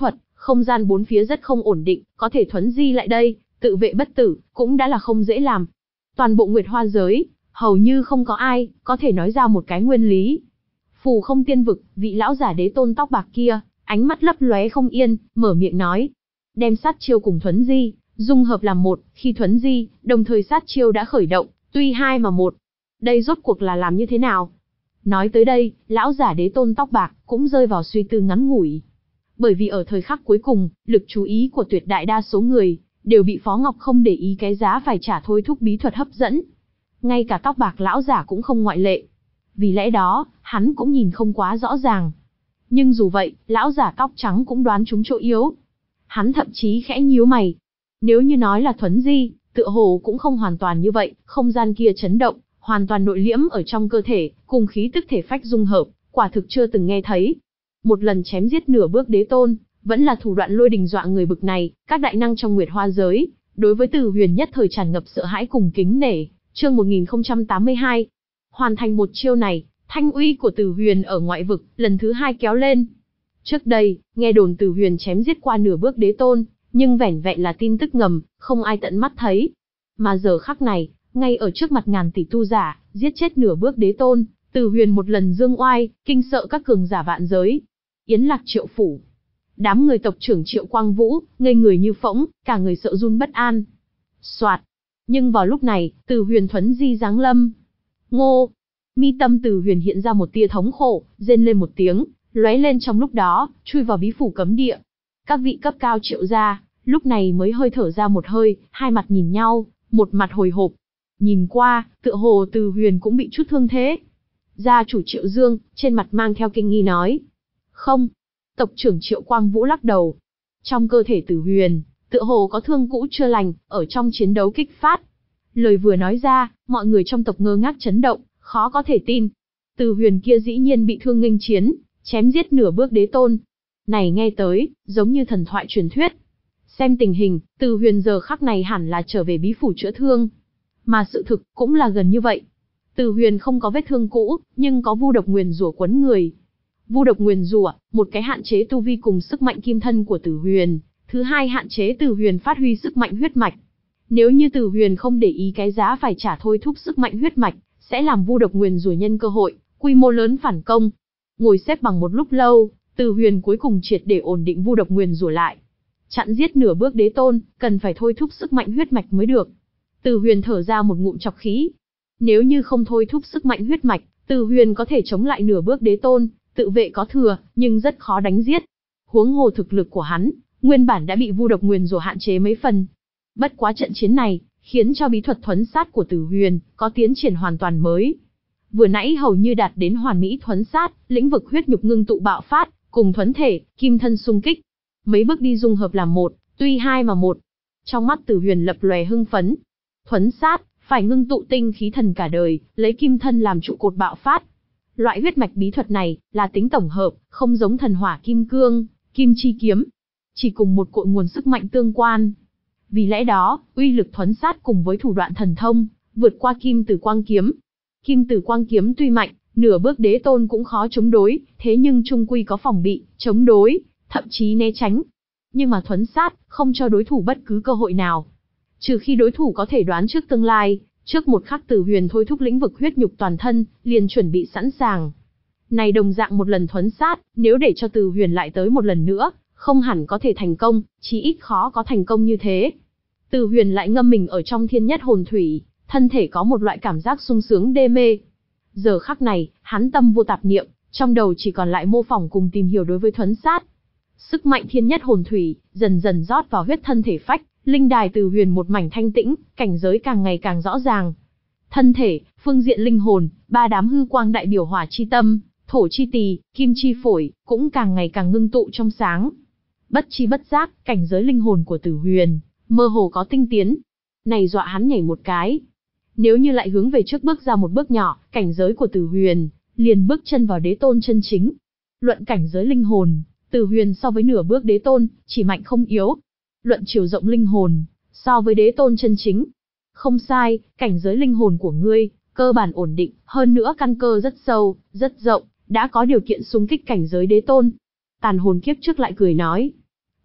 Không gian bốn phía rất không ổn định, có thể thuấn di lại đây, tự vệ bất tử, cũng đã là không dễ làm. Toàn bộ Nguyệt Hoa giới, hầu như không có ai có thể nói ra một cái nguyên lý. Phù Không Tiên Vực, vị lão giả đế tôn tóc bạc kia, ánh mắt lấp lóe không yên, mở miệng nói. Đem sát chiêu cùng thuấn di, dung hợp làm một, khi thuấn di, đồng thời sát chiêu đã khởi động, tuy hai mà một. Đây rốt cuộc là làm như thế nào? Nói tới đây, lão giả đế tôn tóc bạc cũng rơi vào suy tư ngắn ngủi. Bởi vì ở thời khắc cuối cùng, lực chú ý của tuyệt đại đa số người đều bị Phó Ngọc không để ý cái giá phải trả thôi thúc bí thuật hấp dẫn. Ngay cả tóc bạc lão giả cũng không ngoại lệ. Vì lẽ đó, hắn cũng nhìn không quá rõ ràng. Nhưng dù vậy, lão giả tóc trắng cũng đoán trúng chỗ yếu. Hắn thậm chí khẽ nhíu mày. Nếu như nói là thuấn di, tựa hồ cũng không hoàn toàn như vậy, không gian kia chấn động, hoàn toàn nội liễm ở trong cơ thể, cùng khí tức thể phách dung hợp, quả thực chưa từng nghe thấy. Một lần chém giết nửa bước đế tôn, vẫn là thủ đoạn lôi đình dọa người bực này, các đại năng trong Nguyệt Hoa giới, đối với Từ Huyền nhất thời tràn ngập sợ hãi cùng kính nể. Chương một nghìn không trăm tám mươi hai. Hoàn thành một chiêu này, thanh uy của Từ Huyền ở ngoại vực lần thứ hai kéo lên. Trước đây, nghe đồn Từ Huyền chém giết qua nửa bước đế tôn, nhưng vẻn vẹn là tin tức ngầm, không ai tận mắt thấy. Mà giờ khắc này, ngay ở trước mặt ngàn tỷ tu giả, giết chết nửa bước đế tôn, Từ Huyền một lần dương oai, kinh sợ các cường giả vạn giới. Yến Lạc Triệu phủ. Đám người tộc trưởng Triệu Quang Vũ, ngây người như phỗng, cả người sợ run bất an. Soạt. Nhưng vào lúc này, Từ Huyền thuấn di giáng lâm. Ngô. Mi tâm Từ Huyền hiện ra một tia thống khổ, rên lên một tiếng, lóe lên trong lúc đó, chui vào bí phủ cấm địa. Các vị cấp cao Triệu gia, lúc này mới hơi thở ra một hơi, hai mặt nhìn nhau, một mặt hồi hộp. Nhìn qua, tựa hồ Từ Huyền cũng bị chút thương thế. Gia chủ Triệu Dương, trên mặt mang theo kinh nghi nói. Không. Tộc trưởng Triệu Quang Vũ lắc đầu. Trong cơ thể Từ Huyền, tựa hồ có thương cũ chưa lành, ở trong chiến đấu kích phát. Lời vừa nói ra, mọi người trong tộc ngơ ngác chấn động, khó có thể tin. Từ Huyền kia dĩ nhiên bị thương nghênh chiến, chém giết nửa bước đế tôn. Này nghe tới, giống như thần thoại truyền thuyết. Xem tình hình, Từ Huyền giờ khắc này hẳn là trở về bí phủ chữa thương. Mà sự thực cũng là gần như vậy. Từ Huyền không có vết thương cũ, nhưng có vu độc nguyền rủa quấn người. Vu độc nguyền rủa, một cái hạn chế tu vi cùng sức mạnh kim thân của Từ Huyền, thứ hai hạn chế Từ Huyền phát huy sức mạnh huyết mạch. Nếu như Từ Huyền không để ý cái giá phải trả thôi thúc sức mạnh huyết mạch, sẽ làm vu độc nguyền rủa nhân cơ hội, quy mô lớn phản công. Ngồi xếp bằng một lúc lâu, Từ Huyền cuối cùng triệt để ổn định vu độc nguyền rủa lại. Chặn giết nửa bước đế tôn, cần phải thôi thúc sức mạnh huyết mạch mới được. Từ Huyền thở ra một ngụm trọc khí. Nếu như không thôi thúc sức mạnh huyết mạch, Từ Huyền có thể chống lại nửa bước đế tôn, tự vệ có thừa, nhưng rất khó đánh giết. Huống hồ thực lực của hắn, nguyên bản đã bị vu độc nguyền rủa hạn chế mấy phần. Bất quá trận chiến này, khiến cho bí thuật thuấn sát của Từ Huyền có tiến triển hoàn toàn mới. Vừa nãy hầu như đạt đến hoàn mỹ thuấn sát, lĩnh vực huyết nhục ngưng tụ bạo phát, cùng thuấn thể, kim thân xung kích. Mấy bước đi dung hợp làm một, tuy hai mà một. Trong mắt Từ Huyền lập lòe hưng phấn. Thuấn sát, phải ngưng tụ tinh khí thần cả đời, lấy kim thân làm trụ cột bạo phát. Loại huyết mạch bí thuật này là tính tổng hợp, không giống thần hỏa kim cương, kim chi kiếm, chỉ cùng một cội nguồn sức mạnh tương quan. Vì lẽ đó, uy lực thuấn sát cùng với thủ đoạn thần thông, vượt qua kim tử quang kiếm. Kim tử quang kiếm tuy mạnh, nửa bước đế tôn cũng khó chống đối, thế nhưng chung quy có phòng bị, chống đối, thậm chí né tránh. Nhưng mà thuấn sát, không cho đối thủ bất cứ cơ hội nào. Trừ khi đối thủ có thể đoán trước tương lai, trước một khắc Từ Huyền thôi thúc lĩnh vực huyết nhục toàn thân, liền chuẩn bị sẵn sàng. Này đồng dạng một lần thuấn sát, nếu để cho Từ Huyền lại tới một lần nữa, không hẳn có thể thành công, chí ít khó có thành công như thế. Từ Huyền lại ngâm mình ở trong thiên nhất hồn thủy, thân thể có một loại cảm giác sung sướng đê mê. Giờ khắc này, hắn tâm vô tạp niệm, trong đầu chỉ còn lại mô phỏng cùng tìm hiểu đối với thuấn sát. Sức mạnh thiên nhất hồn thủy, dần dần rót vào huyết thân thể phách, linh đài Từ Huyền một mảnh thanh tĩnh, cảnh giới càng ngày càng rõ ràng. Thân thể, phương diện linh hồn, ba đám hư quang đại biểu hỏa chi tâm, thổ chi tỳ, kim chi phổi, cũng càng ngày càng ngưng tụ trong sáng. Bất chi bất giác, cảnh giới linh hồn của Từ Huyền, mơ hồ có tinh tiến. Này dọa hắn nhảy một cái. Nếu như lại hướng về trước bước ra một bước nhỏ, cảnh giới của Từ Huyền, liền bước chân vào đế tôn chân chính. Luận cảnh giới linh hồn, Từ Huyền so với nửa bước đế tôn, chỉ mạnh không yếu. Luận chiều rộng linh hồn, so với đế tôn chân chính. Không sai, cảnh giới linh hồn của ngươi, cơ bản ổn định, hơn nữa căn cơ rất sâu, rất rộng, đã có điều kiện xung kích cảnh giới đế tôn. Tàn hồn kiếp trước lại cười nói.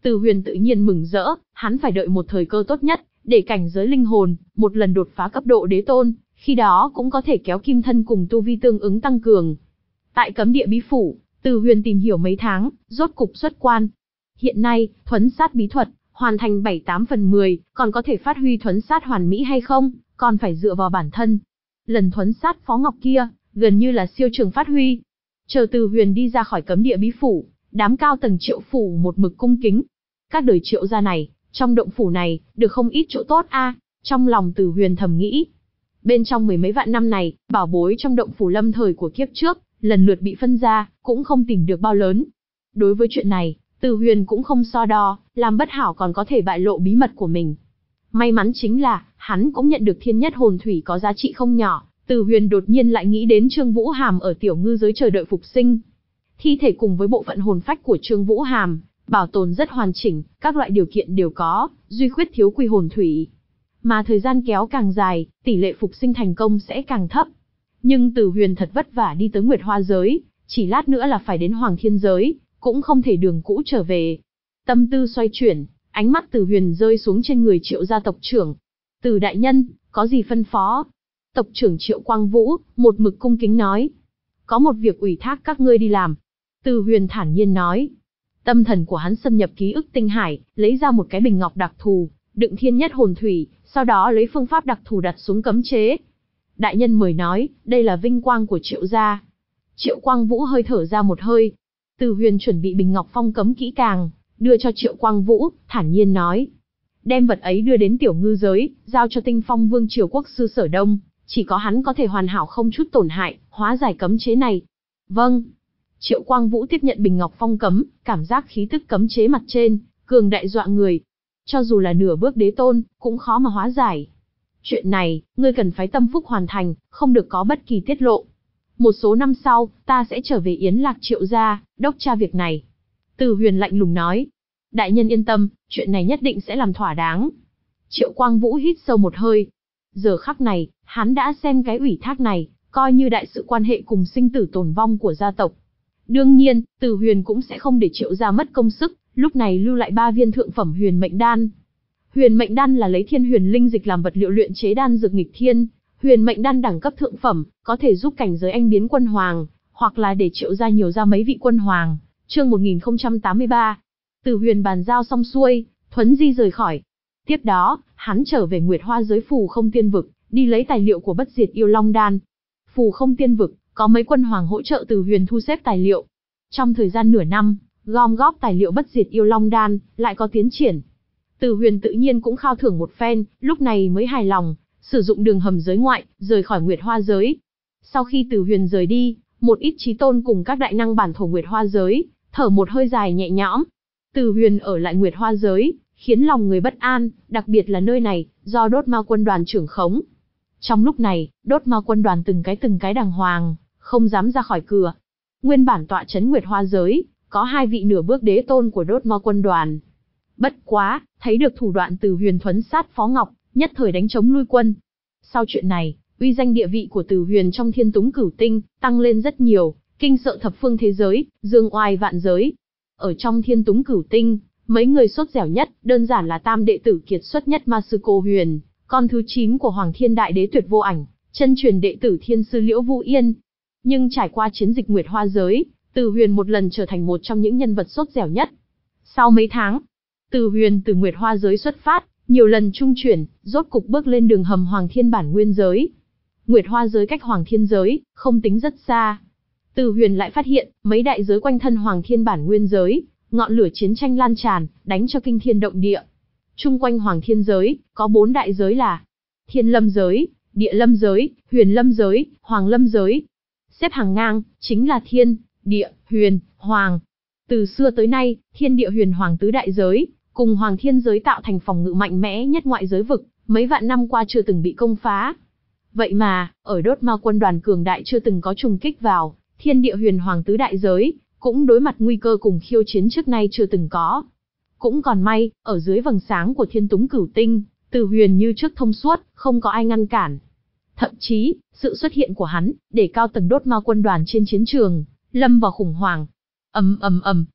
Từ Huyền tự nhiên mừng rỡ, hắn phải đợi một thời cơ tốt nhất, để cảnh giới linh hồn, một lần đột phá cấp độ đế tôn, khi đó cũng có thể kéo kim thân cùng tu vi tương ứng tăng cường. Tại cấm địa bí phủ, Từ Huyền tìm hiểu mấy tháng, rốt cục xuất quan. Hiện nay, thuấn sát bí thuật, hoàn thành bảy tám phần mười, còn có thể phát huy thuấn sát hoàn mỹ hay không, còn phải dựa vào bản thân. Lần thuấn sát Phó Ngọc kia, gần như là siêu trường phát huy. Chờ Từ Huyền đi ra khỏi cấm địa bí phủ, đám cao tầng Triệu phủ một mực cung kính. Các đời Triệu gia này, trong động phủ này, được không ít chỗ tốt a. Trong lòng Từ Huyền thầm nghĩ. Bên trong mười mấy vạn năm này, bảo bối trong động phủ lâm thời của kiếp trước, lần lượt bị phân ra, cũng không tìm được bao lớn. Đối với chuyện này, Từ Huyền cũng không so đo, làm bất hảo còn có thể bại lộ bí mật của mình. May mắn chính là, hắn cũng nhận được thiên nhất hồn thủy có giá trị không nhỏ. Từ Huyền đột nhiên lại nghĩ đến Trương Vũ Hàm ở tiểu ngư giới chờ đợi phục sinh. Thi thể cùng với bộ phận hồn phách của Trương Vũ Hàm, bảo tồn rất hoàn chỉnh, các loại điều kiện đều có, duy khuyết thiếu quy hồn thủy. Mà thời gian kéo càng dài, tỷ lệ phục sinh thành công sẽ càng thấp. Nhưng Từ Huyền thật vất vả đi tới Nguyệt Hoa giới, chỉ lát nữa là phải đến Hoàng Thiên giới, cũng không thể đường cũ trở về. Tâm tư xoay chuyển, ánh mắt Từ Huyền rơi xuống trên người Triệu gia tộc trưởng. Từ đại nhân, có gì phân phó? Tộc trưởng Triệu Quang Vũ, một mực cung kính nói. Có một việc ủy thác các ngươi đi làm. Từ Huyền thản nhiên nói. Tâm thần của hắn xâm nhập ký ức tinh hải, lấy ra một cái bình ngọc đặc thù, đựng thiên nhất hồn thủy, sau đó lấy phương pháp đặc thù đặt xuống cấm chế. Đại nhân mời nói, đây là vinh quang của Triệu gia. Triệu Quang Vũ hơi thở ra một hơi. Từ Huyền chuẩn bị bình ngọc phong cấm kỹ càng, đưa cho Triệu Quang Vũ, thản nhiên nói. Đem vật ấy đưa đến tiểu ngư giới, giao cho Tinh Phong Vương Triều Quốc sư Sở Đông, chỉ có hắn có thể hoàn hảo không chút tổn hại, hóa giải cấm chế này. Vâng. Triệu Quang Vũ tiếp nhận bình ngọc phong cấm, cảm giác khí tức cấm chế mặt trên, cường đại dọa người. Cho dù là nửa bước đế tôn, cũng khó mà hóa giải. Chuyện này, ngươi cần phải tâm phúc hoàn thành, không được có bất kỳ tiết lộ. Một số năm sau, ta sẽ trở về Yến Lạc Triệu gia, đốc tra việc này. Từ Huyền lạnh lùng nói. Đại nhân yên tâm, chuyện này nhất định sẽ làm thỏa đáng. Triệu Quang Vũ hít sâu một hơi. Giờ khắc này, hắn đã xem cái ủy thác này, coi như đại sự quan hệ cùng sinh tử tồn vong của gia tộc. Đương nhiên, Từ Huyền cũng sẽ không để Triệu gia mất công sức, lúc này lưu lại ba viên thượng phẩm huyền mệnh đan. Huyền mệnh đan là lấy thiên huyền linh dịch làm vật liệu luyện chế đan dược nghịch thiên, huyền mệnh đan đẳng cấp thượng phẩm, có thể giúp cảnh giới anh biến quân hoàng, hoặc là để Triệu gia nhiều ra mấy vị quân hoàng. Chương một nghìn không trăm tám mươi ba. Từ Huyền bàn giao xong xuôi, thuấn di rời khỏi. Tiếp đó, hắn trở về Nguyệt Hoa giới Phù Không Tiên vực, đi lấy tài liệu của Bất Diệt Yêu Long đan. Phù Không Tiên vực có mấy quân hoàng hỗ trợ Từ Huyền thu xếp tài liệu. Trong thời gian nửa năm, gom góp tài liệu Bất Diệt Yêu Long đan lại có tiến triển. Từ Huyền tự nhiên cũng khao thưởng một phen, lúc này mới hài lòng, sử dụng đường hầm giới ngoại, rời khỏi Nguyệt Hoa giới. Sau khi Từ Huyền rời đi, một ít chí tôn cùng các đại năng bản thổ Nguyệt Hoa giới, thở một hơi dài nhẹ nhõm. Từ Huyền ở lại Nguyệt Hoa giới, khiến lòng người bất an, đặc biệt là nơi này, do Đốt Ma quân đoàn trưởng khống. Trong lúc này, Đốt Ma quân đoàn từng cái từng cái đàng hoàng, không dám ra khỏi cửa. Nguyên bản tọa trấn Nguyệt Hoa giới, có hai vị nửa bước đế tôn của Đốt Ma quân đoàn. Bất quá, thấy được thủ đoạn Từ Huyền thuấn sát Phó Ngọc, nhất thời đánh chống lui quân. Sau chuyện này, uy danh địa vị của Từ Huyền trong Thiên Túng Cửu Tinh tăng lên rất nhiều, kinh sợ thập phương thế giới, dương oai vạn giới. Ở trong Thiên Túng Cửu Tinh, mấy người sốt dẻo nhất, đơn giản là tam đệ tử kiệt xuất nhất Ma sư Cô Huyền, con thứ chín của Hoàng Thiên Đại Đế Tuyệt Vô Ảnh, chân truyền đệ tử Thiên sư Liễu Vũ Yên. Nhưng trải qua chiến dịch Nguyệt Hoa giới, Từ Huyền một lần trở thành một trong những nhân vật sốt dẻo nhất. Sau mấy tháng, Từ Huyền từ Nguyệt Hoa giới xuất phát, nhiều lần trung chuyển, rốt cục bước lên đường hầm Hoàng Thiên bản nguyên giới. Nguyệt Hoa giới cách Hoàng Thiên giới, không tính rất xa. Từ Huyền lại phát hiện, mấy đại giới quanh thân Hoàng Thiên bản nguyên giới, ngọn lửa chiến tranh lan tràn, đánh cho kinh thiên động địa. Chung quanh Hoàng Thiên giới, có bốn đại giới là Thiên Lâm giới, Địa Lâm giới, Huyền Lâm giới, Hoàng Lâm giới. Xếp hàng ngang, chính là Thiên, Địa, Huyền, Hoàng. Từ xưa tới nay, Thiên Địa Huyền Hoàng tứ đại giới, cùng Hoàng Thiên giới tạo thành phòng ngự mạnh mẽ nhất ngoại giới vực, mấy vạn năm qua chưa từng bị công phá. Vậy mà, ở Đốt Ma quân đoàn cường đại chưa từng có trùng kích vào, Thiên Địa Huyền Hoàng tứ đại giới, cũng đối mặt nguy cơ cùng khiêu chiến trước nay chưa từng có. Cũng còn may, ở dưới vầng sáng của Thiên Túng Cửu Tinh, Từ Huyền như trước thông suốt, không có ai ngăn cản. Thậm chí, sự xuất hiện của hắn, để cao tầng Đốt Ma quân đoàn trên chiến trường lâm vào khủng hoảng. Ầm ầm ầm.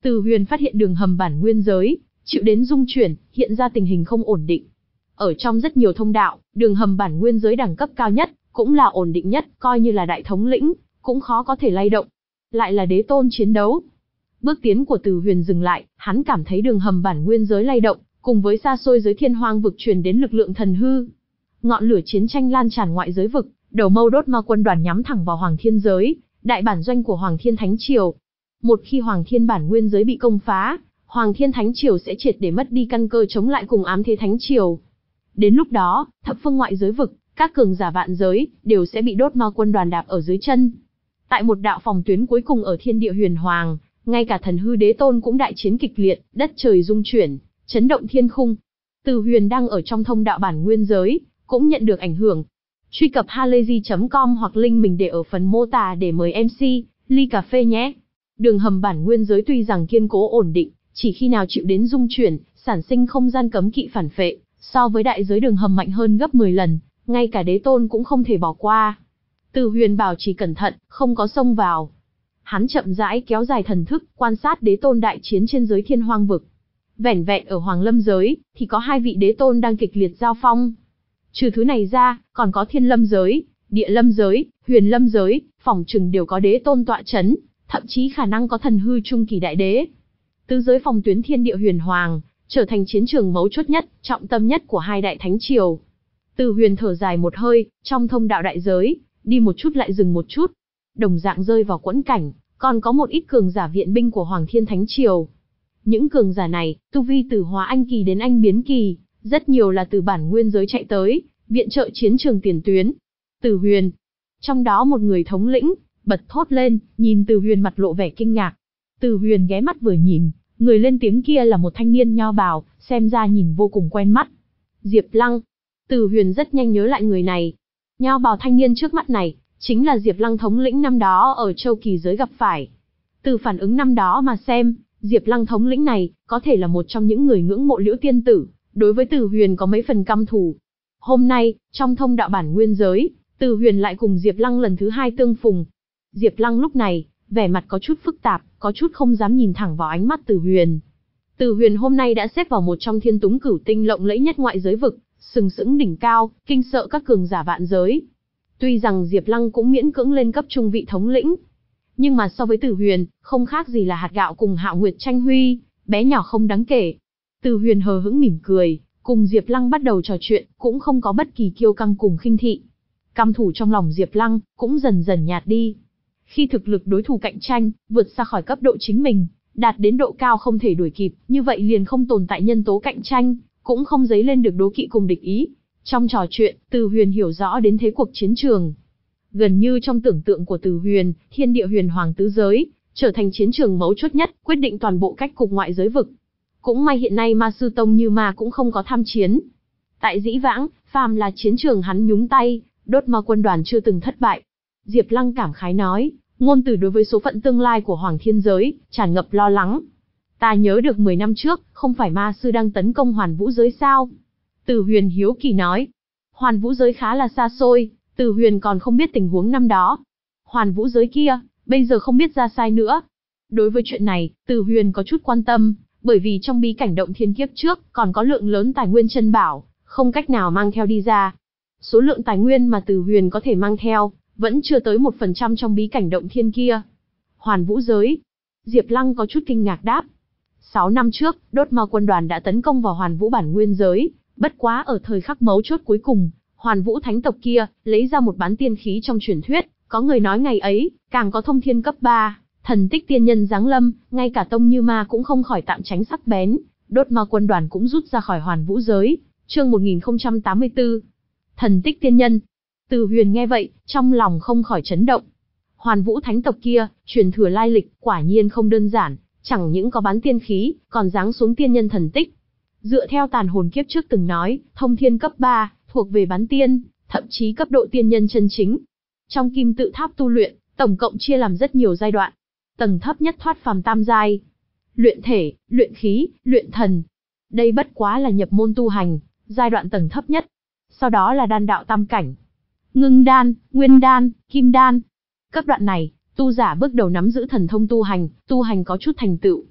Từ Huyền phát hiện đường hầm bản nguyên giới chịu đến dung chuyển, hiện ra tình hình không ổn định. Ở trong rất nhiều thông đạo, đường hầm bản nguyên giới đẳng cấp cao nhất, cũng là ổn định nhất, coi như là đại thống lĩnh, cũng khó có thể lay động. Lại là đế tôn chiến đấu. Bước tiến của Từ Huyền dừng lại, hắn cảm thấy đường hầm bản nguyên giới lay động, cùng với xa xôi giới thiên hoang vực truyền đến lực lượng thần hư. Ngọn lửa chiến tranh lan tràn ngoại giới vực, đầu mâu đốt ma quân đoàn nhắm thẳng vào Hoàng Thiên giới, đại bản doanh của Hoàng Thiên Thánh Triều. Một khi Hoàng Thiên bản nguyên giới bị công phá, Hoàng Thiên Thánh Triều sẽ triệt để mất đi căn cơ chống lại cùng Ám Thế Thánh Triều. Đến lúc đó, thập phương ngoại giới vực, các cường giả vạn giới đều sẽ bị đốt ma quân đoàn đạp ở dưới chân. Tại một đạo phòng tuyến cuối cùng ở thiên địa huyền hoàng, ngay cả thần hư đế tôn cũng đại chiến kịch liệt, đất trời rung chuyển, chấn động thiên khung. Từ Huyền đang ở trong thông đạo bản nguyên giới, cũng nhận được ảnh hưởng. Truy cập halayzi chấm com hoặc link mình để ở phần mô tả để mời em xê, ly cà phê nhé. Đường hầm bản nguyên giới tuy rằng kiên cố ổn định, chỉ khi nào chịu đến dung chuyển, sản sinh không gian cấm kỵ phản phệ, so với đại giới đường hầm mạnh hơn gấp mười lần, ngay cả đế tôn cũng không thể bỏ qua. Từ Huyền bảo trì cẩn thận, không có xông vào. Hắn chậm rãi kéo dài thần thức, quan sát đế tôn đại chiến trên giới thiên hoang vực. Vẻn vẹn ở Hoàng Lâm giới, thì có hai vị đế tôn đang kịch liệt giao phong. Trừ thứ này ra, còn có Thiên Lâm giới, Địa Lâm giới, Huyền Lâm giới, phỏng chừng đều có đế tôn tọa chấn, thậm chí khả năng có thần hư trung kỳ đại đế. Tứ giới phòng tuyến thiên địa huyền hoàng, trở thành chiến trường mấu chốt nhất, trọng tâm nhất của hai đại thánh triều. Từ Huyền thở dài một hơi, trong thông đạo đại giới, đi một chút lại dừng một chút. Đồng dạng rơi vào quẫn cảnh, còn có một ít cường giả viện binh của Hoàng Thiên Thánh Triều. Những cường giả này, tu vi từ hóa anh kỳ đến anh biến kỳ, rất nhiều là từ bản nguyên giới chạy tới, viện trợ chiến trường tiền tuyến. Từ Huyền, trong đó một người thống lĩnh, bật thốt lên, nhìn Từ Huyền mặt lộ vẻ kinh ngạc. Từ Huyền ghé mắt vừa nhìn, người lên tiếng kia là một thanh niên nho bào, xem ra nhìn vô cùng quen mắt. Diệp Lăng. Từ Huyền rất nhanh nhớ lại người này. Nho bào thanh niên trước mắt này, chính là Diệp Lăng thống lĩnh năm đó ở Châu Kỳ giới gặp phải. Từ phản ứng năm đó mà xem, Diệp Lăng thống lĩnh này, có thể là một trong những người ngưỡng mộ Liễu Tiên Tử, đối với Từ Huyền có mấy phần căm thù. Hôm nay, trong thông đạo bản nguyên giới, Từ Huyền lại cùng Diệp Lăng lần thứ hai tương phùng. Diệp Lăng lúc này, vẻ mặt có chút phức tạp, có chút không dám nhìn thẳng vào ánh mắt Từ Huyền. Từ Huyền hôm nay đã xếp vào một trong thiên túng cửu tinh lộng lẫy nhất ngoại giới vực, sừng sững đỉnh cao, kinh sợ các cường giả vạn giới. Tuy rằng Diệp Lăng cũng miễn cưỡng lên cấp trung vị thống lĩnh, nhưng mà so với Từ Huyền, không khác gì là hạt gạo cùng Hạo Nguyệt tranh huy, bé nhỏ không đáng kể. Từ Huyền hờ hững mỉm cười, cùng Diệp Lăng bắt đầu trò chuyện, cũng không có bất kỳ kiêu căng cùng khinh thị. Căm thù trong lòng Diệp Lăng cũng dần dần nhạt đi. Khi thực lực đối thủ cạnh tranh vượt xa khỏi cấp độ chính mình, đạt đến độ cao không thể đuổi kịp, như vậy liền không tồn tại nhân tố cạnh tranh, cũng không dấy lên được đố kỵ cùng địch ý. Trong trò chuyện, Từ Huyền hiểu rõ đến thế cuộc chiến trường. Gần như trong tưởng tượng của Từ Huyền, thiên địa huyền hoàng tứ giới, trở thành chiến trường mấu chốt nhất, quyết định toàn bộ cách cục ngoại giới vực. Cũng may hiện nay Ma Sư Tông Như Ma cũng không có tham chiến. Tại dĩ vãng, phàm là chiến trường hắn nhúng tay, đốt ma quân đoàn chưa từng thất bại. Diệp Lăng cảm khái nói, ngôn từ đối với số phận tương lai của Hoàng Thiên giới, tràn ngập lo lắng. Ta nhớ được mười năm trước, không phải Ma Sư đang tấn công Hoàn Vũ giới sao? Từ Huyền hiếu kỳ nói, Hoàn Vũ giới khá là xa xôi, Từ Huyền còn không biết tình huống năm đó. Hoàn Vũ giới kia, bây giờ không biết ra sai nữa. Đối với chuyện này, Từ Huyền có chút quan tâm, bởi vì trong bí cảnh động thiên kiếp trước, còn có lượng lớn tài nguyên chân bảo, không cách nào mang theo đi ra. Số lượng tài nguyên mà Từ Huyền có thể mang theo, vẫn chưa tới một phần trăm trong bí cảnh động thiên kia. Hoàn Vũ giới. Diệp Lăng có chút kinh ngạc đáp. Sáu năm trước, đốt ma quân đoàn đã tấn công vào Hoàn Vũ bản nguyên giới, bất quá ở thời khắc mấu chốt cuối cùng, Hoàn Vũ thánh tộc kia, lấy ra một bán tiên khí trong truyền thuyết, có người nói ngày ấy, càng có thông thiên cấp ba, thần tích tiên nhân giáng lâm, ngay cả Tông Như Ma cũng không khỏi tạm tránh sắc bén, đốt ma quân đoàn cũng rút ra khỏi Hoàn Vũ giới. Chương một nghìn không trăm tám mươi tư. Thần tích tiên nhân. Từ Huyền nghe vậy, trong lòng không khỏi chấn động. Hoàn Vũ thánh tộc kia, truyền thừa lai lịch, quả nhiên không đơn giản, chẳng những có bán tiên khí, còn giáng xuống tiên nhân thần tích. Dựa theo tàn hồn kiếp trước từng nói, thông thiên cấp ba, thuộc về bán tiên, thậm chí cấp độ tiên nhân chân chính. Trong kim tự tháp tu luyện, tổng cộng chia làm rất nhiều giai đoạn. Tầng thấp nhất thoát phàm tam giai. Luyện thể, luyện khí, luyện thần. Đây bất quá là nhập môn tu hành, giai đoạn tầng thấp nhất. Sau đó là đan đạo tam cảnh. Ngưng đan, nguyên đan, kim đan. Cấp đoạn này, tu giả bước đầu nắm giữ thần thông tu hành, tu hành có chút thành tựu.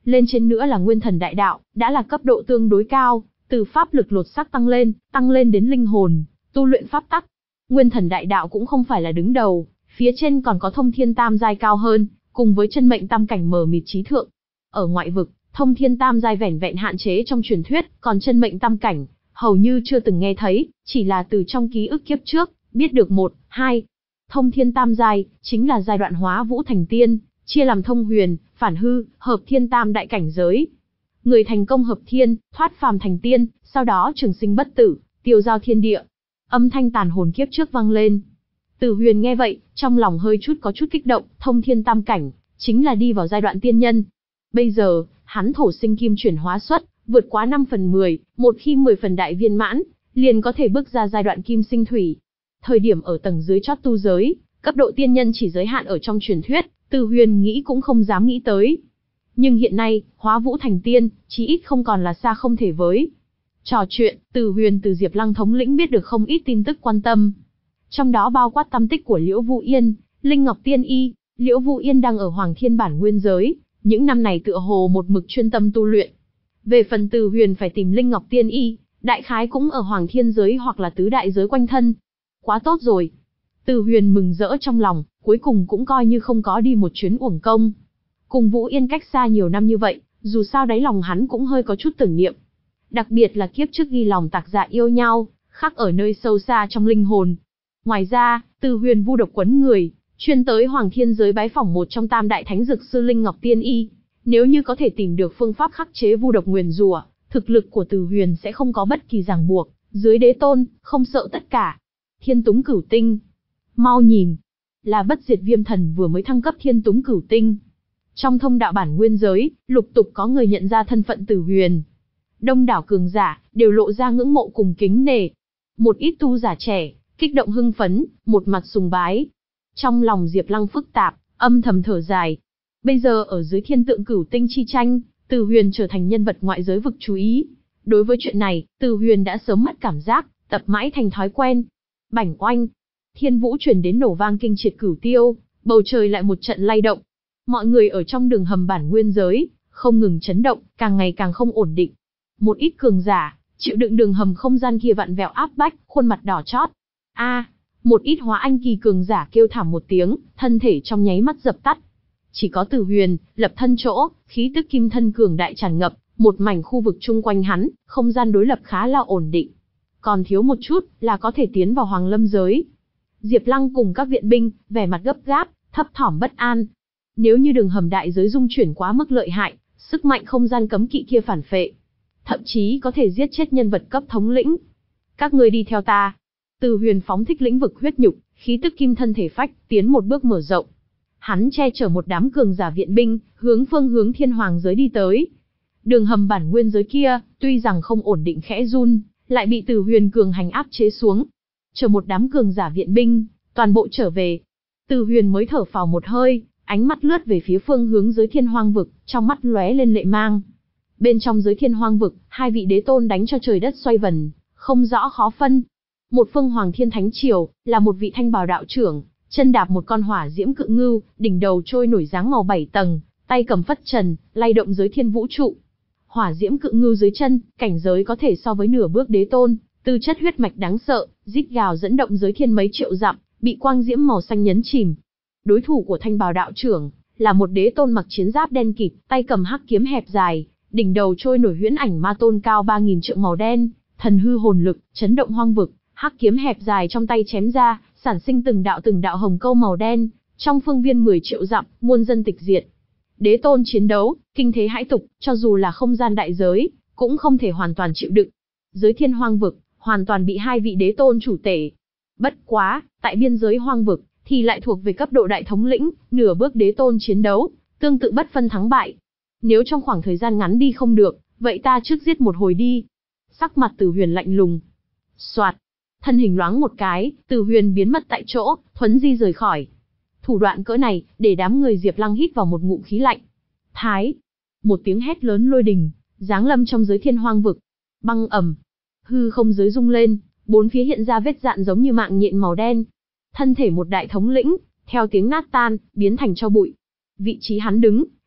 lên trên nữa là nguyên thần đại đạo, đã là cấp độ tương đối cao, từ pháp lực lột xác tăng lên, tăng lên đến linh hồn, tu luyện pháp tắc. Nguyên thần đại đạo cũng không phải là đứng đầu, phía trên còn có thông thiên tam giai cao hơn, cùng với chân mệnh tam cảnh mờ mịt trí thượng. Ở ngoại vực, thông thiên tam giai vẻn vẹn hạn chế trong truyền thuyết, còn chân mệnh tam cảnh, hầu như chưa từng nghe thấy, chỉ là từ trong ký ức kiếp trước, biết được một, hai. Thông thiên tam giai, chính là giai đoạn hóa vũ thành tiên, chia làm thông huyền, phản hư, hợp thiên tam đại cảnh giới. Người thành công hợp thiên, thoát phàm thành tiên, sau đó trường sinh bất tử, tiêu giao thiên địa. Âm thanh tàn hồn kiếp trước vang lên. Từ Huyền nghe vậy, trong lòng hơi chút có chút kích động, thông thiên tam cảnh, chính là đi vào giai đoạn tiên nhân. Bây giờ, hắn thổ sinh kim chuyển hóa xuất, vượt quá năm phần mười, một khi mười phần đại viên mãn, liền có thể bước ra giai đoạn kim sinh thủy. Thời điểm ở tầng dưới chót tu giới, cấp độ tiên nhân chỉ giới hạn ở trong truyền thuyết, Từ Huyền nghĩ cũng không dám nghĩ tới. Nhưng hiện nay, hóa vũ thành tiên, chí ít không còn là xa không thể với. Trò chuyện, Từ Huyền từ Diệp Lăng thống lĩnh biết được không ít tin tức quan tâm. Trong đó bao quát tâm tích của Liễu Vũ Yên, Linh Ngọc Tiên Y. Liễu Vũ Yên đang ở Hoàng Thiên bản nguyên giới, những năm này tựa hồ một mực chuyên tâm tu luyện. Về phần Từ Huyền phải tìm Linh Ngọc Tiên Y, đại khái cũng ở Hoàng Thiên giới hoặc là tứ đại giới quanh thân. Quá tốt rồi. Từ Huyền mừng rỡ trong lòng, cuối cùng cũng coi như không có đi một chuyến uổng công. Cùng Vũ Yên cách xa nhiều năm như vậy, dù sao đáy lòng hắn cũng hơi có chút tưởng niệm. Đặc biệt là kiếp trước ghi lòng tạc dạ yêu nhau, khắc ở nơi sâu xa trong linh hồn. Ngoài ra, Từ Huyền vu độc quấn người, chuyên tới Hoàng Thiên giới bái phỏng một trong tam đại thánh dược sư Linh Ngọc Tiên Y. Nếu như có thể tìm được phương pháp khắc chế vu độc nguyền rủa, thực lực của Từ Huyền sẽ không có bất kỳ ràng buộc, dưới đế tôn, không sợ tất cả. Thiên Túng Cửu Tinh. Mau nhìn, là Bất Diệt Viêm Thần vừa mới thăng cấp Thiên Túng Cửu Tinh. Trong thông đạo bản nguyên giới, lục tục có người nhận ra thân phận Từ Huyền. Đông đảo cường giả, đều lộ ra ngưỡng mộ cùng kính nể. Một ít tu giả trẻ, kích động hưng phấn, một mặt sùng bái. Trong lòng Diệp Lăng phức tạp, âm thầm thở dài. Bây giờ ở dưới thiên tượng cửu tinh chi tranh, Từ Huyền trở thành nhân vật ngoại giới vực chú ý. Đối với chuyện này, Từ Huyền đã sớm mất cảm giác, tập mãi thành thói quen. Bảnh oanh, thiên vũ truyền đến nổ vang kinh triệt cửu tiêu, bầu trời lại một trận lay động. Mọi người ở trong đường hầm bản nguyên giới, không ngừng chấn động, càng ngày càng không ổn định. Một ít cường giả, chịu đựng đường hầm không gian kia vặn vẹo áp bách, khuôn mặt đỏ chót. A, một ít hóa anh kỳ cường giả kêu thảm một tiếng, thân thể trong nháy mắt dập tắt. Chỉ có Từ Huyền, lập thân chỗ, khí tức kim thân cường đại tràn ngập, một mảnh khu vực chung quanh hắn, không gian đối lập khá là ổn định. Còn thiếu một chút, là có thể tiến vào Hoàng Lâm giới. Diệp Lăng cùng các viện binh, vẻ mặt gấp gáp, thấp thỏm bất an. Nếu như đường hầm đại giới dung chuyển quá mức lợi hại, sức mạnh không gian cấm kỵ kia phản phệ, thậm chí có thể giết chết nhân vật cấp thống lĩnh. Các ngươi đi theo ta. Từ Huyền phóng thích lĩnh vực huyết nhục, khí tức kim thân thể phách, tiến một bước mở rộng. Hắn che chở một đám cường giả viện binh, hướng phương hướng Thiên Hoàng giới đi tới. Đường hầm bản nguyên giới kia, tuy rằng không ổn định khẽ run, lại bị Từ Huyền cường hành áp chế xuống. Chờ một đám cường giả viện binh, toàn bộ trở về. Từ Huyền mới thở phào một hơi, ánh mắt lướt về phía phương hướng giới Thiên Hoang vực, trong mắt lóe lên lệ mang. Bên trong giới Thiên Hoang vực, hai vị đế tôn đánh cho trời đất xoay vần, không rõ khó phân. Một phương Hoàng Thiên Thánh Triều, là một vị thanh bào đạo trưởng, chân đạp một con hỏa diễm cự ngưu, đỉnh đầu trôi nổi dáng màu bảy tầng, tay cầm phất trần, lay động giới thiên vũ trụ. Hỏa diễm cự ngưu dưới chân, cảnh giới có thể so với nửa bước đế tôn, tư chất huyết mạch đáng sợ, rít gào dẫn động giới thiên mấy triệu dặm, bị quang diễm màu xanh nhấn chìm. Đối thủ của thanh bào đạo trưởng là một đế tôn mặc chiến giáp đen kịt, tay cầm hắc kiếm hẹp dài, đỉnh đầu trôi nổi huyễn ảnh ma tôn cao ba nghìn trượng màu đen, thần hư hồn lực, chấn động hoang vực, hắc kiếm hẹp dài trong tay chém ra, sản sinh từng đạo từng đạo hồng câu màu đen, trong phương viên mười triệu dặm, muôn dân tịch diệt. Đế tôn chiến đấu, kinh thế hãi tục, cho dù là không gian đại giới, cũng không thể hoàn toàn chịu đựng. Giới Thiên Hoang vực, hoàn toàn bị hai vị đế tôn chủ tể. Bất quá, tại biên giới hoang vực, thì lại thuộc về cấp độ đại thống lĩnh, nửa bước đế tôn chiến đấu, tương tự bất phân thắng bại. Nếu trong khoảng thời gian ngắn đi không được, vậy ta trước giết một hồi đi. Sắc mặt Từ Huyền lạnh lùng. Soạt, thân hình loáng một cái, Từ Huyền biến mất tại chỗ, thuấn di rời khỏi. Thủ đoạn cỡ này, để đám người Diệp Lăng hít vào một ngụm khí lạnh. Thái, một tiếng hét lớn lôi đình, giáng lâm trong giới Thiên Hoang vực. Băng ầm, hư không giới rung lên, bốn phía hiện ra vết dạn giống như mạng nhện màu đen. Thân thể một đại thống lĩnh, theo tiếng nát tan, biến thành tro bụi. Vị trí hắn đứng,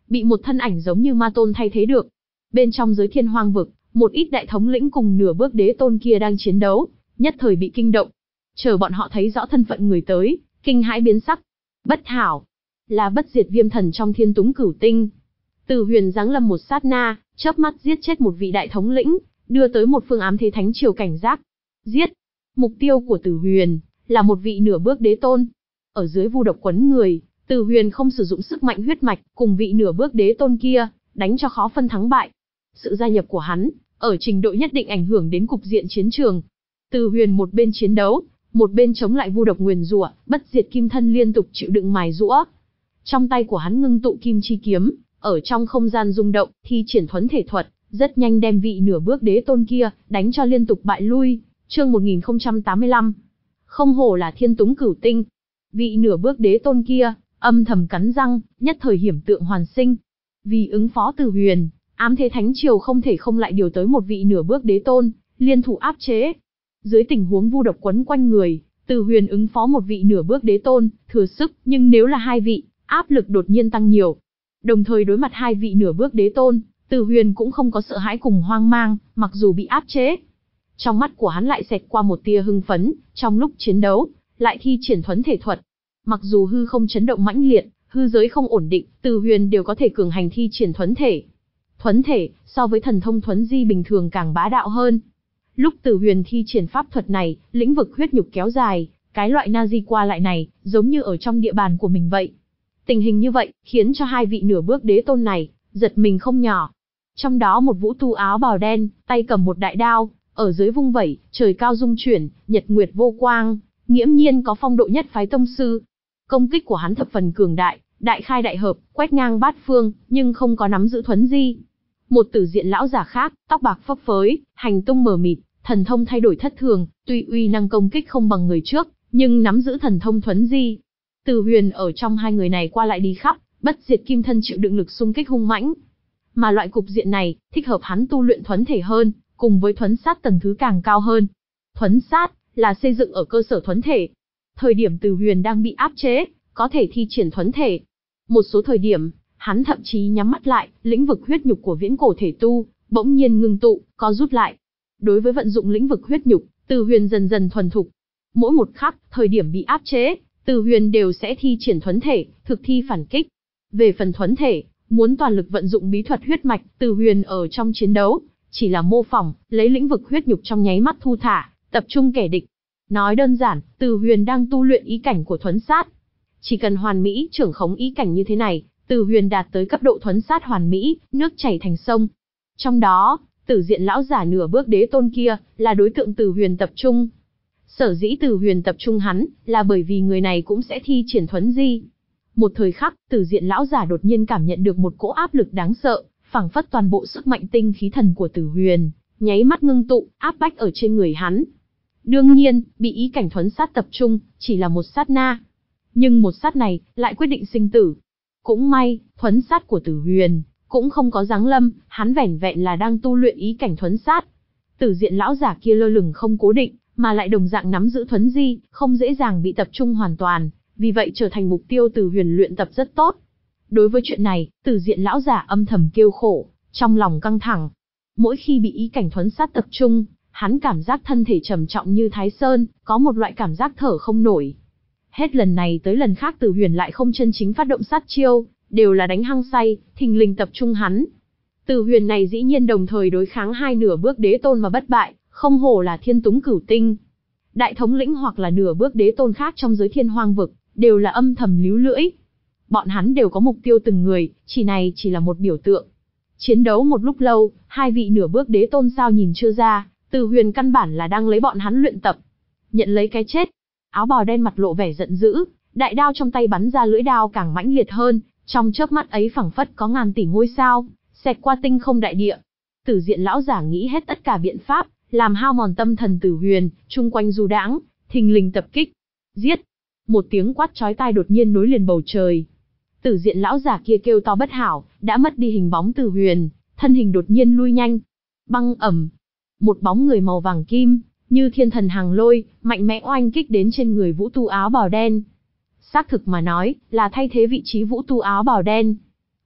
bị một thân ảnh giống như ma tôn thay thế được. Bên trong giới thiên hoang vực, một ít đại thống lĩnh cùng nửa bước đế tôn kia đang chiến đấu, nhất thời bị kinh động. Chờ bọn họ thấy rõ thân phận người tới, kinh hãi biến sắc. Bất hảo, là bất diệt viêm thần trong thiên túng cửu tinh. Từ Huyền giáng lâm một sát na, chớp mắt giết chết một vị đại thống lĩnh, đưa tới một phương ám thế thánh triều cảnh giác. Giết! Mục tiêu của Từ Huyền là một vị nửa bước đế tôn. Ở dưới vu độc quấn người, Từ Huyền không sử dụng sức mạnh huyết mạch cùng vị nửa bước đế tôn kia, đánh cho khó phân thắng bại. Sự gia nhập của hắn, ở trình độ nhất định ảnh hưởng đến cục diện chiến trường. Từ Huyền một bên chiến đấu, một bên chống lại vu độc nguyền rủa, bất diệt kim thân liên tục chịu đựng mài giũa. Trong tay của hắn ngưng tụ kim chi kiếm, ở trong không gian rung động, thi triển thuấn thể thuật, rất nhanh đem vị nửa bước đế tôn kia đánh cho liên tục bại lui. Chương một nghìn không trăm tám mươi lăm. Không hổ là thiên túng cửu tinh. Vị nửa bước đế tôn kia âm thầm cắn răng, nhất thời hiểm tượng hoàn sinh. Vì ứng phó Từ Huyền, ám thế thánh triều không thể không lại điều tới một vị nửa bước đế tôn, liên thủ áp chế. Dưới tình huống vu độc quấn quanh người, Từ Huyền ứng phó một vị nửa bước đế tôn, thừa sức, nhưng nếu là hai vị, áp lực đột nhiên tăng nhiều. Đồng thời đối mặt hai vị nửa bước đế tôn, Từ Huyền cũng không có sợ hãi cùng hoang mang, mặc dù bị áp chế. Trong mắt của hắn lại xẹt qua một tia hưng phấn, trong lúc chiến đấu, lại thi triển thuấn thể thuật. Mặc dù hư không chấn động mãnh liệt, hư giới không ổn định, Từ Huyền đều có thể cường hành thi triển thuấn thể. Thuấn thể, so với thần thông thuấn di bình thường càng bá đạo hơn. Lúc Từ Huyền thi triển pháp thuật này, lĩnh vực huyết nhục kéo dài, cái loại Nazi qua lại này, giống như ở trong địa bàn của mình vậy. Tình hình như vậy, khiến cho hai vị nửa bước đế tôn này, giật mình không nhỏ. Trong đó một vũ tu áo bào đen, tay cầm một đại đao, ở dưới vung vẩy, trời cao rung chuyển, nhật nguyệt vô quang, nghiễm nhiên có phong độ nhất phái tông sư. Công kích của hắn thập phần cường đại, đại khai đại hợp, quét ngang bát phương, nhưng không có nắm giữ thuấn di. Một tử diện lão giả khác, tóc bạc phấp phới, hành tung mờ mịt, thần thông thay đổi thất thường, tuy uy năng công kích không bằng người trước, nhưng nắm giữ thần thông thuấn di. Từ Huyền ở trong hai người này qua lại đi khắp, bất diệt kim thân chịu đựng lực xung kích hung mãnh. Mà loại cục diện này, thích hợp hắn tu luyện thuấn thể hơn, cùng với thuấn sát tầng thứ càng cao hơn. Thuấn sát, là xây dựng ở cơ sở thuấn thể. Thời điểm Từ Huyền đang bị áp chế, có thể thi triển thuấn thể. Một số thời điểm, hắn thậm chí nhắm mắt lại, lĩnh vực huyết nhục của viễn cổ thể tu, bỗng nhiên ngưng tụ, co rút lại. Đối với vận dụng lĩnh vực huyết nhục, Từ Huyền dần dần thuần thục. Mỗi một khắc, thời điểm bị áp chế, Từ Huyền đều sẽ thi triển thuấn thể, thực thi phản kích. Về phần thuấn thể, muốn toàn lực vận dụng bí thuật huyết mạch, Từ Huyền ở trong chiến đấu, chỉ là mô phỏng, lấy lĩnh vực huyết nhục trong nháy mắt thu thả, tập trung kẻ địch. Nói đơn giản, Từ Huyền đang tu luyện ý cảnh của thuấn sát. Chỉ cần hoàn mỹ trưởng khống ý cảnh như thế này, Từ Huyền đạt tới cấp độ thuấn sát hoàn mỹ, nước chảy thành sông. Trong đó, tử diện lão giả nửa bước đế tôn kia, là đối tượng Từ Huyền tập trung. Sở dĩ Từ Huyền tập trung hắn, là bởi vì người này cũng sẽ thi triển thuấn di. Một thời khắc, tử diện lão giả đột nhiên cảm nhận được một cỗ áp lực đáng sợ, phảng phất toàn bộ sức mạnh tinh khí thần của Từ Huyền, nháy mắt ngưng tụ, áp bách ở trên người hắn. Đương nhiên, bị ý cảnh thuấn sát tập trung, chỉ là một sát na. Nhưng một sát này, lại quyết định sinh tử. Cũng may, thuấn sát của Từ Huyền, cũng không có giáng lâm, hắn vẻn vẹn là đang tu luyện ý cảnh thuấn sát. Tử diện lão giả kia lơ lửng không cố định, mà lại đồng dạng nắm giữ thuấn di, không dễ dàng bị tập trung hoàn toàn, vì vậy trở thành mục tiêu Từ Huyền luyện tập rất tốt. Đối với chuyện này, tử diện lão giả âm thầm kêu khổ, trong lòng căng thẳng. Mỗi khi bị ý cảnh thuấn sát tập trung, hắn cảm giác thân thể trầm trọng như Thái Sơn, có một loại cảm giác thở không nổi. Hết lần này tới lần khác Từ Huyền lại không chân chính phát động sát chiêu, đều là đánh hăng say, thình lình tập trung hắn. Từ Huyền này dĩ nhiên đồng thời đối kháng hai nửa bước đế tôn mà bất bại, không hổ là thiên túng cửu tinh. Đại thống lĩnh hoặc là nửa bước đế tôn khác trong giới thiên hoang vực, đều là âm thầm líu lưỡi. Bọn hắn đều có mục tiêu từng người, chỉ này chỉ là một biểu tượng. Chiến đấu một lúc lâu, hai vị nửa bước đế tôn sao nhìn chưa ra, Từ Huyền căn bản là đang lấy bọn hắn luyện tập. Nhận lấy cái chết. Áo bào đen mặt lộ vẻ giận dữ, đại đao trong tay bắn ra lưỡi đao càng mãnh liệt hơn, trong chớp mắt ấy phảng phất có ngàn tỷ ngôi sao, xẹt qua tinh không đại địa. Tử diện lão giả nghĩ hết tất cả biện pháp, làm hao mòn tâm thần Từ Huyền, chung quanh du đãng, thình lình tập kích. Giết! Một tiếng quát chói tai đột nhiên nối liền bầu trời. Tử diện lão giả kia kêu to bất hảo, đã mất đi hình bóng Từ Huyền, thân hình đột nhiên lui nhanh. Băng ầm! Một bóng người màu vàng kim, như thiên thần hàng lôi, mạnh mẽ oanh kích đến trên người vũ tu áo bào đen. Xác thực mà nói, là thay thế vị trí vũ tu áo bào đen.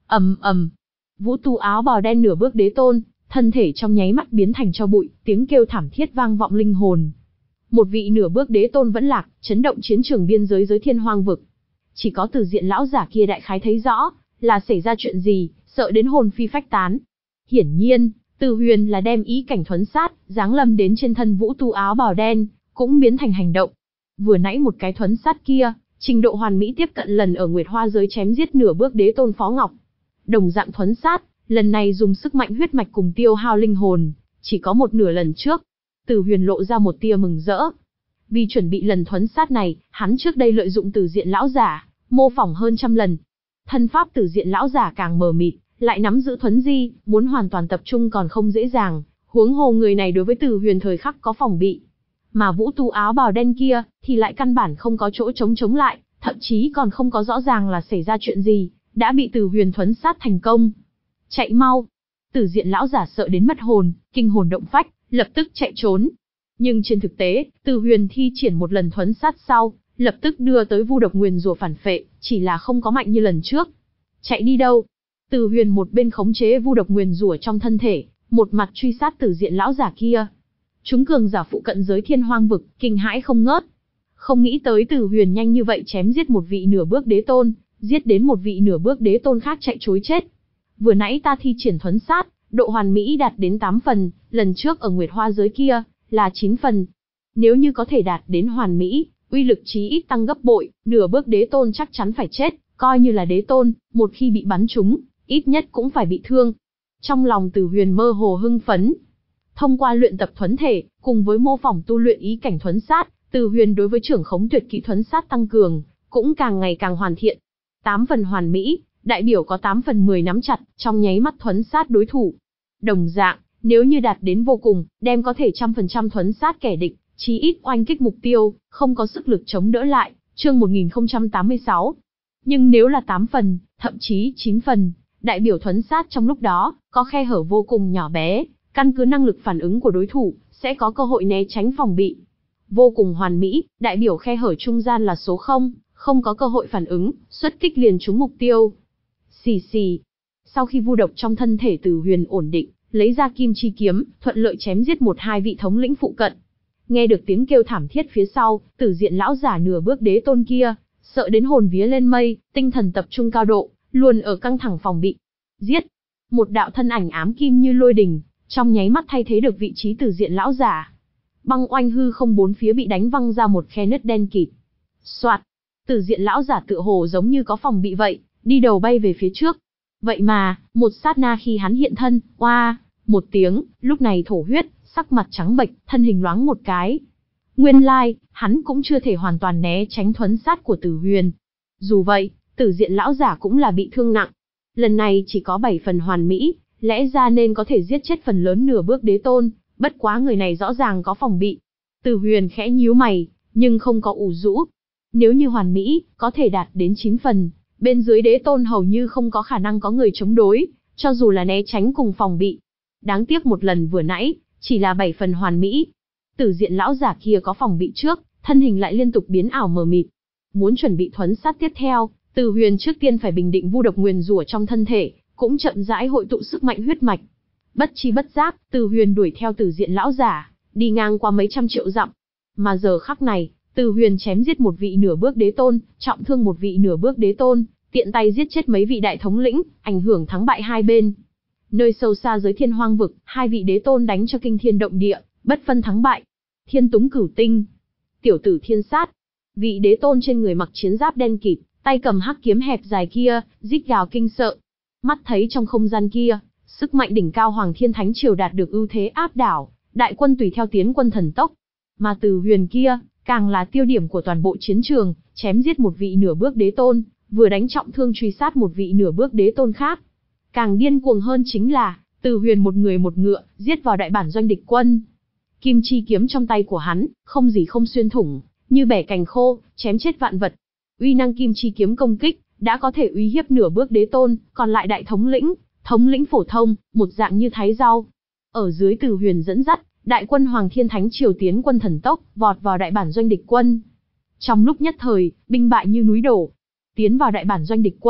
ầm ầm, Vũ Tu áo bào đen nửa bước đế tôn, thân thể trong nháy mắt biến thành tro bụi, tiếng kêu thảm thiết vang vọng linh hồn. Một vị nửa bước đế tôn vẫn lạc, chấn động chiến trường biên giới giới thiên hoang vực. Chỉ có Từ Diện lão giả kia đại khái thấy rõ, là xảy ra chuyện gì, sợ đến hồn phi phách tán. Hiển nhiên, Từ Huyền là đem ý cảnh thuấn sát, giáng lâm đến trên thân Vũ Tu áo bào đen, cũng biến thành hành động. Vừa nãy một cái thuấn sát kia, trình độ hoàn mỹ tiếp cận lần ở Nguyệt Hoa giới chém giết nửa bước đế tôn Phó Ngọc. Đồng dạng thuấn sát, lần này dùng sức mạnh huyết mạch cùng tiêu hao linh hồn, chỉ có một nửa lần trước. Từ Huyền lộ ra một tia mừng rỡ. Vì chuẩn bị lần thuấn sát này, hắn trước đây lợi dụng Từ Diện lão giả, mô phỏng hơn trăm lần. Thân pháp Từ Diện lão giả càng mờ mịt, lại nắm giữ thuấn di, muốn hoàn toàn tập trung còn không dễ dàng, huống hồ người này đối với Từ Huyền thời khắc có phòng bị. Mà Vũ Tu áo bào đen kia, thì lại căn bản không có chỗ chống chống lại, thậm chí còn không có rõ ràng là xảy ra chuyện gì, đã bị Từ Huyền thuấn sát thành công. Chạy mau! Từ Diện lão giả sợ đến mất hồn, kinh hồn động phách, lập tức chạy trốn. Nhưng trên thực tế, Từ Huyền thi triển một lần thuấn sát sau, lập tức đưa tới vu độc nguyền rủa phản phệ, chỉ là không có mạnh như lần trước. Chạy đi đâu? Từ Huyền một bên khống chế vu độc nguyền rủa trong thân thể, một mặt truy sát Từ Diện lão giả kia. Chúng cường giả phụ cận giới thiên hoang vực, kinh hãi không ngớt. Không nghĩ tới Từ Huyền nhanh như vậy chém giết một vị nửa bước đế tôn, giết đến một vị nửa bước đế tôn khác chạy trối chết. Vừa nãy ta thi triển thuấn sát, độ hoàn mỹ đạt đến tám phần, lần trước ở Nguyệt Hoa giới kia, là chín phần. Nếu như có thể đạt đến hoàn mỹ, uy lực chí ít tăng gấp bội, nửa bước đế tôn chắc chắn phải chết, coi như là đế tôn, một khi bị bắn trúng, ít nhất cũng phải bị thương. Trong lòng Từ Huyền mơ hồ hưng phấn. Thông qua luyện tập thuấn thể, cùng với mô phỏng tu luyện ý cảnh thuấn sát, Từ Huyền đối với trưởng khống tuyệt kỹ thuấn sát tăng cường, cũng càng ngày càng hoàn thiện. tám phần hoàn mỹ, đại biểu có tám phần mười nắm chặt, trong nháy mắt thuấn sát đối thủ. Đồng dạng, nếu như đạt đến vô cùng, đem có thể trăm phần trăm thuấn sát kẻ địch, chí ít oanh kích mục tiêu, không có sức lực chống đỡ lại, chương một nghìn không trăm tám mươi sáu. Nhưng nếu là tám phần, thậm chí chín phần, đại biểu thuấn sát trong lúc đó, có khe hở vô cùng nhỏ bé, căn cứ năng lực phản ứng của đối thủ, sẽ có cơ hội né tránh phòng bị. Vô cùng hoàn mỹ, đại biểu khe hở trung gian là số không, không có cơ hội phản ứng, xuất kích liền trúng mục tiêu. Xì xì. Sau khi vu độc trong thân thể Từ Huyền ổn định, lấy ra kim chi kiếm, thuận lợi chém giết một hai vị thống lĩnh phụ cận. Nghe được tiếng kêu thảm thiết phía sau, Từ Diện lão giả nửa bước đế tôn kia, sợ đến hồn vía lên mây, tinh thần tập trung cao độ, luôn ở căng thẳng phòng bị. Giết! Một đạo thân ảnh ám kim như lôi đình, trong nháy mắt thay thế được vị trí Từ Diện lão giả. Băng oanh hư không bốn phía bị đánh văng ra một khe nứt đen kịt. Soạt! Từ Diện lão giả tựa hồ giống như có phòng bị vậy, đi đầu bay về phía trước. Vậy mà, một sát na khi hắn hiện thân, oa, một tiếng, lúc này thổ huyết, sắc mặt trắng bệch, thân hình loáng một cái. Nguyên lai, hắn cũng chưa thể hoàn toàn né tránh thuấn sát của Từ Huyền. Dù vậy, Từ Diện lão giả cũng là bị thương nặng. Lần này chỉ có bảy phần hoàn mỹ, lẽ ra nên có thể giết chết phần lớn nửa bước đế tôn, bất quá người này rõ ràng có phòng bị. Từ Huyền khẽ nhíu mày, nhưng không có ủ rũ. Nếu như hoàn mỹ, có thể đạt đến chín phần, bên dưới đế tôn hầu như không có khả năng có người chống đối, cho dù là né tránh cùng phòng bị. Đáng tiếc một lần vừa nãy, chỉ là bảy phần hoàn mỹ. Từ Diện lão giả kia có phòng bị trước, thân hình lại liên tục biến ảo mờ mịt. Muốn chuẩn bị thuấn sát tiếp theo, Từ Huyền trước tiên phải bình định vu độc nguyền rủa trong thân thể, cũng chậm rãi hội tụ sức mạnh huyết mạch. Bất chi bất giác, Từ Huyền đuổi theo Từ Diện lão giả, đi ngang qua mấy trăm triệu dặm. Mà giờ khắc này, Từ Huyền chém giết một vị nửa bước đế tôn, trọng thương một vị nửa bước đế tôn, tiện tay giết chết mấy vị đại thống lĩnh, ảnh hưởng thắng bại hai bên. Nơi sâu xa giới thiên hoang vực, hai vị đế tôn đánh cho kinh thiên động địa, bất phân thắng bại. Thiên túng cửu tinh, tiểu tử thiên sát. Vị đế tôn trên người mặc chiến giáp đen kịt, tay cầm hắc kiếm hẹp dài kia, rít gào kinh sợ. Mắt thấy trong không gian kia, sức mạnh đỉnh cao Hoàng Thiên Thánh Triều đạt được ưu thế áp đảo, đại quân tùy theo tiến quân thần tốc. Mà Từ Huyền kia, càng là tiêu điểm của toàn bộ chiến trường, chém giết một vị nửa bước đế tôn, vừa đánh trọng thương truy sát một vị nửa bước đế tôn khác. Càng điên cuồng hơn chính là, Từ Huyền một người một ngựa, giết vào đại bản doanh địch quân. Kim chi kiếm trong tay của hắn, không gì không xuyên thủng, như bẻ cành khô, chém chết vạn vật. Uy năng kim chi kiếm công kích, đã có thể uy hiếp nửa bước đế tôn, còn lại đại thống lĩnh, thống lĩnh phổ thông, một dạng như thái rau. Ở dưới Từ Huyền dẫn dắt, đại quân Hoàng Thiên Thánh Triều tiến quân thần tốc, vọt vào đại bản doanh địch quân. Trong lúc nhất thời, binh bại như núi đổ. Tiến vào đại bản doanh địch quân,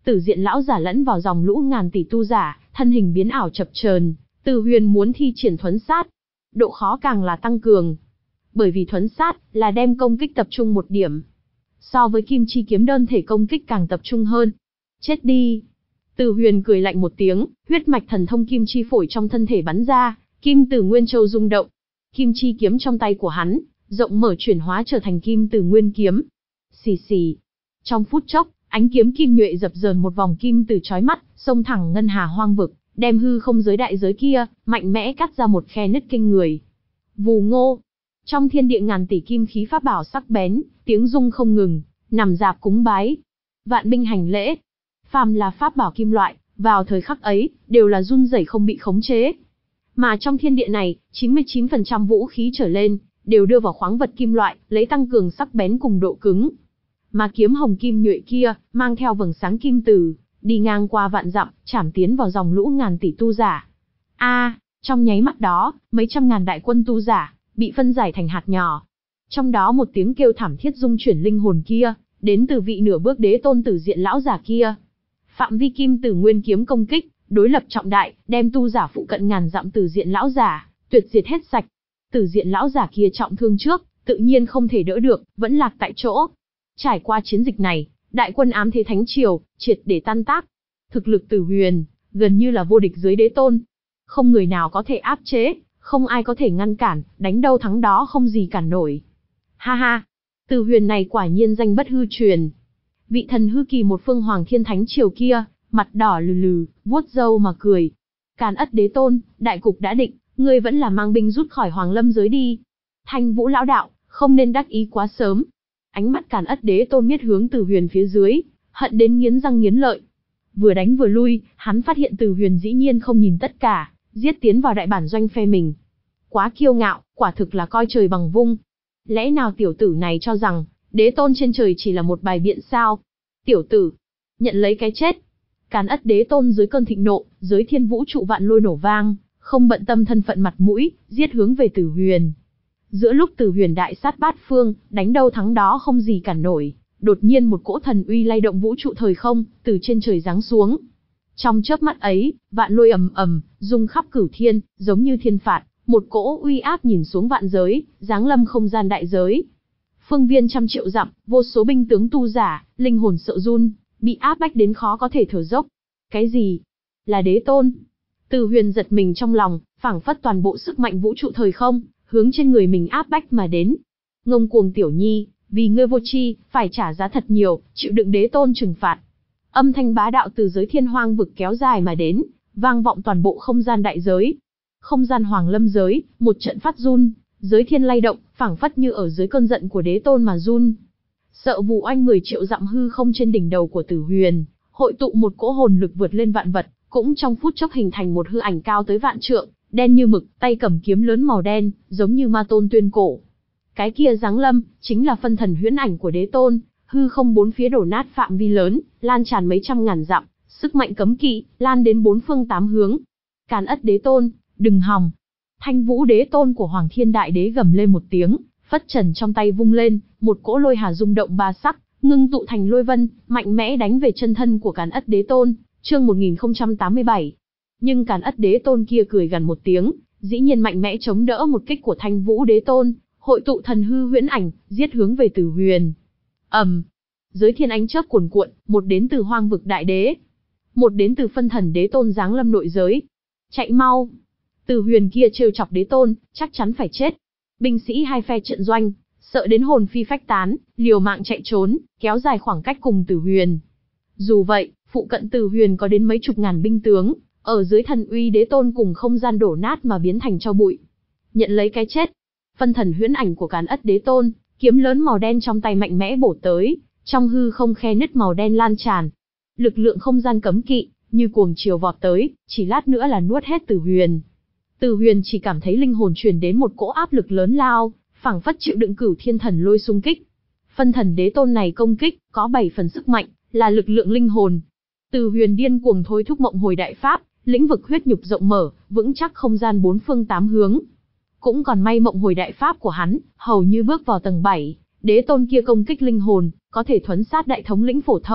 Tử Diện lão giả lẫn vào dòng lũ ngàn tỷ tu giả, thân hình biến ảo chập chờn. Từ Huyền muốn thi triển thuấn sát, độ khó càng là tăng cường. Bởi vì thuấn sát là đem công kích tập trung một điểm, so với kim chi kiếm đơn thể công kích càng tập trung hơn. Chết đi! Từ Huyền cười lạnh một tiếng, huyết mạch thần thông kim chi phổi trong thân thể bắn ra, kim tử nguyên châu rung động. Kim chi kiếm trong tay của hắn, rộng mở chuyển hóa trở thành kim tử nguyên kiếm. Xì xì. Trong phút chốc, ánh kiếm kim nhuệ dập dờn một vòng kim tử chói mắt, xông thẳng ngân hà hoang vực, đem hư không giới đại giới kia, mạnh mẽ cắt ra một khe nứt kinh người. Vù ngô. Trong thiên địa ngàn tỷ kim khí pháp bảo sắc bén, tiếng rung không ngừng, nằm dạp cúng bái. Vạn binh hành lễ. Phàm là pháp bảo kim loại, vào thời khắc ấy, đều là run rẩy không bị khống chế. Mà trong thiên địa này, chín mươi chín phần trăm vũ khí trở lên, đều đưa vào khoáng vật kim loại, lấy tăng cường sắc bén cùng độ cứng. Mà kiếm hồng kim nhuệ kia, mang theo vầng sáng kim tử, đi ngang qua vạn dặm, chảm tiến vào dòng lũ ngàn tỷ tu giả. A, à, trong nháy mắt đó, mấy trăm ngàn đại quân tu giả, bị phân giải thành hạt nhỏ. Trong đó một tiếng kêu thảm thiết rung chuyển linh hồn kia, đến từ vị nửa bước đế tôn Tử Diện lão giả kia. Phạm vi kim tử nguyên kiếm công kích, đối lập trọng đại, đem tu giả phụ cận ngàn dặm Tử Diện lão giả, tuyệt diệt hết sạch. Tử Diện lão giả kia trọng thương trước, tự nhiên không thể đỡ được, vẫn lạc tại chỗ. Trải qua chiến dịch này, đại quân ám thế thánh triều, triệt để tan tác. Thực lực Tử Huyền, gần như là vô địch dưới đế tôn. Không người nào có thể áp chế, không ai có thể ngăn cản, đánh đâu thắng đó không gì cản nổi. Ha ha, Tử Huyền này quả nhiên danh bất hư truyền. Vị thần hư kỳ một phương Hoàng Thiên Thánh triều kia, mặt đỏ lừ lừ, vuốt râu mà cười. Càn Ất đế tôn, đại cục đã định, ngươi vẫn là mang binh rút khỏi Hoàng Lâm giới đi. Thanh Vũ lão đạo, không nên đắc ý quá sớm. Ánh mắt Càn Ất đế tôn miết hướng Tử Huyền phía dưới, hận đến nghiến răng nghiến lợi. Vừa đánh vừa lui, hắn phát hiện Tử Huyền dĩ nhiên không nhìn tất cả, giết tiến vào đại bản doanh phe mình. Quá kiêu ngạo, quả thực là coi trời bằng vung. Lẽ nào tiểu tử này cho rằng, đế tôn trên trời chỉ là một bài biện sao? Tiểu tử, nhận lấy cái chết. Càn Ất đế tôn dưới cơn thịnh nộ, dưới thiên vũ trụ vạn lôi nổ vang, không bận tâm thân phận mặt mũi, giết hướng về Tử Huyền. Giữa lúc Tử Huyền đại sát bát phương, đánh đâu thắng đó không gì cản nổi, đột nhiên một cỗ thần uy lay động vũ trụ thời không, từ trên trời giáng xuống. Trong chớp mắt ấy, vạn lôi ầm ầm, rung khắp cửu thiên, giống như thiên phạt, một cỗ uy áp nhìn xuống vạn giới, giáng lâm không gian đại giới. Phương viên trăm triệu dặm, vô số binh tướng tu giả, linh hồn sợ run, bị áp bách đến khó có thể thở dốc. Cái gì? Là đế tôn? Tử Huyền giật mình trong lòng, phảng phất toàn bộ sức mạnh vũ trụ thời không, hướng trên người mình áp bách mà đến. Ngông cuồng tiểu nhi, vì ngươi vô tri, phải trả giá thật nhiều, chịu đựng đế tôn trừng phạt. Âm thanh bá đạo từ giới thiên hoang vực kéo dài mà đến, vang vọng toàn bộ không gian đại giới. Không gian Hoàng Lâm giới, một trận phát run, giới thiên lay động, phảng phất như ở dưới cơn giận của đế tôn mà run. Sợ vụ oanh mười triệu dặm hư không trên đỉnh đầu của Tử Huyền, hội tụ một cỗ hồn lực vượt lên vạn vật, cũng trong phút chốc hình thành một hư ảnh cao tới vạn trượng, đen như mực, tay cầm kiếm lớn màu đen, giống như ma tôn tuyên cổ. Cái kia giáng lâm, chính là phân thần huyễn ảnh của đế tôn, hư không bốn phía đổ nát phạm vi lớn, lan tràn mấy trăm ngàn dặm, sức mạnh cấm kỵ, lan đến bốn phương tám hướng. Càn Ất đế tôn, đừng hòng. Thanh Vũ đế tôn của Hoàng Thiên Đại Đế gầm lên một tiếng, phất trần trong tay vung lên, một cỗ lôi hà rung động ba sắc, ngưng tụ thành lôi vân, mạnh mẽ đánh về chân thân của Càn Ất đế tôn, chương một nghìn không trăm tám mươi bảy. Nhưng Càn Ất đế tôn kia cười gằn một tiếng, dĩ nhiên mạnh mẽ chống đỡ một kích của Thanh Vũ đế tôn, hội tụ thần hư huyễn ảnh, giết hướng về Tử Huyền. ầm, um, giới thiên ánh chớp cuồn cuộn, một đến từ hoang vực đại đế, một đến từ phân thần đế tôn giáng lâm nội giới. Chạy mau! Tử Huyền kia trêu chọc đế tôn, chắc chắn phải chết. Binh sĩ hai phe trận doanh, sợ đến hồn phi phách tán, liều mạng chạy trốn, kéo dài khoảng cách cùng Tử Huyền. Dù vậy, phụ cận Tử Huyền có đến mấy chục ngàn binh tướng, ở dưới thần uy đế tôn cùng không gian đổ nát mà biến thành tro bụi. Nhận lấy cái chết. Phân thần huyễn ảnh của Càn Ất đế tôn, kiếm lớn màu đen trong tay mạnh mẽ bổ tới, trong hư không khe nứt màu đen lan tràn. Lực lượng không gian cấm kỵ, như cuồng chiều vọt tới, chỉ lát nữa là nuốt hết Tử Huyền. Tử Huyền chỉ cảm thấy linh hồn truyền đến một cỗ áp lực lớn lao, phảng phất chịu đựng cửu thiên thần lôi xung kích. Phân thần đế tôn này công kích, có bảy phần sức mạnh, là lực lượng linh hồn. Tử Huyền điên cuồng thôi thúc mộng hồi đại pháp, lĩnh vực huyết nhục rộng mở, vững chắc không gian bốn phương tám hướng. Cũng còn may mộng hồi đại pháp của hắn, hầu như bước vào tầng bảy, đế tôn kia công kích linh hồn, có thể thuấn sát đại thống lĩnh phổ thông,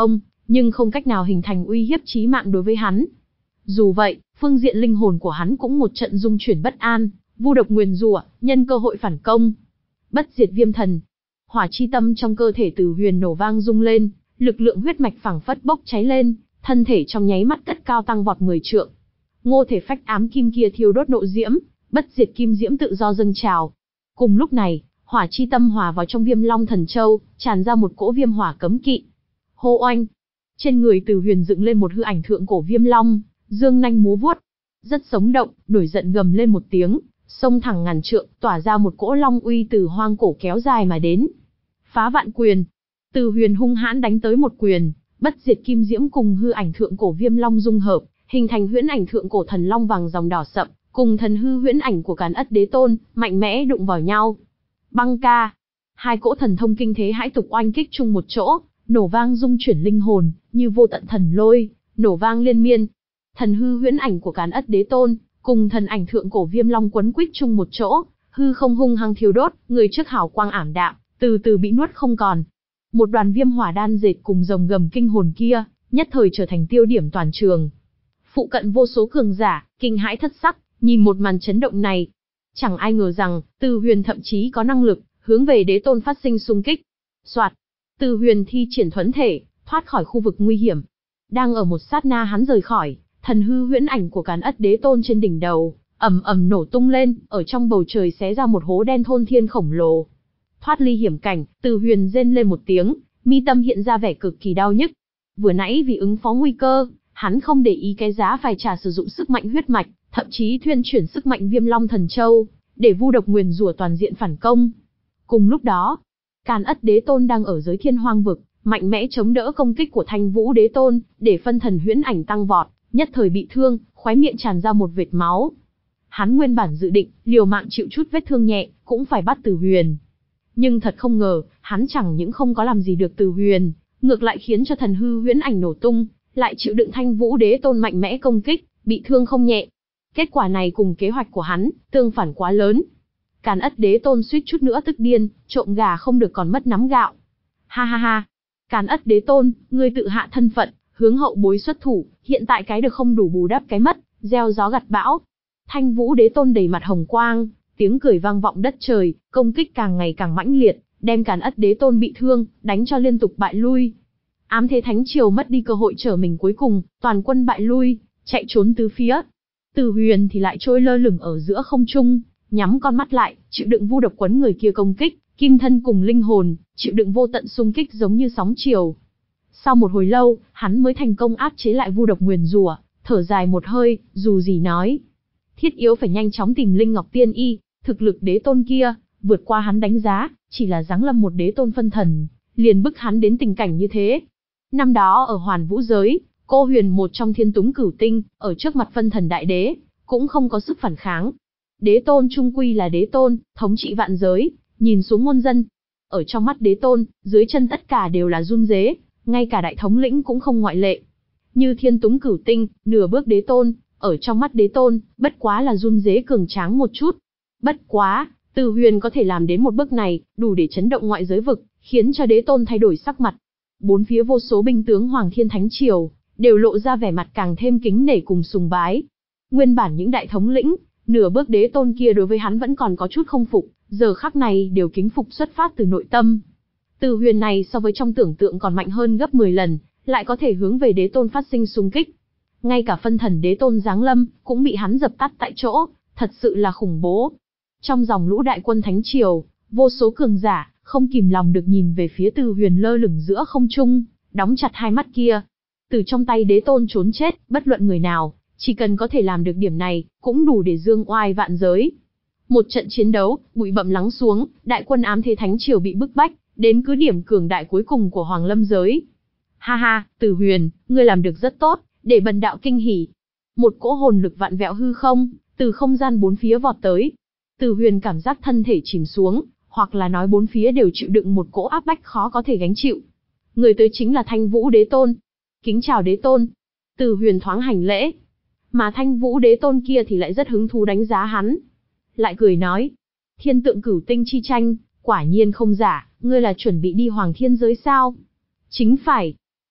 nhưng không cách nào hình thành uy hiếp chí mạng đối với hắn. Dù vậy, phương diện linh hồn của hắn cũng một trận rung chuyển bất an, vu độc nguyền rủa, nhân cơ hội phản công. Bất diệt viêm thần. Hỏa chi tâm trong cơ thể Từ Huyền nổ vang rung lên, lực lượng huyết mạch phảng phất bốc cháy lên, thân thể trong nháy mắt cất cao tăng vọt mười trượng. Ngô thể phách ám kim kia thiêu đốt nộ diễm, bất diệt kim diễm tự do dâng trào. Cùng lúc này, hỏa chi tâm hòa vào trong Viêm Long Thần Châu, tràn ra một cỗ viêm hỏa cấm kỵ. Hô oanh! Trên người Từ Huyền dựng lên một hư ảnh thượng cổ viêm long, dương nanh múa vuốt, rất sống động, nổi giận gầm lên một tiếng, xông thẳng ngàn trượng, tỏa ra một cỗ long uy từ hoang cổ kéo dài mà đến. Phá vạn quyền. Từ Huyền hung hãn đánh tới một quyền, bất diệt kim diễm cùng hư ảnh thượng cổ viêm long dung hợp, hình thành huyễn ảnh thượng cổ thần long vàng dòng đỏ sậm, cùng thần hư huyễn ảnh của Càn Ất Đế Tôn, mạnh mẽ đụng vào nhau. Băng ca. Hai cỗ thần thông kinh thế hãi tục oanh kích chung một chỗ, nổ vang rung chuyển linh hồn, như vô tận thần lôi, nổ vang liên miên. Thần hư huyễn ảnh của Càn Ất Đế Tôn, cùng thần ảnh thượng cổ viêm long quấn quýt chung một chỗ, hư không hung hăng thiêu đốt, người trước hào quang ảm đạm, từ từ bị nuốt không còn. Một đoàn viêm hỏa đan dệt cùng rồng gầm kinh hồn kia, nhất thời trở thành tiêu điểm toàn trường. Phụ cận vô số cường giả, kinh hãi thất sắc, nhìn một màn chấn động này. Chẳng ai ngờ rằng, Từ Huyền thậm chí có năng lực, hướng về Đế Tôn phát sinh xung kích. Soạt, Từ Huyền thi triển thuẫn thể, thoát khỏi khu vực nguy hiểm. Đang ở một sát na hắn rời khỏi, thần hư huyễn ảnh của Càn Ất Đế Tôn trên đỉnh đầu, ầm ầm nổ tung lên, ở trong bầu trời xé ra một hố đen thôn thiên khổng lồ. Thoát ly hiểm cảnh, Từ Huyền rên lên một tiếng, mi tâm hiện ra vẻ cực kỳ đau nhức. Vừa nãy vì ứng phó nguy cơ, hắn không để ý cái giá phải trả sử dụng sức mạnh huyết mạch, thậm chí thuyên chuyển sức mạnh Viêm Long Thần Châu, để vu độc nguyền rủa toàn diện phản công. Cùng lúc đó, Càn Ất Đế Tôn đang ở dưới Thiên Hoang vực, mạnh mẽ chống đỡ công kích của Thanh Vũ Đế Tôn, để phân thần huyễn ảnh tăng vọt, nhất thời bị thương, khóe miệng tràn ra một vệt máu. Hắn nguyên bản dự định liều mạng chịu chút vết thương nhẹ, cũng phải bắt Từ Huyền. Nhưng thật không ngờ, hắn chẳng những không có làm gì được Từ Huyền, ngược lại khiến cho thần hư huyễn ảnh nổ tung, lại chịu đựng Thanh Vũ Đế Tôn mạnh mẽ công kích, bị thương không nhẹ. Kết quả này cùng kế hoạch của hắn, tương phản quá lớn. Càn Ất Đế Tôn suýt chút nữa tức điên, trộm gà không được còn mất nắm gạo. Ha ha ha, Càn Ất Đế Tôn, ngươi tự hạ thân phận, hướng hậu bối xuất thủ, hiện tại cái được không đủ bù đắp cái mất, gieo gió gặt bão. Thanh Vũ Đế Tôn đầy mặt hồng quang, tiếng cười vang vọng đất trời, công kích càng ngày càng mãnh liệt, đem Càn Ất Đế Tôn bị thương, đánh cho liên tục bại lui. Ám Thế Thánh Triều mất đi cơ hội trở mình cuối cùng, toàn quân bại lui, chạy trốn tứ phía. Từ Huyền thì lại trôi lơ lửng ở giữa không trung, nhắm con mắt lại, chịu đựng vu độc quấn người kia công kích, kim thân cùng linh hồn, chịu đựng vô tận xung kích giống như sóng chiều. Sau một hồi lâu, hắn mới thành công áp chế lại vu độc nguyền rủa, thở dài một hơi, dù gì nói, thiết yếu phải nhanh chóng tìm Linh Ngọc Tiên Y, thực lực Đế Tôn kia, vượt qua hắn đánh giá, chỉ là giáng lâm một Đế Tôn phân thần, liền bức hắn đến tình cảnh như thế. Năm đó ở Hoàn Vũ giới, Cô Huyền một trong Thiên Túng Cửu Tinh, ở trước mặt phân thần đại đế, cũng không có sức phản kháng. Đế Tôn chung quy là Đế Tôn, thống trị vạn giới, nhìn xuống muôn dân. Ở trong mắt Đế Tôn, dưới chân tất cả đều là run rế, ngay cả đại thống lĩnh cũng không ngoại lệ. Như Thiên Túng Cửu Tinh, nửa bước Đế Tôn, ở trong mắt Đế Tôn, bất quá là run rế cường tráng một chút. Bất quá, Từ Huyền có thể làm đến một bước này, đủ để chấn động ngoại giới vực, khiến cho Đế Tôn thay đổi sắc mặt. Bốn phía vô số binh tướng Hoàng Thiên Thánh Triều, đều lộ ra vẻ mặt càng thêm kính nể cùng sùng bái. Nguyên bản những đại thống lĩnh, nửa bước Đế Tôn kia đối với hắn vẫn còn có chút không phục, giờ khắc này đều kính phục xuất phát từ nội tâm. Từ Huyền này so với trong tưởng tượng còn mạnh hơn gấp mười lần, lại có thể hướng về Đế Tôn phát sinh xung kích. Ngay cả phân thần Đế Tôn giáng lâm, cũng bị hắn dập tắt tại chỗ, thật sự là khủng bố. Trong dòng lũ đại quân Thánh Triều, vô số cường giả, không kìm lòng được nhìn về phía Từ Huyền lơ lửng giữa không trung, đóng chặt hai mắt kia. Từ trong tay Đế Tôn trốn chết, bất luận người nào, chỉ cần có thể làm được điểm này, cũng đủ để dương oai vạn giới. Một trận chiến đấu, bụi bặm lắng xuống, đại quân Ám Thế Thánh Triều bị bức bách, đến cứ điểm cường đại cuối cùng của Hoàng Lâm giới. Ha ha, Từ Huyền, ngươi làm được rất tốt, để bần đạo kinh hỉ. Một cỗ hồn lực vạn vẹo hư không, từ không gian bốn phía vọt tới. Từ Huyền cảm giác thân thể chìm xuống, hoặc là nói bốn phía đều chịu đựng một cỗ áp bách khó có thể gánh chịu. Người tới chính là Thanh Vũ Đế Tôn. Kính chào Đế Tôn. Từ Huyền thoáng hành lễ. Mà Thanh Vũ Đế Tôn kia thì lại rất hứng thú đánh giá hắn. Lại cười nói, thiên tượng cửu tinh chi tranh, quả nhiên không giả, ngươi là chuẩn bị đi Hoàng Thiên giới sao? Chính phải.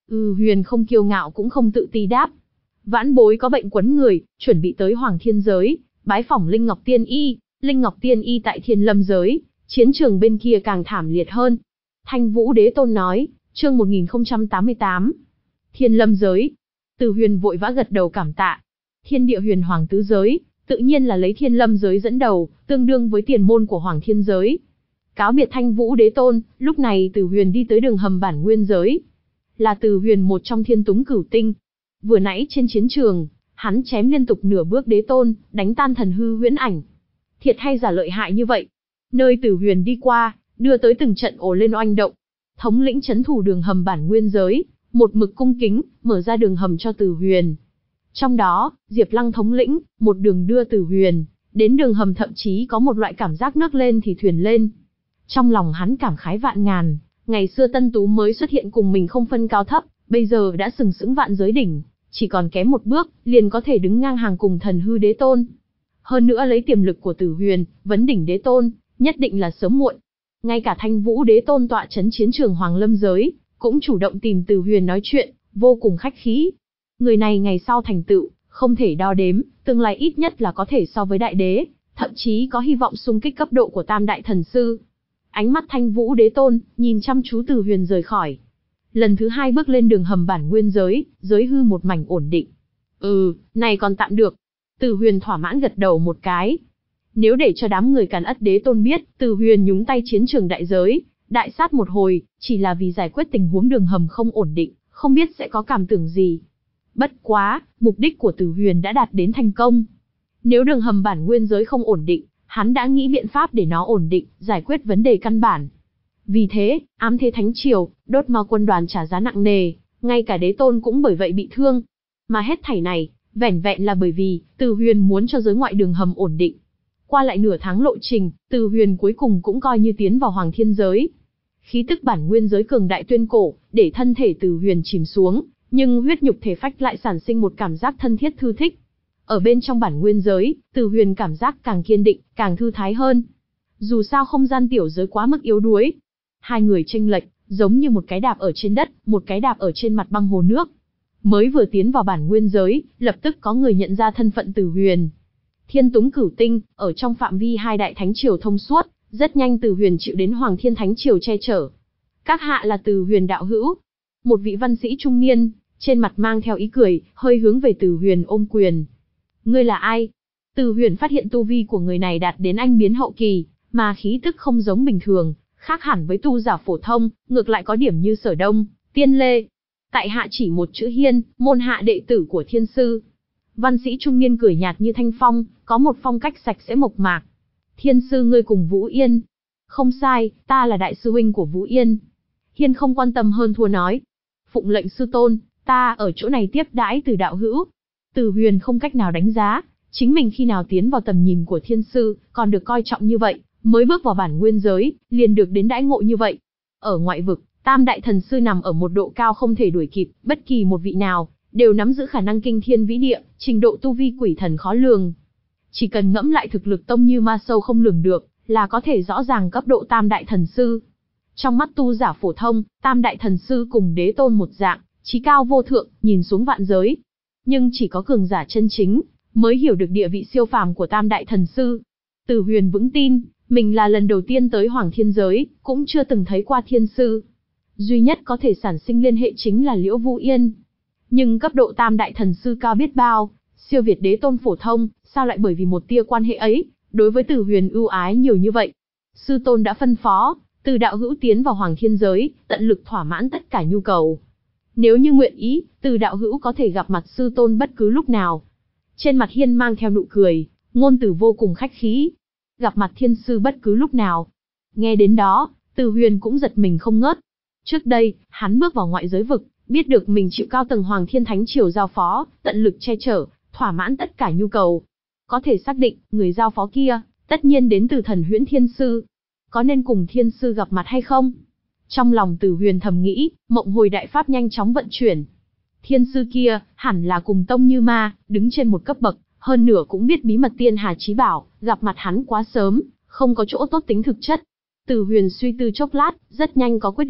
Ừ Huyền không kiêu ngạo cũng không tự ti đáp. Vãn bối có bệnh quấn người, chuẩn bị tới Hoàng Thiên giới, bái phỏng Linh Ngọc Tiên Y. Linh Ngọc Tiên Y tại Thiên Lâm giới, chiến trường bên kia càng thảm liệt hơn. Thanh Vũ Đế Tôn nói, chương một nghìn không trăm tám mươi tám. Thiên Lâm giới. Từ Huyền vội vã gật đầu cảm tạ. Thiên địa huyền hoàng tứ giới, tự nhiên là lấy Thiên Lâm giới dẫn đầu, tương đương với tiền môn của Hoàng Thiên giới. Cáo biệt Thanh Vũ Đế Tôn, lúc này Từ Huyền đi tới đường hầm bản nguyên giới. Là Từ Huyền một trong thiên túng cửu tinh. Vừa nãy trên chiến trường, hắn chém liên tục nửa bước Đế Tôn, đánh tan thần hư huyễn ảnh. Thiệt hay giả lợi hại như vậy. Nơi Từ Huyền đi qua, đưa tới từng trận ồ lên oanh động. Thống lĩnh trấn thủ đường hầm bản nguyên giới, một mực cung kính, mở ra đường hầm cho Từ Huyền. Trong đó, Diệp Lăng thống lĩnh, một đường đưa Từ Huyền, đến đường hầm thậm chí có một loại cảm giác nước lên thì thuyền lên. Trong lòng hắn cảm khái vạn ngàn, ngày xưa Tân Tú mới xuất hiện cùng mình không phân cao thấp, bây giờ đã sừng sững vạn giới đỉnh, chỉ còn kém một bước, liền có thể đứng ngang hàng cùng thần hư Đế Tôn. Hơn nữa lấy tiềm lực của Từ Huyền, vấn đỉnh Đế Tôn, nhất định là sớm muộn. Ngay cả Thanh Vũ Đế Tôn tọa trấn chiến trường Hoàng Lâm giới, cũng chủ động tìm Từ Huyền nói chuyện, vô cùng khách khí. Người này ngày sau thành tựu, không thể đo đếm, tương lai ít nhất là có thể so với đại đế, thậm chí có hy vọng xung kích cấp độ của Tam Đại Thần Sư. Ánh mắt Thanh Vũ Đế Tôn, nhìn chăm chú Từ Huyền rời khỏi. Lần thứ hai bước lên đường hầm bản nguyên giới, giới hư một mảnh ổn định. Ừ, này còn tạm được. Từ Huyền thỏa mãn gật đầu một cái. Nếu để cho đám người Càn Ất Đế Tôn biết, Từ Huyền nhúng tay chiến trường đại giới, đại sát một hồi, chỉ là vì giải quyết tình huống đường hầm không ổn định, không biết sẽ có cảm tưởng gì. Bất quá, mục đích của Từ Huyền đã đạt đến thành công. Nếu đường hầm bản nguyên giới không ổn định, hắn đã nghĩ biện pháp để nó ổn định, giải quyết vấn đề căn bản. Vì thế, ám thế thánh triều, đốt ma quân đoàn trả giá nặng nề, ngay cả Đế Tôn cũng bởi vậy bị thương. Mà hết thảy này, vẻn vẹn là bởi vì, Từ Huyền muốn cho giới ngoại đường hầm ổn định. Qua lại nửa tháng lộ trình, Từ Huyền cuối cùng cũng coi như tiến vào Hoàng Thiên giới. Khí tức bản nguyên giới cường đại tuyên cổ, để thân thể Từ Huyền chìm xuống, nhưng huyết nhục thể phách lại sản sinh một cảm giác thân thiết thư thích. Ở bên trong bản nguyên giới, Từ Huyền cảm giác càng kiên định, càng thư thái hơn. Dù sao không gian tiểu giới quá mức yếu đuối. Hai người chênh lệch, giống như một cái đạp ở trên đất, một cái đạp ở trên mặt băng hồ nước. Mới vừa tiến vào bản nguyên giới, lập tức có người nhận ra thân phận Từ Huyền. Thiên túng cửu tinh, ở trong phạm vi hai đại thánh triều thông suốt, rất nhanh Từ Huyền chịu đến Hoàng Thiên Thánh triều che chở. Các hạ là Từ Huyền đạo hữu. Một vị văn sĩ trung niên, trên mặt mang theo ý cười, hơi hướng về Từ Huyền ôm quyền. Ngươi là ai? Từ Huyền phát hiện tu vi của người này đạt đến anh biến hậu kỳ, mà khí tức không giống bình thường, khác hẳn với tu giả phổ thông, ngược lại có điểm như Sở Đông, Tiên Lê. Tại hạ chỉ một chữ Hiên, môn hạ đệ tử của Thiên sư. Văn sĩ trung niên cười nhạt như thanh phong, có một phong cách sạch sẽ mộc mạc. Thiên sư ngươi cùng Vũ Yên. Không sai, ta là đại sư huynh của Vũ Yên. Hiên không quan tâm hơn thua nói. Phụng lệnh sư tôn, ta ở chỗ này tiếp đãi Từ đạo hữu. Từ Huyền không cách nào đánh giá, chính mình khi nào tiến vào tầm nhìn của thiên sư, còn được coi trọng như vậy, mới bước vào bản nguyên giới, liền được đến đãi ngộ như vậy. Ở ngoại vực, Tam Đại Thần Sư nằm ở một độ cao không thể đuổi kịp, bất kỳ một vị nào, đều nắm giữ khả năng kinh thiên vĩ địa, trình độ tu vi quỷ thần khó lường. Chỉ cần ngẫm lại thực lực tông như ma sâu không lường được, là có thể rõ ràng cấp độ Tam Đại Thần Sư. Trong mắt tu giả phổ thông, Tam Đại Thần Sư cùng Đế Tôn một dạng, chí cao vô thượng, nhìn xuống vạn giới. Nhưng chỉ có cường giả chân chính, mới hiểu được địa vị siêu phàm của Tam Đại Thần Sư. Từ Huyền vững tin, mình là lần đầu tiên tới Hoàng Thiên giới, cũng chưa từng thấy qua thiên sư. Duy nhất có thể sản sinh liên hệ chính là Liễu Vũ Yên. Nhưng cấp độ Tam Đại Thần Sư cao biết bao, siêu việt Đế Tôn phổ thông, sao lại bởi vì một tia quan hệ ấy, đối với Từ Huyền ưu ái nhiều như vậy. Sư tôn đã phân phó, Từ đạo hữu tiến vào Hoàng Thiên giới, tận lực thỏa mãn tất cả nhu cầu. Nếu như nguyện ý, Từ đạo hữu có thể gặp mặt sư tôn bất cứ lúc nào. Trên mặt Hiên mang theo nụ cười, ngôn từ vô cùng khách khí. Gặp mặt thiên sư bất cứ lúc nào. Nghe đến đó, Từ Huyền cũng giật mình không ngớt. Trước đây, hắn bước vào ngoại giới vực, biết được mình chịu cao tầng Hoàng Thiên Thánh triều giao phó, tận lực che chở, thỏa mãn tất cả nhu cầu. Có thể xác định, người giao phó kia, tất nhiên đến từ Thần Huyễn Thiên Sư. Có nên cùng thiên sư gặp mặt hay không? Trong lòng Từ Huyền thầm nghĩ, mộng hồi đại pháp nhanh chóng vận chuyển. Thiên sư kia, hẳn là cùng tông như ma, đứng trên một cấp bậc, hơn nửa cũng biết bí mật Tiên Hà Chí Bảo, gặp mặt hắn quá sớm, không có chỗ tốt tính thực chất. Từ Huyền suy tư chốc lát, rất nhanh có quyết định,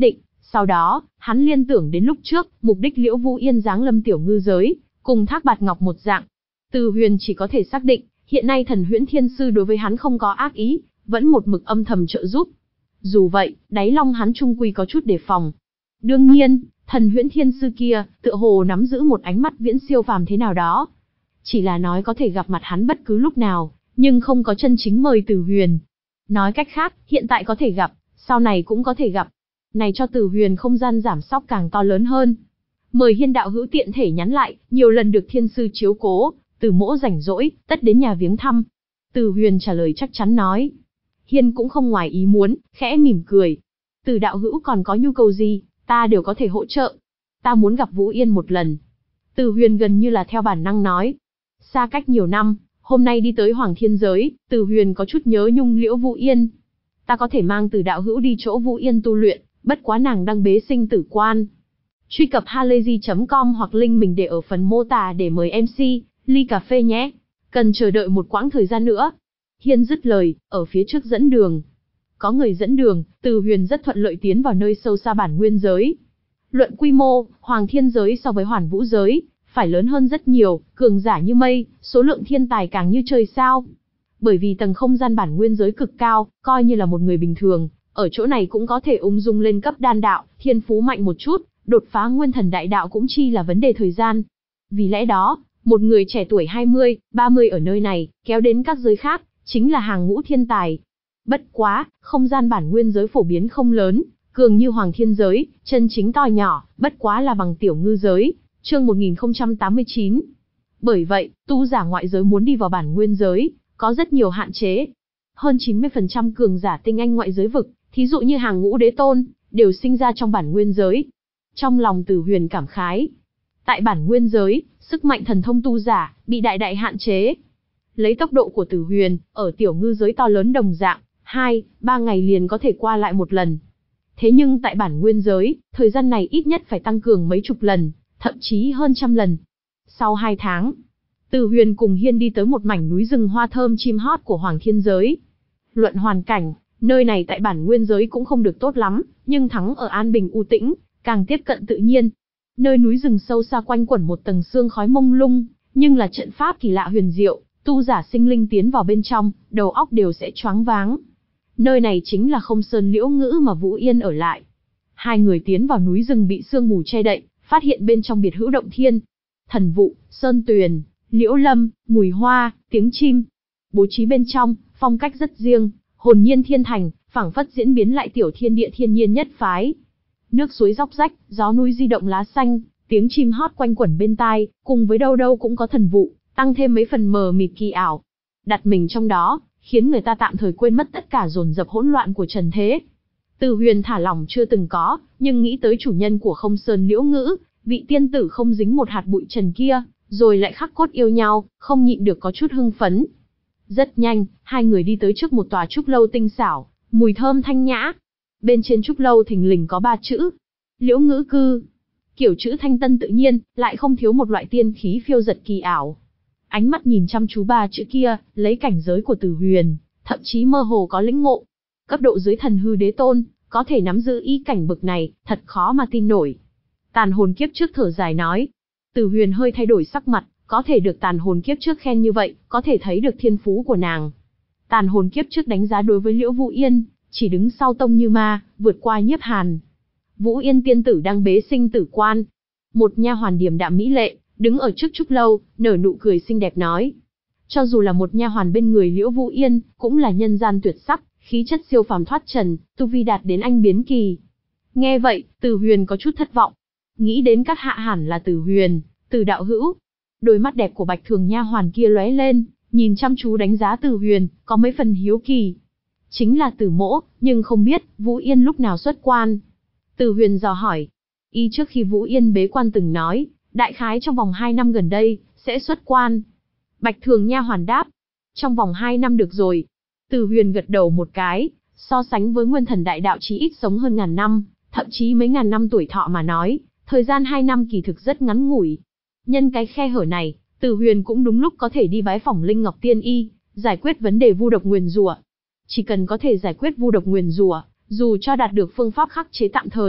Sau đó, hắn liên tưởng đến lúc trước, mục đích Liễu Vũ Yên giáng lâm tiểu ngư giới, cùng Thác Bạt Ngọc một dạng. Từ Huyền chỉ có thể xác định, hiện nay Thần Huyễn Thiên Sư đối với hắn không có ác ý, vẫn một mực âm thầm trợ giúp. Dù vậy, đáy lòng hắn trung quy có chút đề phòng. Đương nhiên, Thần Huyễn Thiên Sư kia, tựa hồ nắm giữ một ánh mắt viễn siêu phàm thế nào đó. Chỉ là nói có thể gặp mặt hắn bất cứ lúc nào, nhưng không có chân chính mời Từ Huyền. Nói cách khác, hiện tại có thể gặp, sau này cũng có thể gặp. Này cho Từ Huyền không gian giảm sóc càng to lớn hơn. Mời Hiên đạo hữu tiện thể nhắn lại, nhiều lần được Thiên Sư chiếu cố, Từ mỗ rảnh rỗi, tất đến nhà viếng thăm. Từ Huyền trả lời chắc chắn nói. Hiên cũng không ngoài ý muốn, khẽ mỉm cười. Từ đạo hữu còn có nhu cầu gì, ta đều có thể hỗ trợ. Ta muốn gặp Vũ Yên một lần. Từ Huyền gần như là theo bản năng nói. Xa cách nhiều năm, hôm nay đi tới Hoàng Thiên Giới, Từ Huyền có chút nhớ nhung Liễu Vũ Yên. Ta có thể mang Từ đạo hữu đi chỗ Vũ Yên tu luyện, bất quá nàng đang bế sinh tử quan. Truy cập halayzi chấm com hoặc link mình để ở phần mô tả để mời em xê, ly cà phê nhé. Cần chờ đợi một quãng thời gian nữa. Hiên dứt lời, ở phía trước dẫn đường. Có người dẫn đường, Từ Huyền rất thuận lợi tiến vào nơi sâu xa bản nguyên giới. Luận quy mô, Hoàng Thiên Giới so với Hoàn Vũ Giới, phải lớn hơn rất nhiều, cường giả như mây, số lượng thiên tài càng như trời sao. Bởi vì tầng không gian bản nguyên giới cực cao, coi như là một người bình thường, ở chỗ này cũng có thể ung dung lên cấp đan đạo, thiên phú mạnh một chút, đột phá nguyên thần đại đạo cũng chi là vấn đề thời gian. Vì lẽ đó, một người trẻ tuổi hai mươi, ba mươi ở nơi này, kéo đến các giới khác, chính là hàng ngũ thiên tài. Bất quá, không gian bản nguyên giới phổ biến không lớn, cường như Hoàng Thiên Giới, chân chính to nhỏ, bất quá là bằng tiểu ngư giới. Chương một nghìn không trăm tám mươi chín. Bởi vậy, tu giả ngoại giới muốn đi vào bản nguyên giới, có rất nhiều hạn chế. Hơn chín mươi phần trăm cường giả tinh anh ngoại giới vực, thí dụ như hàng ngũ đế tôn, đều sinh ra trong bản nguyên giới. Trong lòng Từ Huyền cảm khái. Tại bản nguyên giới, sức mạnh thần thông tu giả, bị đại đại hạn chế. Lấy tốc độ của Từ Huyền, ở tiểu ngư giới to lớn đồng dạng, hai, ba ngày liền có thể qua lại một lần. Thế nhưng tại bản nguyên giới, thời gian này ít nhất phải tăng cường mấy chục lần, thậm chí hơn trăm lần. Sau hai tháng, Từ Huyền cùng Hiên đi tới một mảnh núi rừng hoa thơm chim hót của Hoàng Thiên Giới. Luận hoàn cảnh, nơi này tại bản nguyên giới cũng không được tốt lắm, nhưng thắng ở an bình u tĩnh, càng tiếp cận tự nhiên. Nơi núi rừng sâu xa quanh quẩn một tầng sương khói mông lung, nhưng là trận pháp kỳ lạ huyền diệu, tu giả sinh linh tiến vào bên trong, đầu óc đều sẽ choáng váng. Nơi này chính là không sơn liễu ngữ mà Vũ Yên ở lại. Hai người tiến vào núi rừng bị sương mù che đậy, phát hiện bên trong biệt hữu động thiên. Thần vụ, sơn tuyền, liễu lâm, mùi hoa, tiếng chim. Bố trí bên trong, phong cách rất riêng, hồn nhiên thiên thành, phảng phất diễn biến lại tiểu thiên địa thiên nhiên nhất phái. Nước suối róc rách, gió núi di động lá xanh, tiếng chim hót quanh quẩn bên tai, cùng với đâu đâu cũng có thần vụ, tăng thêm mấy phần mờ mịt kỳ ảo. Đặt mình trong đó, khiến người ta tạm thời quên mất tất cả dồn dập hỗn loạn của trần thế. Từ Huyền thả lỏng chưa từng có, nhưng nghĩ tới chủ nhân của không sơn liễu ngữ, vị tiên tử không dính một hạt bụi trần kia, rồi lại khắc cốt yêu nhau, không nhịn được có chút hưng phấn. Rất nhanh, hai người đi tới trước một tòa trúc lâu tinh xảo, mùi thơm thanh nhã. Bên trên trúc lâu thình lình có ba chữ: Liễu Ngữ Cư. Kiểu chữ thanh tân tự nhiên, lại không thiếu một loại tiên khí phiêu dật kỳ ảo. Ánh mắt nhìn chăm chú ba chữ kia, lấy cảnh giới của Từ Huyền, thậm chí mơ hồ có lĩnh ngộ. Cấp độ dưới thần hư đế tôn, có thể nắm giữ ý cảnh bực này, thật khó mà tin nổi. Tàn hồn kiếp trước thở dài nói. Từ Huyền hơi thay đổi sắc mặt, có thể được tàn hồn kiếp trước khen như vậy, có thể thấy được thiên phú của nàng. Tàn hồn kiếp trước đánh giá đối với Liễu Vũ Yên, chỉ đứng sau Tông Như Ma, vượt qua Nhiếp Hàn. Vũ Yên tiên tử đang bế sinh tử quan. Một nha hoàn điềm đạm mỹ lệ, đứng ở trước trúc lâu, nở nụ cười xinh đẹp nói. Cho dù là một nha hoàn bên người Liễu Vũ Yên, cũng là nhân gian tuyệt sắc, khí chất siêu phàm thoát trần, tu vi đạt đến anh biến kỳ. Nghe vậy, Từ Huyền có chút thất vọng. Nghĩ đến các hạ hẳn là Từ Huyền, Từ đạo hữu. Đôi mắt đẹp của Bạch Thường nha hoàn kia lóe lên, nhìn chăm chú đánh giá Từ Huyền, có mấy phần hiếu kỳ. Chính là Từ mỗ, nhưng không biết Vũ Yên lúc nào xuất quan. Từ Huyền dò hỏi. Y trước khi Vũ Yên bế quan từng nói, đại khái trong vòng hai năm gần đây, sẽ xuất quan. Bạch Thường nha hoàn đáp. Trong vòng hai năm được rồi. Từ Huyền gật đầu một cái, so sánh với nguyên thần đại đạo chí ít sống hơn ngàn năm, thậm chí mấy ngàn năm tuổi thọ mà nói, thời gian hai năm kỳ thực rất ngắn ngủi. Nhân cái khe hở này, Từ Huyền cũng đúng lúc có thể đi bái phỏng Linh Ngọc Tiên Y, giải quyết vấn đề vu độc nguyền rủa. Chỉ cần có thể giải quyết vu độc nguyền rủa, dù cho đạt được phương pháp khắc chế tạm thời,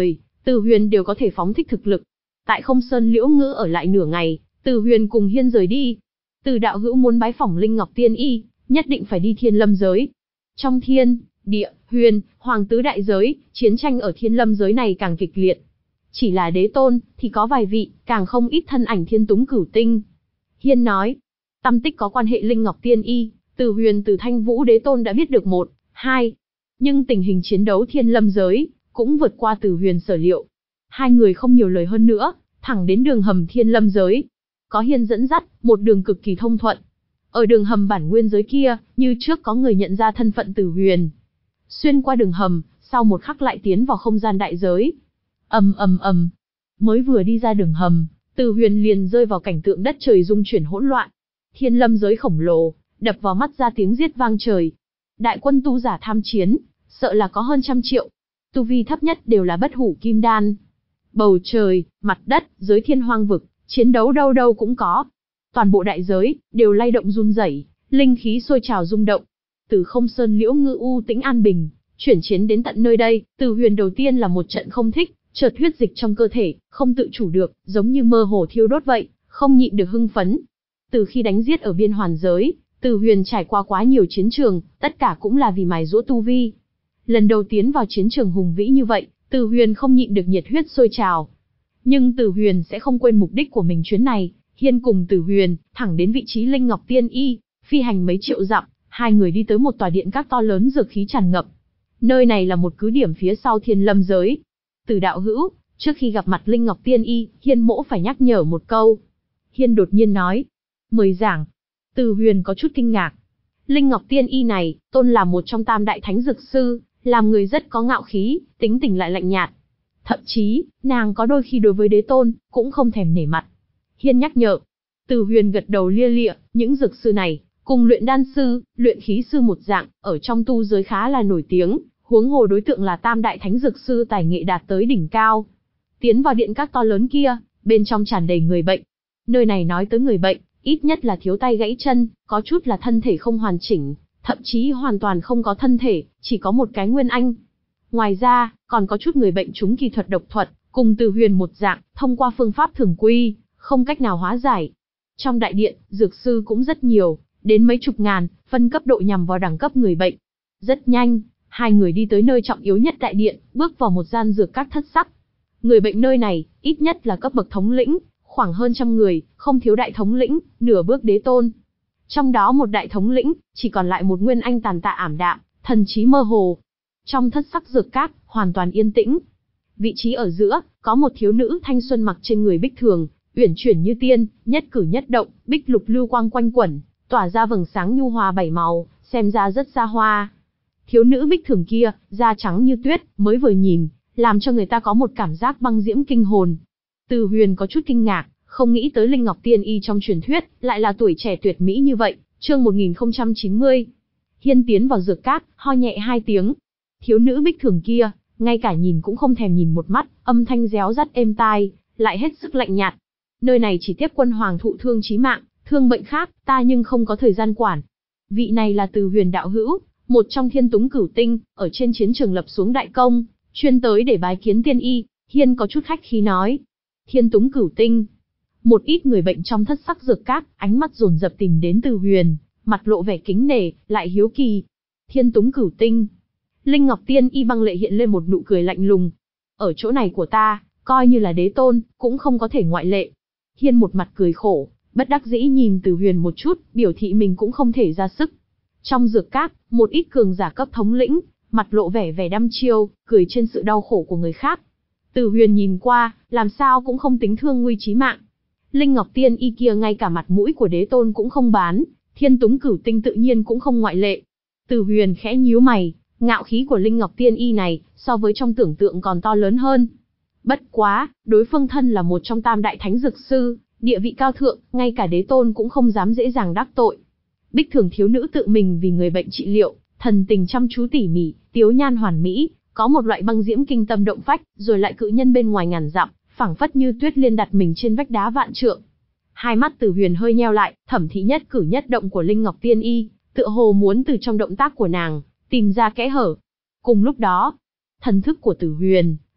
Từ Huyền đều có thể phóng thích thực lực. Tại Không Sơn Liễu Ngữ ở lại nửa ngày, Từ Huyền cùng Hiên rời đi. Từ đạo hữu muốn bái phỏng Linh Ngọc Tiên Y, nhất định phải đi Thiên Lâm giới. Trong thiên, địa, huyền, hoàng tứ đại giới, chiến tranh ở Thiên Lâm giới này càng kịch liệt. Chỉ là đế tôn, thì có vài vị, càng không ít thân ảnh thiên túng cửu tinh. Hiên nói, tâm tích có quan hệ Linh Ngọc Tiên Y, Từ Huyền từ Thanh Vũ đế tôn đã biết được một, hai. Nhưng tình hình chiến đấu Thiên Lâm giới, cũng vượt qua Từ Huyền sở liệu. Hai người không nhiều lời hơn nữa, thẳng đến đường hầm Thiên Lâm giới. Có Hiên dẫn dắt, một đường cực kỳ thông thuận. Ở đường hầm bản nguyên giới kia, như trước có người nhận ra thân phận Từ Huyền. Xuyên qua đường hầm, sau một khắc lại tiến vào không gian đại giới. Ầm ầm ầm. Mới vừa đi ra đường hầm, Từ Huyền liền rơi vào cảnh tượng đất trời rung chuyển hỗn loạn. Thiên Lâm giới khổng lồ, đập vào mắt ra tiếng giết vang trời. Đại quân tu giả tham chiến, sợ là có hơn trăm triệu. Tu vi thấp nhất đều là bất hủ kim đan. Bầu trời, mặt đất, giới thiên hoang vực, chiến đấu đâu đâu cũng có. Toàn bộ đại giới, đều lay động run rẩy, linh khí sôi trào rung động. Từ Không Sơn Liễu Ngữ u tĩnh an bình, chuyển chiến đến tận nơi đây, Từ Huyền đầu tiên là một trận không thích, chợt huyết dịch trong cơ thể, không tự chủ được, giống như mơ hồ thiêu đốt vậy, không nhịn được hưng phấn. Từ khi đánh giết ở biên hoàn giới, Từ Huyền trải qua quá nhiều chiến trường, tất cả cũng là vì mài giũa tu vi. Lần đầu tiến vào chiến trường hùng vĩ như vậy, Từ Huyền không nhịn được nhiệt huyết sôi trào. Nhưng Từ Huyền sẽ không quên mục đích của mình chuyến này. Hiên cùng Từ Huyền, thẳng đến vị trí Linh Ngọc Tiên Y, phi hành mấy triệu dặm, hai người đi tới một tòa điện các to lớn dược khí tràn ngập. Nơi này là một cứ điểm phía sau Thiên Lâm giới. Từ đạo hữu, trước khi gặp mặt Linh Ngọc Tiên Y, Hiên mỗ phải nhắc nhở một câu. Hiên đột nhiên nói. Mời giảng. Từ Huyền có chút kinh ngạc. Linh Ngọc Tiên Y này, tôn là một trong tam đại thánh dược sư, làm người rất có ngạo khí, tính tình lại lạnh nhạt. Thậm chí, nàng có đôi khi đối với đế tôn, cũng không thèm nể mặt. Hiên nhắc nhở. Từ Huyền gật đầu lia lịa, những dược sư này, cùng luyện đan sư, luyện khí sư một dạng, ở trong tu giới khá là nổi tiếng, huống hồ đối tượng là tam đại thánh dược sư tài nghệ đạt tới đỉnh cao. Tiến vào điện các to lớn kia, bên trong tràn đầy người bệnh. Nơi này nói tới người bệnh, ít nhất là thiếu tay gãy chân, có chút là thân thể không hoàn chỉnh, thậm chí hoàn toàn không có thân thể, chỉ có một cái nguyên anh. Ngoài ra, còn có chút người bệnh trúng kỳ thuật độc thuật, cùng Từ Huyền một dạng, thông qua phương pháp thường quy, không cách nào hóa giải. Trong đại điện, dược sư cũng rất nhiều, đến mấy chục ngàn, phân cấp độ nhằm vào đẳng cấp người bệnh. Rất nhanh, hai người đi tới nơi trọng yếu nhất đại điện, bước vào một gian dược các thất sắc. Người bệnh nơi này, ít nhất là cấp bậc thống lĩnh, khoảng hơn trăm người, không thiếu đại thống lĩnh, nửa bước đế tôn. Trong đó một đại thống lĩnh, chỉ còn lại một nguyên anh tàn tạ ảm đạm, thần trí mơ hồ. Trong thất sắc dược các, hoàn toàn yên tĩnh. Vị trí ở giữa, có một thiếu nữ thanh xuân mặc trên người bích thường, uyển chuyển như tiên, nhất cử nhất động, bích lục lưu quang quanh quẩn, tỏa ra vầng sáng nhu hòa bảy màu, xem ra rất xa hoa. Thiếu nữ bích thường kia, da trắng như tuyết, mới vừa nhìn, làm cho người ta có một cảm giác băng diễm kinh hồn. Từ Huyền có chút kinh ngạc, không nghĩ tới Linh Ngọc Tiên Y trong truyền thuyết, lại là tuổi trẻ tuyệt mỹ như vậy. Chương một nghìn không trăm chín mươi. Hiên tiến vào dược các, ho nhẹ hai tiếng. Thiếu nữ bích thường kia, ngay cả nhìn cũng không thèm nhìn một mắt, âm thanh réo rắt êm tai, lại hết sức lạnh nhạt. Nơi này chỉ tiếp quân hoàng thụ thương chí mạng, thương bệnh khác, ta nhưng không có thời gian quản. Vị này là Từ Huyền đạo hữu, một trong thiên túng cửu tinh, ở trên chiến trường lập xuống đại công, chuyên tới để bái kiến tiên y. Hiên có chút khách khí nói. Thiên túng cửu tinh. Một ít người bệnh trong thất sắc dược các, ánh mắt dồn dập tìm đến Từ Huyền, mặt lộ vẻ kính nể, lại hiếu kỳ. Thiên túng cửu tinh. Linh Ngọc Tiên Y băng lệ hiện lên một nụ cười lạnh lùng. Ở chỗ này của ta, coi như là đế tôn, cũng không có thể ngoại lệ. Hiên một mặt cười khổ, bất đắc dĩ nhìn Từ Huyền một chút, biểu thị mình cũng không thể ra sức. Trong dược các, một ít cường giả cấp thống lĩnh, mặt lộ vẻ vẻ đăm chiêu, cười trên sự đau khổ của người khác. Từ Huyền nhìn qua, làm sao cũng không tính thương nguy chí mạng. Linh Ngọc Tiên Y kia ngay cả mặt mũi của đế tôn cũng không bán, thiên túng cửu tinh tự nhiên cũng không ngoại lệ. Từ Huyền khẽ nhíu mày, ngạo khí của Linh Ngọc Tiên Y này, so với trong tưởng tượng còn to lớn hơn. Bất quá, đối phương thân là một trong tam đại thánh dược sư, địa vị cao thượng, ngay cả đế tôn cũng không dám dễ dàng đắc tội. Bích thường thiếu nữ tự mình vì người bệnh trị liệu, thần tình chăm chú tỉ mỉ, tiếu nhan hoàn mỹ, có một loại băng diễm kinh tâm động phách, rồi lại cự nhân bên ngoài ngàn dặm, phảng phất như tuyết liên đặt mình trên vách đá vạn trượng. Hai mắt Từ Huyền hơi nheo lại, thẩm thị nhất cử nhất động của Linh Ngọc Tiên Y, tựa hồ muốn từ trong động tác của nàng tìm ra kẽ hở. Cùng lúc đó, thần thức của Từ Huyền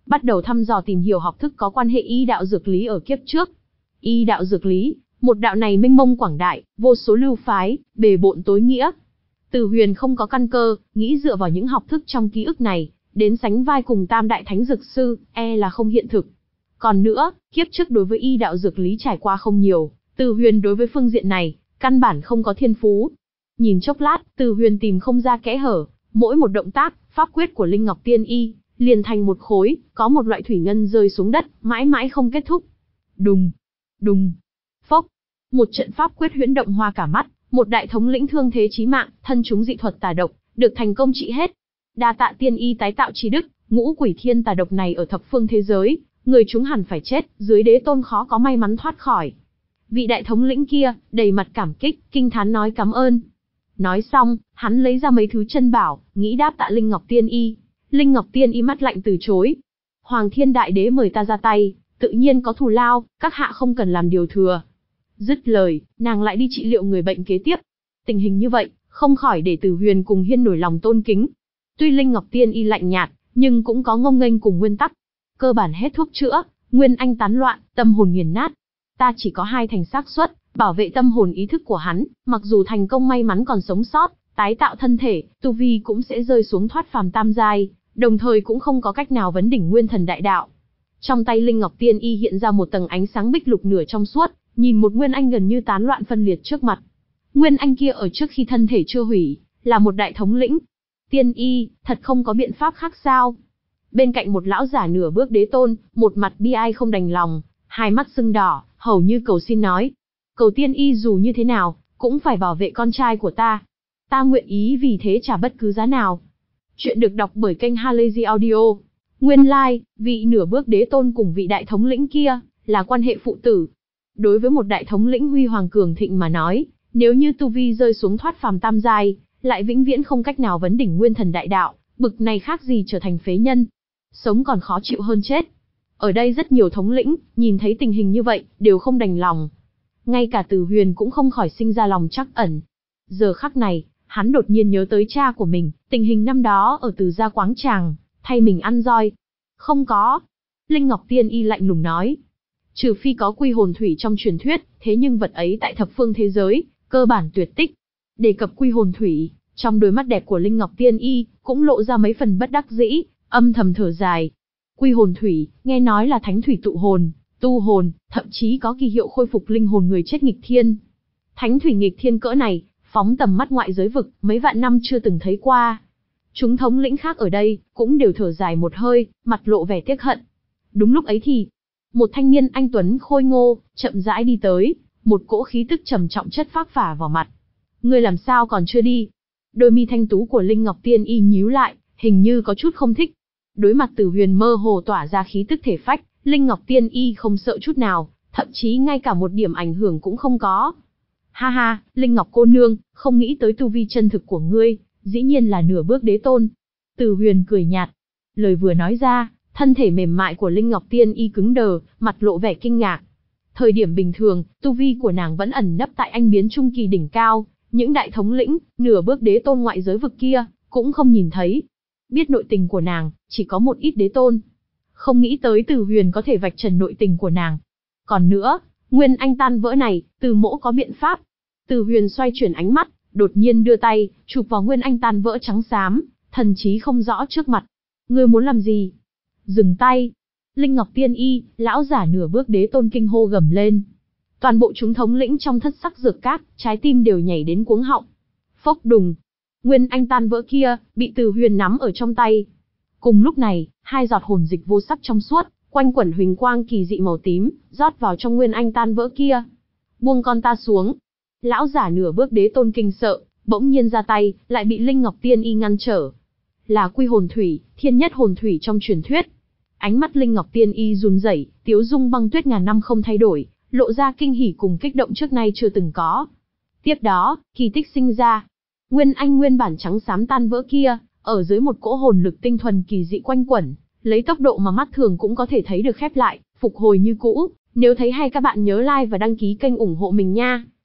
bắt đầu thăm dò tìm hiểu học thức có quan hệ y đạo dược lý ở kiếp trước. Y đạo dược lý, một đạo này mênh mông quảng đại, vô số lưu phái, bề bộn tối nghĩa. Từ Huyền không có căn cơ, nghĩ dựa vào những học thức trong ký ức này, đến sánh vai cùng tam đại thánh dược sư, e là không hiện thực. Còn nữa, kiếp trước đối với y đạo dược lý trải qua không nhiều, Từ Huyền đối với phương diện này, căn bản không có thiên phú. Nhìn chốc lát, Từ Huyền tìm không ra kẽ hở, mỗi một động tác, pháp quyết của Linh Ngọc Tiên Y, liền thành một khối, có một loại thủy ngân rơi xuống đất, mãi mãi không kết thúc. Đùng, đùng, phốc, một trận pháp quyết huyễn động hoa cả mắt, một đại thống lĩnh thương thế chí mạng, thân chúng dị thuật tà độc, được thành công trị hết. Đa tạ Tiên Y tái tạo chi đức, ngũ quỷ thiên tà độc này ở thập phương thế giới, người chúng hẳn phải chết, dưới đế tôn khó có may mắn thoát khỏi. Vị đại thống lĩnh kia, đầy mặt cảm kích, kinh thán nói cảm ơn. Nói xong, hắn lấy ra mấy thứ chân bảo, nghĩ đáp tạ Linh Ngọc Tiên Y. Linh Ngọc Tiên Y mắt lạnh từ chối. Hoàng Thiên Đại Đế mời ta ra tay, tự nhiên có thù lao, các hạ không cần làm điều thừa. Dứt lời, nàng lại đi trị liệu người bệnh kế tiếp. Tình hình như vậy, không khỏi để Từ Huyền cùng Hiên nổi lòng tôn kính. Tuy Linh Ngọc Tiên Y lạnh nhạt, nhưng cũng có ngông nghênh cùng nguyên tắc. Cơ bản hết thuốc chữa, nguyên anh tán loạn, tâm hồn nghiền nát. Ta chỉ có hai thành xác suất, bảo vệ tâm hồn ý thức của hắn, mặc dù thành công may mắn còn sống sót, tái tạo thân thể, tu vi cũng sẽ rơi xuống thoát phàm tam giai, đồng thời cũng không có cách nào vấn đỉnh nguyên thần đại đạo. Trong tay Linh Ngọc Tiên Y hiện ra một tầng ánh sáng bích lục nửa trong suốt, nhìn một nguyên anh gần như tán loạn phân liệt trước mặt. Nguyên anh kia ở trước khi thân thể chưa hủy, là một đại thống lĩnh. Tiên Y, thật không có biện pháp khác sao? Bên cạnh một lão giả nửa bước đế tôn, một mặt bi ai không đành lòng, hai mắt sưng đỏ, hầu như cầu xin nói. Cầu Tiên Y dù như thế nào, cũng phải bảo vệ con trai của ta. Ta nguyện ý vì thế trả bất cứ giá nào. Chuyện được đọc bởi kênh Halazy Audio. Nguyên lai, like, vị nửa bước đế tôn cùng vị đại thống lĩnh kia, là quan hệ phụ tử. Đối với một đại thống lĩnh huy hoàng cường thịnh mà nói, nếu như tu vi rơi xuống thoát phàm tam giai, lại vĩnh viễn không cách nào vấn đỉnh nguyên thần đại đạo, bực này khác gì trở thành phế nhân. Sống còn khó chịu hơn chết. Ở đây rất nhiều thống lĩnh, nhìn thấy tình hình như vậy, đều không đành lòng. Ngay cả Từ Huyền cũng không khỏi sinh ra lòng trắc ẩn. Giờ khắc này, hắn đột nhiên nhớ tới cha của mình, tình hình năm đó ở Từ gia quáng tràng, thay mình ăn roi. Không có. Linh Ngọc Tiên Y lạnh lùng nói. Trừ phi có quy hồn thủy trong truyền thuyết, thế nhưng vật ấy tại thập phương thế giới, cơ bản tuyệt tích. Đề cập quy hồn thủy, trong đôi mắt đẹp của Linh Ngọc Tiên Y, cũng lộ ra mấy phần bất đắc dĩ, âm thầm thở dài. Quy hồn thủy, nghe nói là thánh thủy tụ hồn, tu hồn, thậm chí có kỳ hiệu khôi phục linh hồn người chết nghịch thiên. Thánh thủy nghịch thiên cỡ này, phóng tầm mắt ngoại giới vực, mấy vạn năm chưa từng thấy qua. Chúng thống lĩnh khác ở đây, cũng đều thở dài một hơi, mặt lộ vẻ tiếc hận. Đúng lúc ấy thì, một thanh niên anh tuấn khôi ngô, chậm rãi đi tới, một cỗ khí tức trầm trọng chất phác phả vào mặt. Ngươi làm sao còn chưa đi? Đôi mi thanh tú của Linh Ngọc Tiên Y nhíu lại, hình như có chút không thích. Đối mặt Từ Huyền mơ hồ tỏa ra khí tức thể phách, Linh Ngọc Tiên Y không sợ chút nào, thậm chí ngay cả một điểm ảnh hưởng cũng không có. Ha ha, Linh Ngọc cô nương, không nghĩ tới tu vi chân thực của ngươi, dĩ nhiên là nửa bước đế tôn. Từ Huyền cười nhạt. Lời vừa nói ra, thân thể mềm mại của Linh Ngọc Tiên Y cứng đờ, mặt lộ vẻ kinh ngạc. Thời điểm bình thường, tu vi của nàng vẫn ẩn nấp tại anh biến trung kỳ đỉnh cao, những đại thống lĩnh, nửa bước đế tôn ngoại giới vực kia, cũng không nhìn thấy. Biết nội tình của nàng, chỉ có một ít đế tôn. Không nghĩ tới Từ Huyền có thể vạch trần nội tình của nàng. Còn nữa, nguyên anh tan vỡ này, Từ mỗ có biện pháp. Từ Huyền xoay chuyển ánh mắt, đột nhiên đưa tay, chụp vào nguyên anh tan vỡ trắng xám, thần trí không rõ trước mặt. Ngươi muốn làm gì? Dừng tay. Linh Ngọc Tiên Y, lão giả nửa bước đế tôn kinh hô gầm lên. Toàn bộ chúng thống lĩnh trong thất sắc dược cát, trái tim đều nhảy đến cuống họng. Phốc đùng. Nguyên anh tan vỡ kia, bị Từ Huyền nắm ở trong tay. Cùng lúc này, hai giọt hồn dịch vô sắc trong suốt, quanh quẩn huỳnh quang kỳ dị màu tím, rót vào trong nguyên anh tan vỡ kia. Buông con ta xuống. Lão giả nửa bước đế tôn kinh sợ, bỗng nhiên ra tay, lại bị Linh Ngọc Tiên Y ngăn trở. Là quy hồn thủy, thiên nhất hồn thủy trong truyền thuyết. Ánh mắt Linh Ngọc Tiên Y run rẩy, tiếu dung băng tuyết ngàn năm không thay đổi, lộ ra kinh hỉ cùng kích động trước nay chưa từng có. Tiếp đó, kỳ tích sinh ra. Nguyên anh nguyên bản trắng xám tan vỡ kia, ở dưới một cỗ hồn lực tinh thuần kỳ dị quanh quẩn, lấy tốc độ mà mắt thường cũng có thể thấy được khép lại, phục hồi như cũ. Nếu thấy hay các bạn nhớ like và đăng ký kênh ủng hộ mình nha.